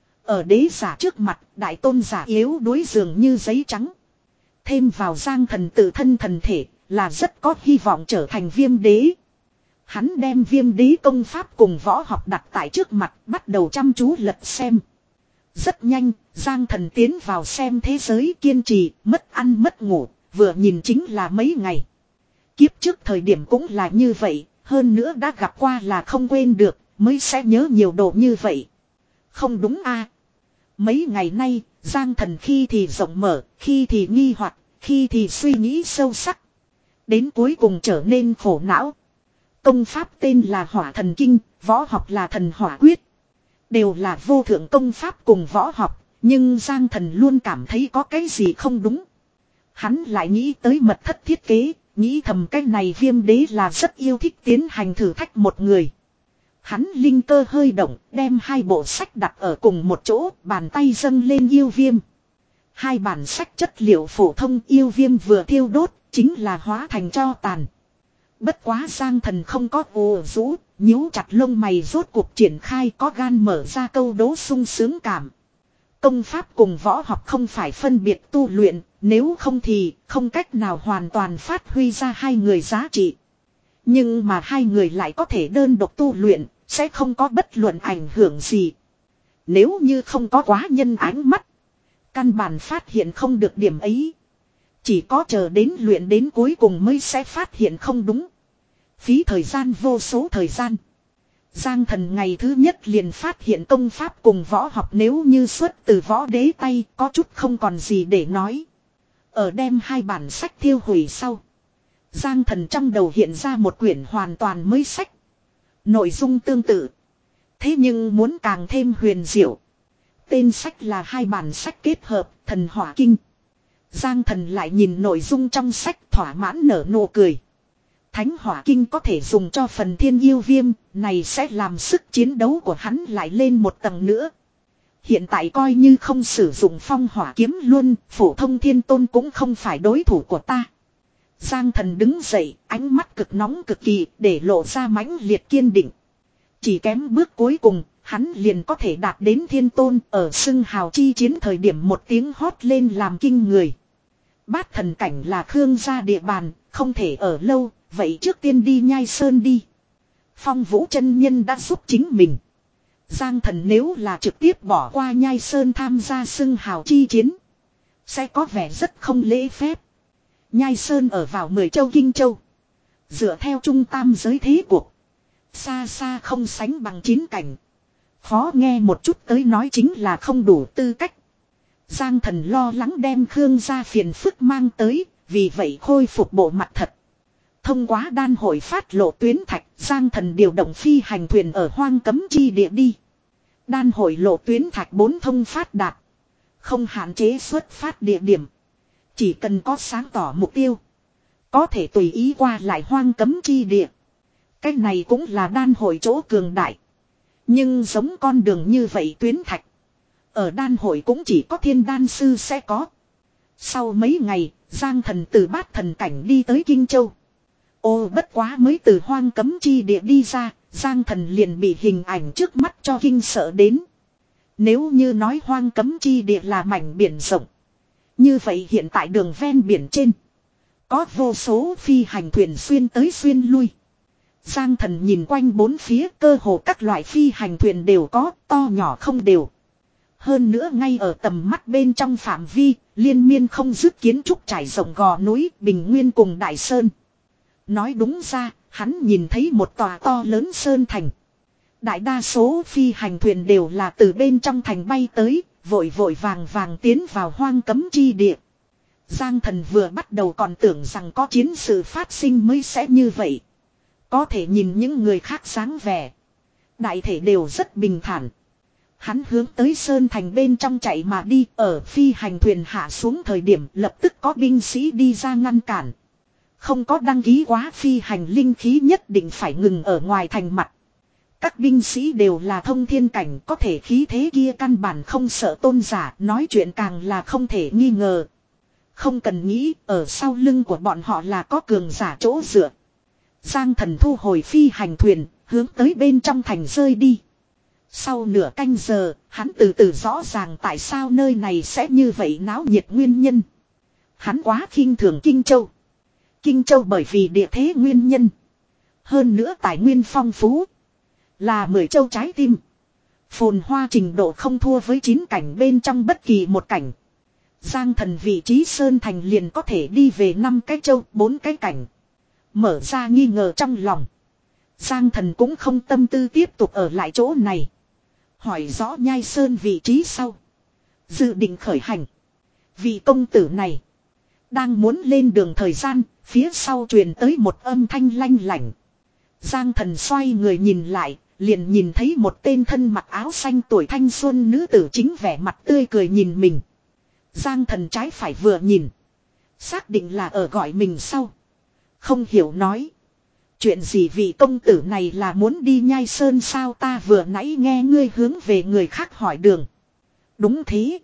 Ở đế giả trước mặt, đại tôn giả yếu đuối dường như giấy trắng. Thêm vào Giang Thần tự thân thần thể, là rất có hy vọng trở thành Viêm Đế. Hắn đem Viêm Đế công pháp cùng võ học đặt tại trước mặt, bắt đầu chăm chú lật xem. Rất nhanh, Giang Thần tiến vào xem thế giới kiên trì, mất ăn mất ngủ, vừa nhìn chính là mấy ngày. Kiếp trước thời điểm cũng là như vậy, hơn nữa đã gặp qua là không quên được, mới sẽ nhớ nhiều đồ như vậy. Không đúng a? Mấy ngày nay, Giang Thần khi thì rộng mở, khi thì nghi hoặc, khi thì suy nghĩ sâu sắc. Đến cuối cùng trở nên khổ não. Công pháp tên là Hỏa Thần Kinh, võ học là Thần Hỏa Quyết. Đều là vô thượng công pháp cùng võ học, nhưng Giang Thần luôn cảm thấy có cái gì không đúng. Hắn lại nghĩ tới mật thất thiết kế, nghĩ thầm cái này Viêm Đế là rất yêu thích tiến hành thử thách một người. Hắn linh cơ hơi động, đem hai bộ sách đặt ở cùng một chỗ, bàn tay dâng lên yêu viêm. Hai bản sách chất liệu phổ thông yêu viêm vừa thiêu đốt, chính là hóa thành tro tàn. Bất quá Giang Thần không có ồ rũ, nhíu chặt lông mày rốt cuộc triển khai có gan mở ra câu đố sung sướng cảm. Công pháp cùng võ học không phải phân biệt tu luyện, nếu không thì không cách nào hoàn toàn phát huy ra hai người giá trị. Nhưng mà hai người lại có thể đơn độc tu luyện, sẽ không có bất luận ảnh hưởng gì. Nếu như không có quá nhân ánh mắt, căn bản phát hiện không được điểm ấy. Chỉ có chờ đến luyện đến cuối cùng mới sẽ phát hiện không đúng. Phí thời gian vô số thời gian. Giang Thần ngày thứ nhất liền phát hiện công pháp cùng võ học nếu như xuất từ võ đế tay có chút không còn gì để nói. Ở đem hai bản sách thiêu hủy sau. Giang Thần trong đầu hiện ra một quyển hoàn toàn mới sách. Nội dung tương tự. Thế nhưng muốn càng thêm huyền diệu. Tên sách là hai bản sách kết hợp Thần Hỏa Kinh. Giang Thần lại nhìn nội dung trong sách thỏa mãn nở nụ cười. Thánh Hỏa Kinh có thể dùng cho phần thiên yêu viêm, này sẽ làm sức chiến đấu của hắn lại lên một tầng nữa. Hiện tại coi như không sử dụng phong hỏa kiếm luôn, phổ thông thiên tôn cũng không phải đối thủ của ta. Giang Thần đứng dậy, ánh mắt cực nóng cực kỳ, để lộ ra mãnh liệt kiên định. Chỉ kém bước cuối cùng, hắn liền có thể đạt đến thiên tôn, ở xưng hào chi chiến thời điểm một tiếng hót lên làm kinh người. Bát thần cảnh là Khương gia địa bàn, không thể ở lâu, vậy trước tiên đi Nhai Sơn đi. Phong Vũ chân nhân đã giúp chính mình. Giang Thần nếu là trực tiếp bỏ qua Nhai Sơn tham gia xưng hào chi chiến, sẽ có vẻ rất không lễ phép. Nhai Sơn ở vào mười châu Kinh Châu. Dựa theo trung tam giới thế cuộc, xa xa không sánh bằng chín cảnh. Khó nghe một chút tới nói chính là không đủ tư cách. Giang Thần lo lắng đem Khương gia phiền phức mang tới, vì vậy khôi phục bộ mặt thật. Thông qua đan hội phát lộ tuyến thạch, Giang Thần điều động phi hành thuyền ở hoang cấm chi địa đi. Đan hội lộ tuyến thạch bốn thông phát đạt. Không hạn chế xuất phát địa điểm. Chỉ cần có sáng tỏ mục tiêu, có thể tùy ý qua lại hoang cấm chi địa. Cái này cũng là đan hội chỗ cường đại. Nhưng giống con đường như vậy tuyến thạch, ở đan hội cũng chỉ có thiên đan sư sẽ có. Sau mấy ngày, Giang Thần từ bát thần cảnh đi tới Kinh Châu. Ô bất quá mới từ hoang cấm chi địa đi ra, Giang Thần liền bị hình ảnh trước mắt cho kinh sợ đến. Nếu như nói hoang cấm chi địa là mảnh biển rộng, như vậy hiện tại đường ven biển trên, có vô số phi hành thuyền xuyên tới xuyên lui. Giang Thần nhìn quanh bốn phía, cơ hồ các loại phi hành thuyền đều có, to nhỏ không đều. Hơn nữa ngay ở tầm mắt bên trong phạm vi, liên miên không dứt kiến trúc trải rộng gò núi, bình nguyên cùng đại sơn. Nói đúng ra, hắn nhìn thấy một tòa to lớn sơn thành. Đại đa số phi hành thuyền đều là từ bên trong thành bay tới, vội vội vàng vàng tiến vào hoang cấm chi địa. Giang Thần vừa bắt đầu còn tưởng rằng có chiến sự phát sinh mới sẽ như vậy. Có thể nhìn những người khác sáng vẻ, đại thể đều rất bình thản. Hắn hướng tới sơn thành bên trong chạy mà đi, ở phi hành thuyền hạ xuống thời điểm lập tức có binh sĩ đi ra ngăn cản. Không có đăng ký quá phi hành linh khí nhất định phải ngừng ở ngoài thành mặt. Các binh sĩ đều là thông thiên cảnh, có thể khí thế kia căn bản không sợ tôn giả, nói chuyện càng là không thể nghi ngờ. Không cần nghĩ, ở sau lưng của bọn họ là có cường giả chỗ dựa. Giang Thần thu hồi phi hành thuyền, hướng tới bên trong thành rơi đi. Sau nửa canh giờ, hắn từ từ rõ ràng tại sao nơi này sẽ như vậy náo nhiệt nguyên nhân. Hắn quá khinh thường Kinh Châu. Kinh Châu bởi vì địa thế nguyên nhân, hơn nữa tài nguyên phong phú, là mười châu trái tim. Phồn hoa trình độ không thua với chín cảnh bên trong bất kỳ một cảnh. Giang Thần vị trí sơn thành liền có thể đi về năm cái châu, bốn cái cảnh. Mở ra nghi ngờ trong lòng, Giang Thần cũng không tâm tư tiếp tục ở lại chỗ này. Hỏi rõ Nhai Sơn vị trí sau, dự định khởi hành. Vị công tử này đang muốn lên đường thời gian, phía sau truyền tới một âm thanh lanh lảnh. Giang Thần xoay người nhìn lại, liền nhìn thấy một tên thân mặc áo xanh tuổi thanh xuân nữ tử chính vẻ mặt tươi cười nhìn mình. Giang Thần trái phải vừa nhìn, xác định là ở gọi mình sau. Không hiểu nói, chuyện gì vị công tử này là muốn đi Nhai Sơn sao, ta vừa nãy nghe ngươi hướng về người khác hỏi đường. Đúng thế,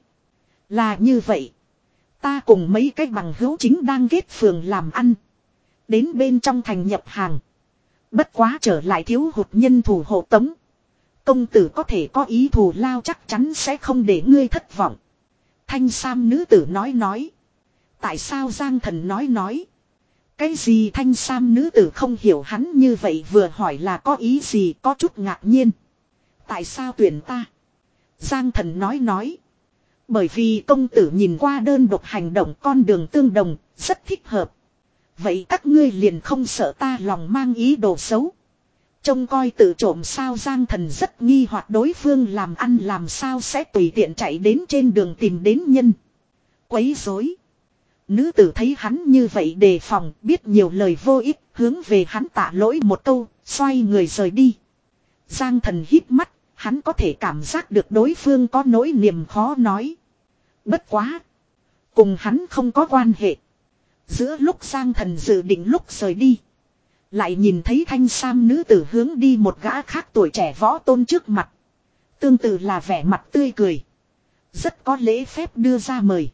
là như vậy. Ta cùng mấy cái bằng hữu chính đang kết phường làm ăn, đến bên trong thành nhập hàng. Bất quá trở lại thiếu hụt nhân thủ hộ tống. Công tử có thể có ý thù lao chắc chắn sẽ không để ngươi thất vọng. Thanh sam nữ tử nói nói. Tại sao Giang Thần nói nói. Cái gì thanh sam nữ tử không hiểu hắn như vậy vừa hỏi là có ý gì, có chút ngạc nhiên. Tại sao tuyển ta? Giang Thần nói nói. Bởi vì công tử nhìn qua đơn độc hành động con đường tương đồng, rất thích hợp. Vậy các ngươi liền không sợ ta lòng mang ý đồ xấu. Trông coi tự trộm sao? Giang Thần rất nghi hoặc đối phương làm ăn làm sao sẽ tùy tiện chạy đến trên đường tìm đến nhân. Quấy rối. Nữ tử thấy hắn như vậy đề phòng, biết nhiều lời vô ích, hướng về hắn tạ lỗi một câu, xoay người rời đi. Giang Thần hít mắt, hắn có thể cảm giác được đối phương có nỗi niềm khó nói. Bất quá. Cùng hắn không có quan hệ. Giữa lúc Giang Thần dự định lúc rời đi. Lại nhìn thấy thanh sam nữ tử hướng đi một gã khác tuổi trẻ võ tôn trước mặt. Tương tự là vẻ mặt tươi cười. Rất có lễ phép đưa ra mời.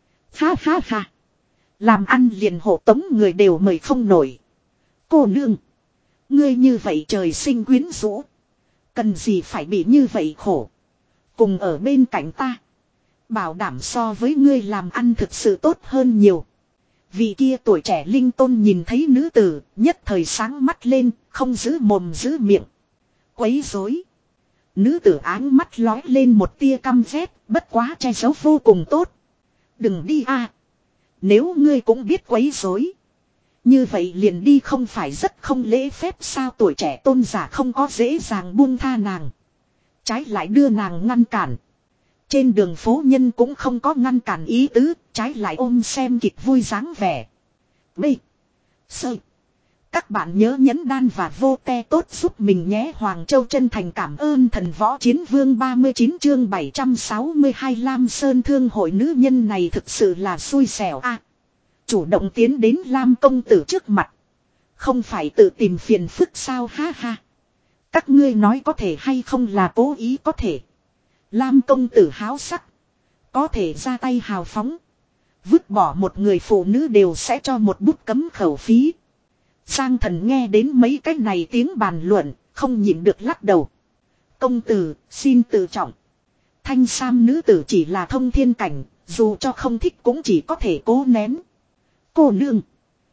Ha ha ha. Làm ăn liền hộ tống người đều mời không nổi. Cô nương. Ngươi như vậy trời sinh quyến rũ. Cần gì phải bị như vậy khổ. Cùng ở bên cạnh ta. Bảo đảm so với ngươi làm ăn thực sự tốt hơn nhiều. Vị kia tuổi trẻ linh tôn nhìn thấy nữ tử, nhất thời sáng mắt lên, không giữ mồm giữ miệng. Quấy rối. Nữ tử áng mắt lói lên một tia căm ghét, bất quá che giấu vô cùng tốt. Đừng đi a. Nếu ngươi cũng biết quấy rối, như vậy liền đi không phải rất không lễ phép sao? Tuổi trẻ tôn giả không có dễ dàng buông tha nàng. Trái lại đưa nàng ngăn cản. Trên đường phố nhân cũng không có ngăn cản ý tứ, trái lại ôm xem kịch vui dáng vẻ. B. Sơ. Các bạn nhớ nhấn đan và vô te tốt giúp mình nhé. Hoàng Châu chân thành cảm ơn thần võ chiến vương. Ba mươi chín chương bảy trăm sáu mươi hai Lam Sơn thương hội. Nữ nhân này thực sự là xui xẻo a. À, chủ động tiến đến Lam công tử trước mặt. Không phải tự tìm phiền phức sao? Ha ha. Các ngươi nói có thể hay không là cố ý? Có thể. Lam công tử háo sắc. Có thể ra tay hào phóng. Vứt bỏ một người phụ nữ đều sẽ cho một bút cấm khẩu phí. Giang Thần nghe đến mấy cái này tiếng bàn luận, không nhịn được lắc đầu. Công tử, xin tự trọng. Thanh sam nữ tử chỉ là thông thiên cảnh, dù cho không thích cũng chỉ có thể cố nén. Cô nương,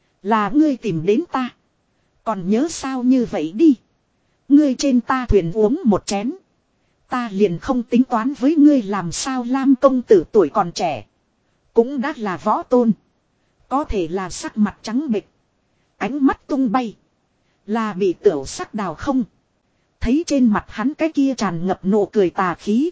là ngươi tìm đến ta. Còn nhớ sao như vậy đi. Ngươi trên ta thuyền uống một chén. Ta liền không tính toán với ngươi làm sao? Lam công tử tuổi còn trẻ. Cũng đã là võ tôn. Có thể là sắc mặt trắng bệch. Ánh mắt tung bay. Là bị tửu sắc đào không? Thấy trên mặt hắn cái kia tràn ngập nụ cười tà khí.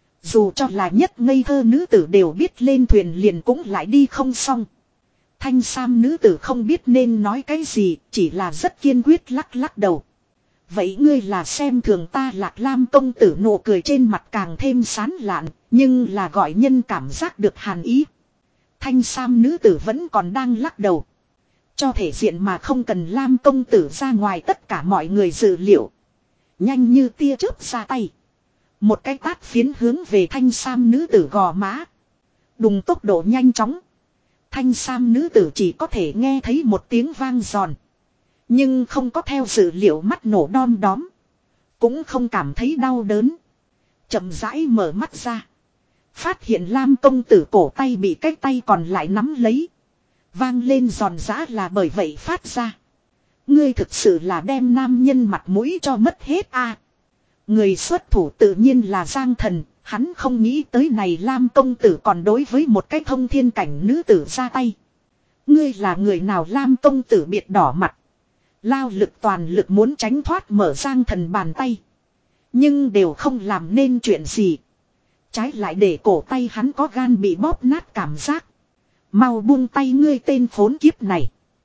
Dù cho là nhất ngây thơ nữ tử đều biết lên thuyền liền cũng lại đi không xong. Thanh sam nữ tử không biết nên nói cái gì, chỉ là rất kiên quyết lắc lắc đầu. Vậy ngươi là xem thường ta? Lạc Lam công tử nụ cười trên mặt càng thêm sán lạn, nhưng là gọi nhân cảm giác được hàn ý. Thanh sam nữ tử vẫn còn đang lắc đầu. Cho thể diện mà không cần Lam công tử ra ngoài tất cả mọi người dự liệu. Nhanh như tia chớp ra tay. Một cái tát phiến hướng về thanh sam nữ tử gò má. Đùng tốc độ nhanh chóng. Thanh sam nữ tử chỉ có thể nghe thấy một tiếng vang giòn. Nhưng không có theo dự liệu mắt nổ đom đóm. Cũng không cảm thấy đau đớn. Chậm rãi mở mắt ra. Phát hiện Lam công tử cổ tay bị cái tay còn lại nắm lấy. Vang lên giòn giã là bởi vậy phát ra. Ngươi thực sự là đem nam nhân mặt mũi cho mất hết a. À, người xuất thủ tự nhiên là Giang Thần. Hắn không nghĩ tới này Lam công tử còn đối với một cái thông thiên cảnh nữ tử ra tay. Ngươi là người nào? Lam công tử biệt đỏ mặt. Lao lực toàn lực muốn tránh thoát mở Giang Thần bàn tay. Nhưng đều không làm nên chuyện gì. Trái lại để cổ tay hắn có gan bị bóp nát cảm giác. Mau buông tay ngươi tên khốn kiếp này.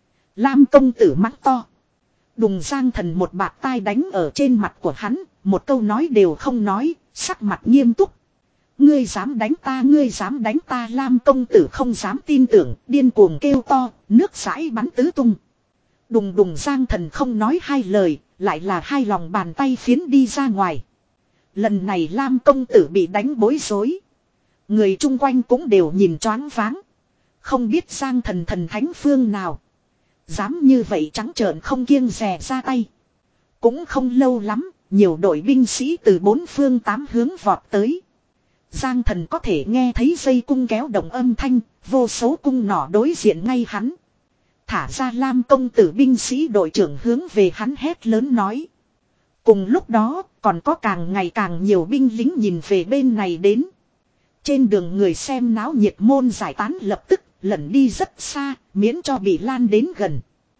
Lam công tử mắng to. Đùng Giang Thần một bạt tai đánh ở trên mặt của hắn. Một câu nói đều không nói. Sắc mặt nghiêm túc. Ngươi dám đánh ta, ngươi dám đánh ta? Lam công tử không dám tin tưởng. Điên cuồng kêu to. Nước rãi bắn tứ tung. Đùng đùng Giang Thần không nói hai lời. Lại là hai lòng bàn tay phiến đi ra ngoài. Lần này Lam công tử bị đánh bối rối. Người chung quanh cũng đều nhìn choáng váng. Không biết Giang Thần thần thánh phương nào. Dám như vậy trắng trợn không kiêng dè ra tay. Cũng không lâu lắm. Nhiều đội binh sĩ từ bốn phương tám hướng vọt tới. Giang Thần có thể nghe thấy dây cung kéo động âm thanh. Vô số cung nỏ đối diện ngay hắn. Thả ra Lam công tử binh sĩ đội trưởng hướng về hắn hét lớn nói. Cùng lúc đó còn có càng ngày càng nhiều binh lính nhìn về bên này đến. Trên đường người xem náo nhiệt môn giải tán lập tức lẩn đi rất xa miễn cho bị lan đến gần.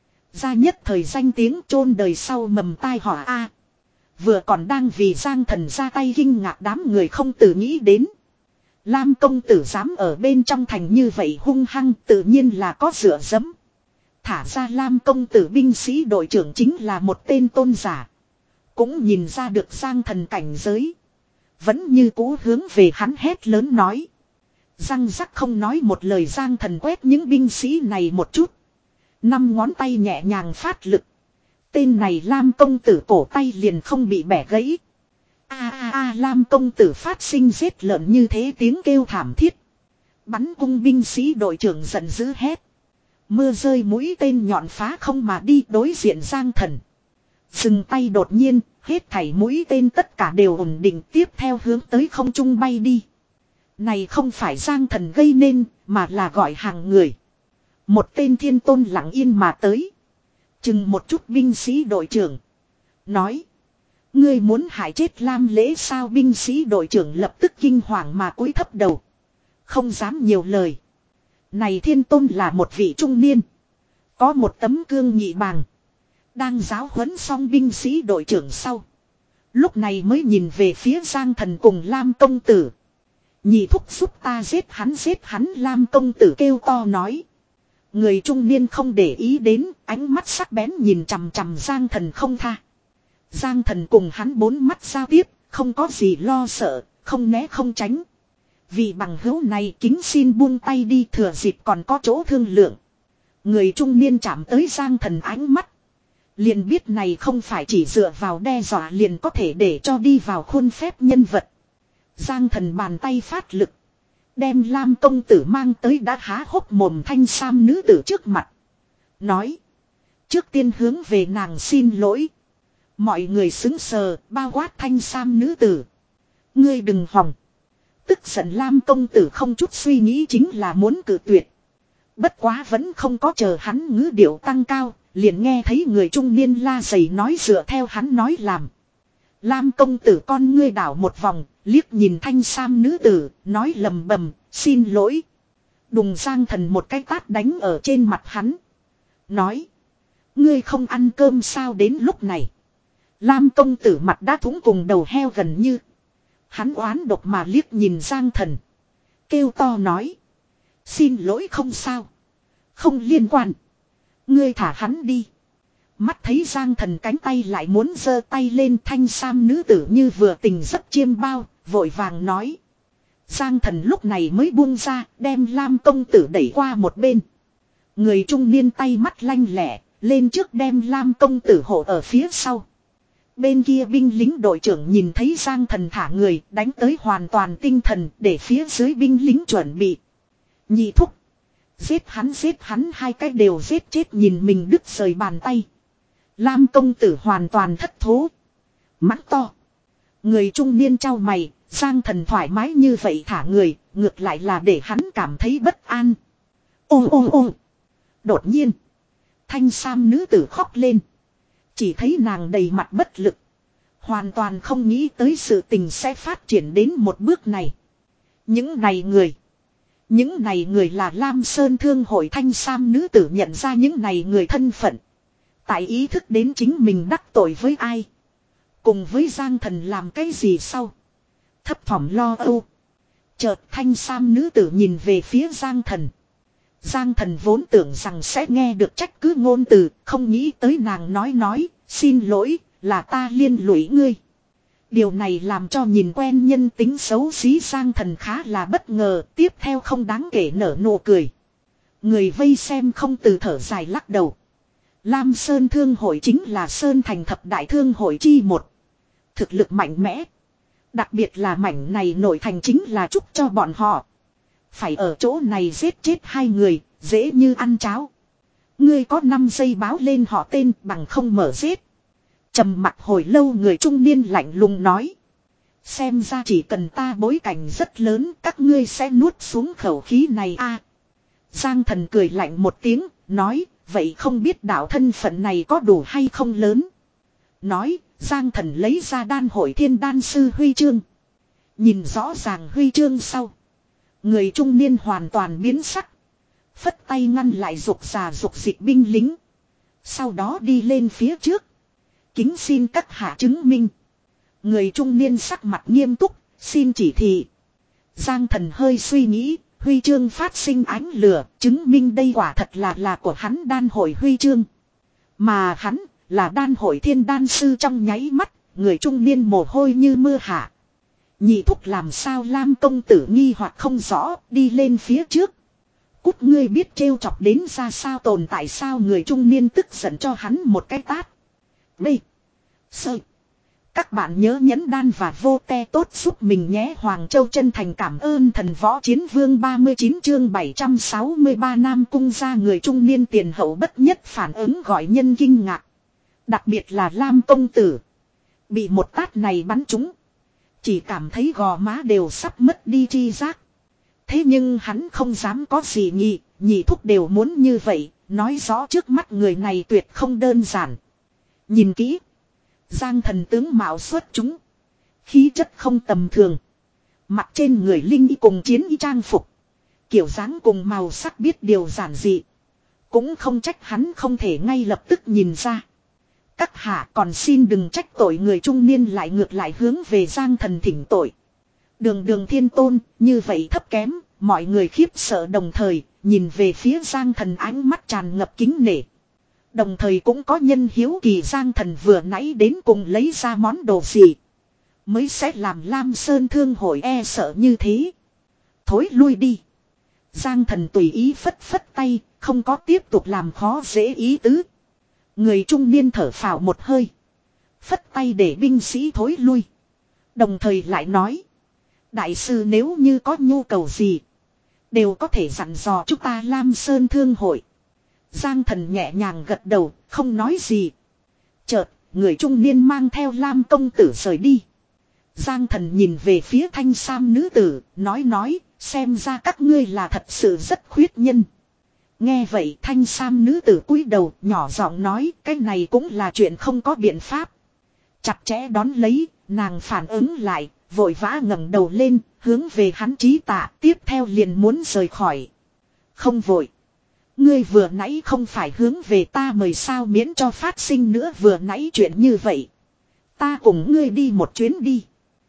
Ra nhất thời danh tiếng chôn đời sau mầm tai họa a. Vừa còn đang vì Giang Thần ra tay kinh ngạc đám người không tự nghĩ đến. Lam công tử dám ở bên trong thành như vậy hung hăng tự nhiên là có dựa dẫm. Thả ra Lam công tử binh sĩ đội trưởng chính là một tên tôn giả. Cũng nhìn ra được Giang Thần cảnh giới. Vẫn như cũ hướng về hắn hét lớn nói. Răng rắc không nói một lời Giang Thần quét những binh sĩ này một chút. Năm ngón tay nhẹ nhàng phát lực. Tên này Lam công tử cổ tay liền không bị bẻ gãy. A a a Lam công tử phát sinh giết lợn như thế tiếng kêu thảm thiết. Bắn cung binh sĩ đội trưởng giận dữ hét. Mưa rơi mũi tên nhọn phá không mà đi đối diện Giang Thần. Dừng tay đột nhiên, hết thảy mũi tên tất cả đều ổn định tiếp theo hướng tới không trung bay đi. Này không phải Giang Thần gây nên, mà là gọi hàng người. Một tên thiên tôn lặng yên mà tới. Chừng một chút binh sĩ đội trưởng. Nói. Ngươi muốn hại chết Lam Lễ sao binh sĩ đội trưởng lập tức kinh hoàng mà cúi thấp đầu. Không dám nhiều lời. Này thiên tôn là một vị trung niên. Có một tấm cương nhị bàng. Đang giáo huấn xong binh sĩ đội trưởng sau. Lúc này mới nhìn về phía Giang Thần cùng Lam công tử. Nhị thúc giúp ta giết hắn giết hắn Lam công tử kêu to nói. Người trung niên không để ý đến ánh mắt sắc bén nhìn chằm chằm Giang Thần không tha. Giang Thần cùng hắn bốn mắt giao tiếp, không có gì lo sợ, không né không tránh. Vì bằng hữu này kính xin buông tay đi thừa dịp còn có chỗ thương lượng. Người trung niên chạm tới Giang Thần ánh mắt. Liền biết này không phải chỉ dựa vào đe dọa liền có thể để cho đi vào khuôn phép nhân vật. Giang Thần bàn tay phát lực. Đem Lam công tử mang tới đã há hốc mồm thanh sam nữ tử trước mặt. Nói. Trước tiên hướng về nàng xin lỗi. Mọi người xứng sờ bao quát thanh sam nữ tử. Ngươi đừng hòng. Tức giận Lam công tử không chút suy nghĩ chính là muốn cự tuyệt. Bất quá vẫn không có chờ hắn ngữ điệu tăng cao. Liền nghe thấy người trung niên la dày nói dựa theo hắn nói làm. Lam công tử con ngươi đảo một vòng, liếc nhìn thanh sam nữ tử, nói lầm bầm, xin lỗi. Đùng Giang Thần một cái tát đánh ở trên mặt hắn. Nói, ngươi không ăn cơm sao đến lúc này. Lam công tử mặt đã thủng cùng đầu heo gần như. Hắn oán độc mà liếc nhìn Giang Thần. Kêu to nói, xin lỗi không sao. Không liên quan. Ngươi thả hắn đi. Mắt thấy Giang Thần cánh tay lại muốn giơ tay lên thanh sam nữ tử như vừa tình rất chiêm bao, vội vàng nói. Giang Thần lúc này mới buông ra, đem Lam công tử đẩy qua một bên. Người trung niên tay mắt lanh lẹ, lên trước đem Lam công tử hộ ở phía sau. Bên kia binh lính đội trưởng nhìn thấy Giang Thần thả người, đánh tới hoàn toàn tinh thần để phía dưới binh lính chuẩn bị. Nhị thúc. Giết hắn giết hắn hai cái đều giết chết nhìn mình đứt rời bàn tay. Lam công tử hoàn toàn thất thố. Mắt to. Người trung niên trao mày, Giang Thần thoải mái như vậy thả người, ngược lại là để hắn cảm thấy bất an. Ô ô ô. Đột nhiên. Thanh sam nữ tử khóc lên. Chỉ thấy nàng đầy mặt bất lực. Hoàn toàn không nghĩ tới sự tình sẽ phát triển đến một bước này. Những này người. Những này người là Lam Sơn Thương hội thanh sam nữ tử nhận ra những này người thân phận. Tại ý thức đến chính mình đắc tội với ai. Cùng với Giang Thần làm cái gì sau. Thấp thỏm lo âu. Chợt thanh sam nữ tử nhìn về phía Giang Thần. Giang Thần vốn tưởng rằng sẽ nghe được trách cứ ngôn từ. Không nghĩ tới nàng nói nói. Xin lỗi là ta liên lụy ngươi. Điều này làm cho nhìn quen nhân tính xấu xí Giang Thần khá là bất ngờ. Tiếp theo không đáng kể nở nụ cười. Người vây xem không từ thở dài lắc đầu. Lam Sơn Thương hội chính là Sơn Thành thập đại thương hội chi một. Thực lực mạnh mẽ. Đặc biệt là mảnh này nội thành chính là chúc cho bọn họ. Phải ở chỗ này giết chết hai người, dễ như ăn cháo. Ngươi có năm giây báo lên họ tên bằng không mở giết. Trầm mặt hồi lâu người trung niên lạnh lùng nói. Xem ra chỉ cần ta bối cảnh rất lớn các ngươi sẽ nuốt xuống khẩu khí này a. Giang Thần cười lạnh một tiếng, nói vậy không biết đạo thân phận này có đủ hay không lớn. Nói, Giang Thần lấy ra đan hội thiên đan sư huy chương. Nhìn rõ ràng huy chương sau. Người trung niên hoàn toàn biến sắc. Phất tay ngăn lại dục già dục dịch binh lính. Sau đó đi lên phía trước. Kính xin các hạ chứng minh. Người trung niên sắc mặt nghiêm túc, xin chỉ thị. Giang Thần hơi suy nghĩ, huy chương phát sinh ánh lửa, chứng minh đây quả thật là là của hắn đan hội huy chương. Mà hắn là đan hội thiên đan sư. Trong nháy mắt, người trung niên mồ hôi như mưa hạ. Nhị thúc làm sao Lam công tử nghi hoặc không rõ, đi lên phía trước. Cút, ngươi biết trêu chọc đến ra sao tồn tại sao? Người trung niên tức giận cho hắn một cái tát. B. Sơ. Các bạn nhớ nhấn đan và vô te tốt giúp mình nhé. Hoàng Châu chân thành cảm ơn thần võ chiến vương. Ba mươi chín chương bảy trăm sáu mươi ba Nam Cung ra. Người trung niên tiền hậu bất nhất phản ứng gọi nhân kinh ngạc. Đặc biệt là Lam công tử. Bị một tát này bắn trúng. Chỉ cảm thấy gò má đều sắp mất đi tri giác. Thế nhưng hắn không dám có gì nhị, nhị thúc đều muốn như vậy, nói rõ trước mắt người này tuyệt không đơn giản. Nhìn kỹ. Giang Thần tướng mạo xuất chúng. Khí chất không tầm thường. Mặc trên người linh y cùng chiến y trang phục. Kiểu dáng cùng màu sắc biết điều giản dị. Cũng không trách hắn không thể ngay lập tức nhìn ra. Các hạ còn xin đừng trách tội. Người trung niên lại ngược lại hướng về Giang Thần thỉnh tội. Đường đường thiên tôn, như vậy thấp kém, mọi người khiếp sợ đồng thời, nhìn về phía Giang Thần ánh mắt tràn ngập kính nể. Đồng thời cũng có nhân hiếu kỳ Giang Thần vừa nãy đến cùng lấy ra món đồ gì. Mới sẽ làm Lam Sơn Thương hội e sợ như thế. Thối lui đi. Giang Thần tùy ý phất phất tay, không có tiếp tục làm khó dễ ý tứ. Người trung niên thở phào một hơi. Phất tay để binh sĩ thối lui. Đồng thời lại nói. Đại sư nếu như có nhu cầu gì. Đều có thể dặn dò chúng ta Lam Sơn Thương hội. Giang Thần nhẹ nhàng gật đầu, không nói gì. Chợt, người trung niên mang theo Lam công tử rời đi. Giang Thần nhìn về phía thanh sam nữ tử, nói nói, xem ra các ngươi là thật sự rất khuyết nhân. Nghe vậy thanh sam nữ tử cúi đầu, nhỏ giọng nói, cái này cũng là chuyện không có biện pháp. Chặt chẽ đón lấy, nàng phản ứng lại, vội vã ngẩng đầu lên, hướng về hắn trí tạ, tiếp theo liền muốn rời khỏi. Không vội. Ngươi vừa nãy không phải hướng về ta mời sao, miễn cho phát sinh nữa vừa nãy chuyện như vậy. Ta cùng ngươi đi một chuyến đi.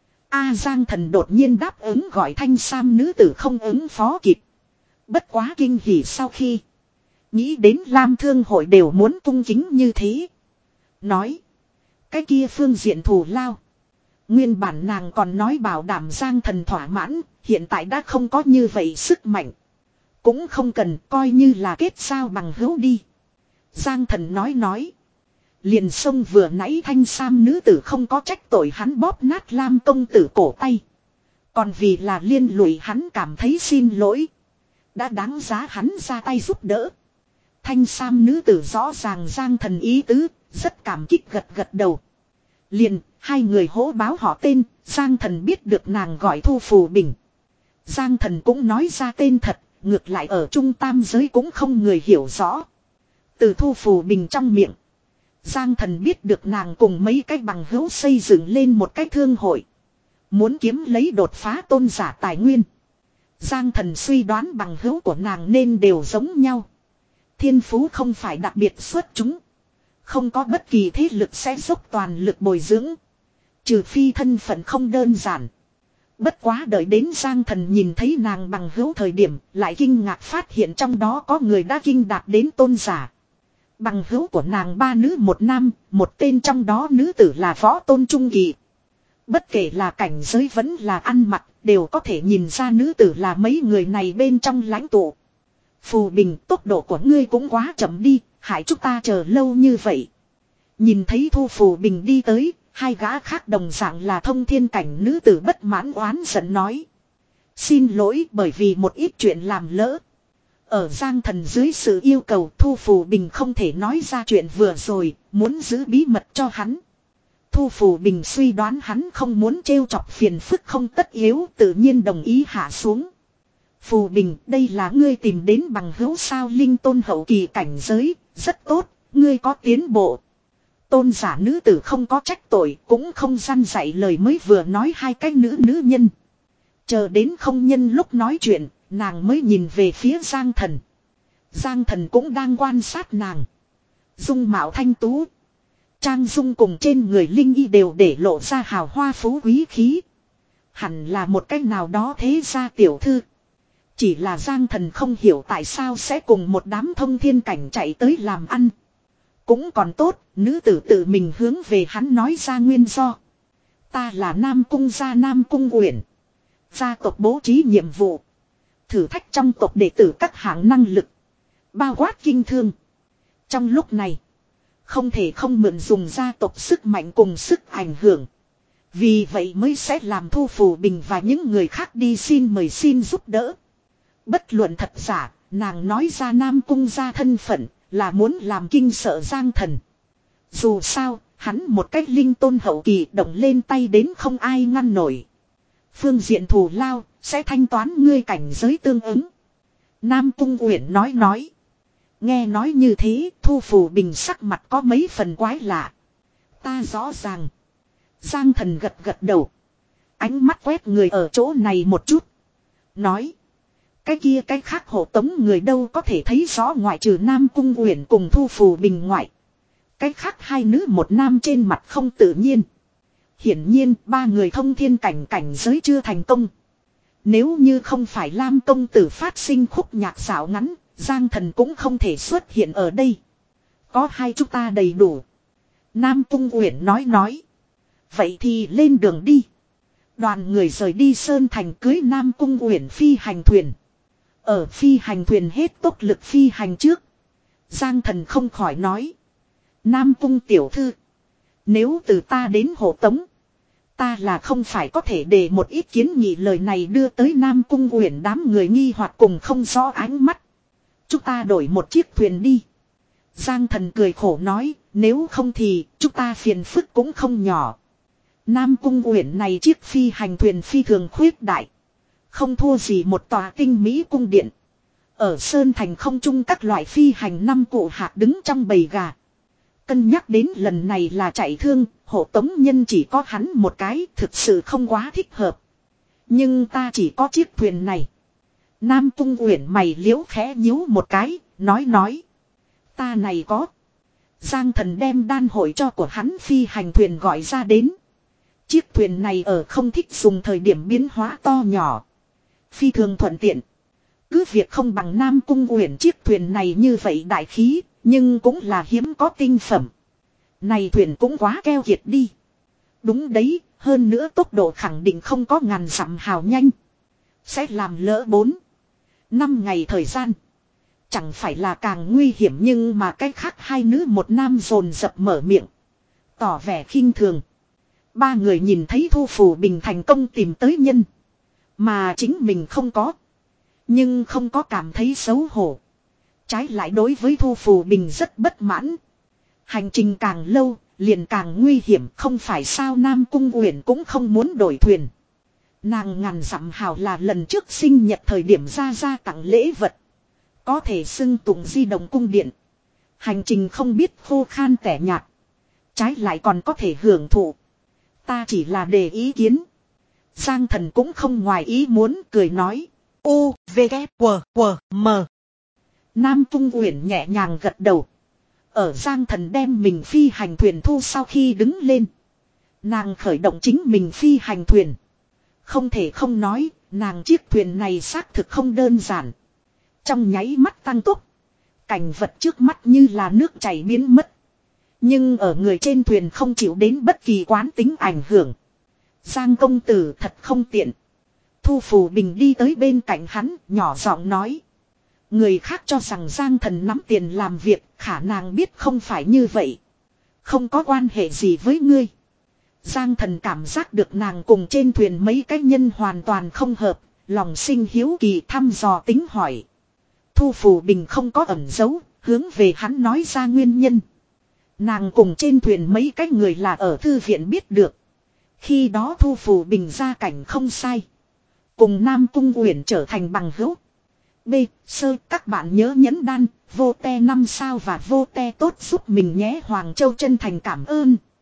A Giang Thần đột nhiên đáp ứng gọi thanh sam nữ tử không ứng phó kịp. Bất quá kinh hỉ sau khi nghĩ đến Lam Thương hội đều muốn cung kính như thế. Nói. Cái kia phương diện thù lao. Nguyên bản nàng còn nói bảo đảm Giang Thần thỏa mãn. Hiện tại đã không có như vậy sức mạnh. Cũng không cần coi như là kết giao bằng hữu đi. Giang Thần nói nói. Liền xông vừa nãy thanh sam nữ tử không có trách tội hắn bóp nát Lam công tử cổ tay. Còn vì là liên lụy hắn cảm thấy xin lỗi. Đã đáng giá hắn ra tay giúp đỡ. Thanh sam nữ tử rõ ràng Giang Thần ý tứ, rất cảm kích gật gật đầu. Liền, hai người hỗ báo họ tên, Giang Thần biết được nàng gọi Thu Phù Bình. Giang Thần cũng nói ra tên thật, ngược lại ở trung tam giới cũng không người hiểu rõ. Từ Thu Phù Bình trong miệng, Giang Thần biết được nàng cùng mấy cái bằng hữu xây dựng lên một cái thương hội. Muốn kiếm lấy đột phá tôn giả tài nguyên. Giang Thần suy đoán bằng hữu của nàng nên đều giống nhau. Thiên phú không phải đặc biệt xuất chúng. Không có bất kỳ thế lực sẽ dốc toàn lực bồi dưỡng. Trừ phi thân phận không đơn giản. Bất quá đợi đến Giang Thần nhìn thấy nàng bằng hữu thời điểm, lại kinh ngạc phát hiện trong đó có người đã kinh đạt đến tôn giả. Bằng hữu của nàng ba nữ một nam, một tên trong đó nữ tử là võ tôn trung kỳ. Bất kể là cảnh giới vẫn là ăn mặc, đều có thể nhìn ra nữ tử là mấy người này bên trong lãnh tụ. Phù Bình, tốc độ của ngươi cũng quá chậm đi, hại chúng ta chờ lâu như vậy. Nhìn thấy Thu Phù Bình đi tới, hai gã khác đồng dạng là thông thiên cảnh nữ tử bất mãn oán giận nói. Xin lỗi bởi vì một ít chuyện làm lỡ. Ở Giang Thần dưới sự yêu cầu Thu Phù Bình không thể nói ra chuyện vừa rồi, muốn giữ bí mật cho hắn. Thu Phù Bình suy đoán hắn không muốn trêu chọc phiền phức không tất yếu, tự nhiên đồng ý hạ xuống. Phù Bình, đây là ngươi tìm đến bằng hữu sao? Linh tôn hậu kỳ cảnh giới, rất tốt, ngươi có tiến bộ. Tôn giả nữ tử không có trách tội, cũng không răn dạy lời mới vừa nói hai cái nữ nữ nhân. Chờ đến không nhân lúc nói chuyện, nàng mới nhìn về phía Giang Thần. Giang Thần cũng đang quan sát nàng. Dung mạo thanh tú. Trang dung cùng trên người Linh Y đều để lộ ra hào hoa phú quý khí. Hẳn là một cách nào đó thế gia tiểu thư. Chỉ là Giang Thần không hiểu tại sao sẽ cùng một đám thông thiên cảnh chạy tới làm ăn. Cũng còn tốt, nữ tử tự mình hướng về hắn nói ra nguyên do. Ta là Nam Cung gia Nam Cung Uyển. Gia tộc bố trí nhiệm vụ. Thử thách trong tộc đệ tử các hạng năng lực. Bao quát kinh thương. Trong lúc này, không thể không mượn dùng gia tộc sức mạnh cùng sức ảnh hưởng. Vì vậy mới sẽ làm Thu Phù Bình và những người khác đi xin mời xin giúp đỡ. Bất luận thật giả, nàng nói ra Nam Cung gia thân phận là muốn làm kinh sợ Giang Thần. Dù sao, hắn một cách linh tôn hậu kỳ động lên tay đến không ai ngăn nổi. Phương diện thù lao, sẽ thanh toán ngươi cảnh giới tương ứng. Nam Cung Uyển nói nói. Nghe nói như thế, Thu Phù Bình sắc mặt có mấy phần quái lạ. Ta rõ ràng. Giang Thần gật gật đầu. Ánh mắt quét người ở chỗ này một chút. Nói. Cái kia cái khác hộ tống người đâu có thể thấy rõ ngoại trừ Nam Cung Uyển cùng Thu Phù Bình ngoại. Cái khác hai nữ một nam trên mặt không tự nhiên. Hiển nhiên ba người thông thiên cảnh cảnh giới chưa thành công. Nếu như không phải Lam công tử phát sinh khúc nhạc xảo ngắn, Giang Thần cũng không thể xuất hiện ở đây. Có hai chúng ta đầy đủ. Nam Cung Uyển nói nói. Vậy thì lên đường đi. Đoàn người rời đi Sơn Thành cưới Nam Cung Uyển phi hành thuyền. Ở phi hành thuyền hết tốc lực phi hành trước. Giang Thần không khỏi nói. Nam Cung tiểu thư. Nếu từ ta đến hộ tống. Ta là không phải có thể để một ít kiến nghị lời này đưa tới Nam Cung Uyển đám người nghi hoặc cùng không rõ ánh mắt. Chúng ta đổi một chiếc thuyền đi. Giang Thần cười khổ nói. Nếu không thì chúng ta phiền phức cũng không nhỏ. Nam Cung Uyển này chiếc phi hành thuyền phi thường khuyết đại. Không thua gì một tòa tinh mỹ cung điện. Ở Sơn Thành không trung các loại phi hành năm cụ hạc đứng trong bầy gà. Cân nhắc đến lần này là chạy thương, hộ tống nhân chỉ có hắn một cái, thực sự không quá thích hợp. Nhưng ta chỉ có chiếc thuyền này. Nam Cung Uyển mày liễu khẽ nhíu một cái, nói nói. Ta này có. Giang Thần đem đan hội cho của hắn phi hành thuyền gọi ra đến. Chiếc thuyền này ở không thích dùng thời điểm biến hóa to nhỏ. Phi thường thuận tiện. Cứ việc không bằng Nam Cung Uyển chiếc thuyền này như vậy đại khí, nhưng cũng là hiếm có tinh phẩm. Này thuyền cũng quá keo kiệt đi. Đúng đấy, hơn nữa tốc độ khẳng định không có ngàn dặm hào nhanh. Sẽ làm lỡ bốn năm ngày thời gian. Chẳng phải là càng nguy hiểm nhưng mà cái khác hai nữ một nam dồn dập mở miệng. Tỏ vẻ khinh thường. Ba người nhìn thấy Thu Phù Bình thành công tìm tới nhân. Mà chính mình không có. Nhưng không có cảm thấy xấu hổ. Trái lại đối với Thu Phù Bình rất bất mãn. Hành trình càng lâu, liền càng nguy hiểm. Không phải sao Nam Cung Uyển cũng không muốn đổi thuyền. Nàng ngàn dặm hào là lần trước sinh nhật thời điểm ra ra tặng lễ vật. Có thể xưng tụng di động cung điện. Hành trình không biết khô khan tẻ nhạt. Trái lại còn có thể hưởng thụ. Ta chỉ là đề ý kiến. Giang Thần cũng không ngoài ý muốn cười nói. U, V, K, W, W, M. Nam Cung Uyển nhẹ nhàng gật đầu. Ở Giang Thần đem mình phi hành thuyền thu sau khi đứng lên. Nàng khởi động chính mình phi hành thuyền. Không thể không nói, nàng chiếc thuyền này xác thực không đơn giản. Trong nháy mắt tăng tốc. Cảnh vật trước mắt như là nước chảy biến mất. Nhưng ở người trên thuyền không chịu đến bất kỳ quán tính ảnh hưởng. Giang công tử thật không tiện. Thu Phù Bình đi tới bên cạnh hắn, nhỏ giọng nói. Người khác cho rằng Giang Thần nắm tiền làm việc, khả năng biết không phải như vậy. Không có quan hệ gì với ngươi. Giang Thần cảm giác được nàng cùng trên thuyền mấy cái nhân hoàn toàn không hợp, lòng sinh hiếu kỳ thăm dò tính hỏi. Thu Phù Bình không có ẩn giấu, hướng về hắn nói ra nguyên nhân. Nàng cùng trên thuyền mấy cái người là ở thư viện biết được. Khi đó Thu Phù Bình gia cảnh không sai. Cùng Nam Cung Uyển trở thành bằng hữu. B. Sơ các bạn nhớ nhấn đan, vô te năm sao và vô te tốt giúp mình nhé. Hoàng Châu chân thành cảm ơn.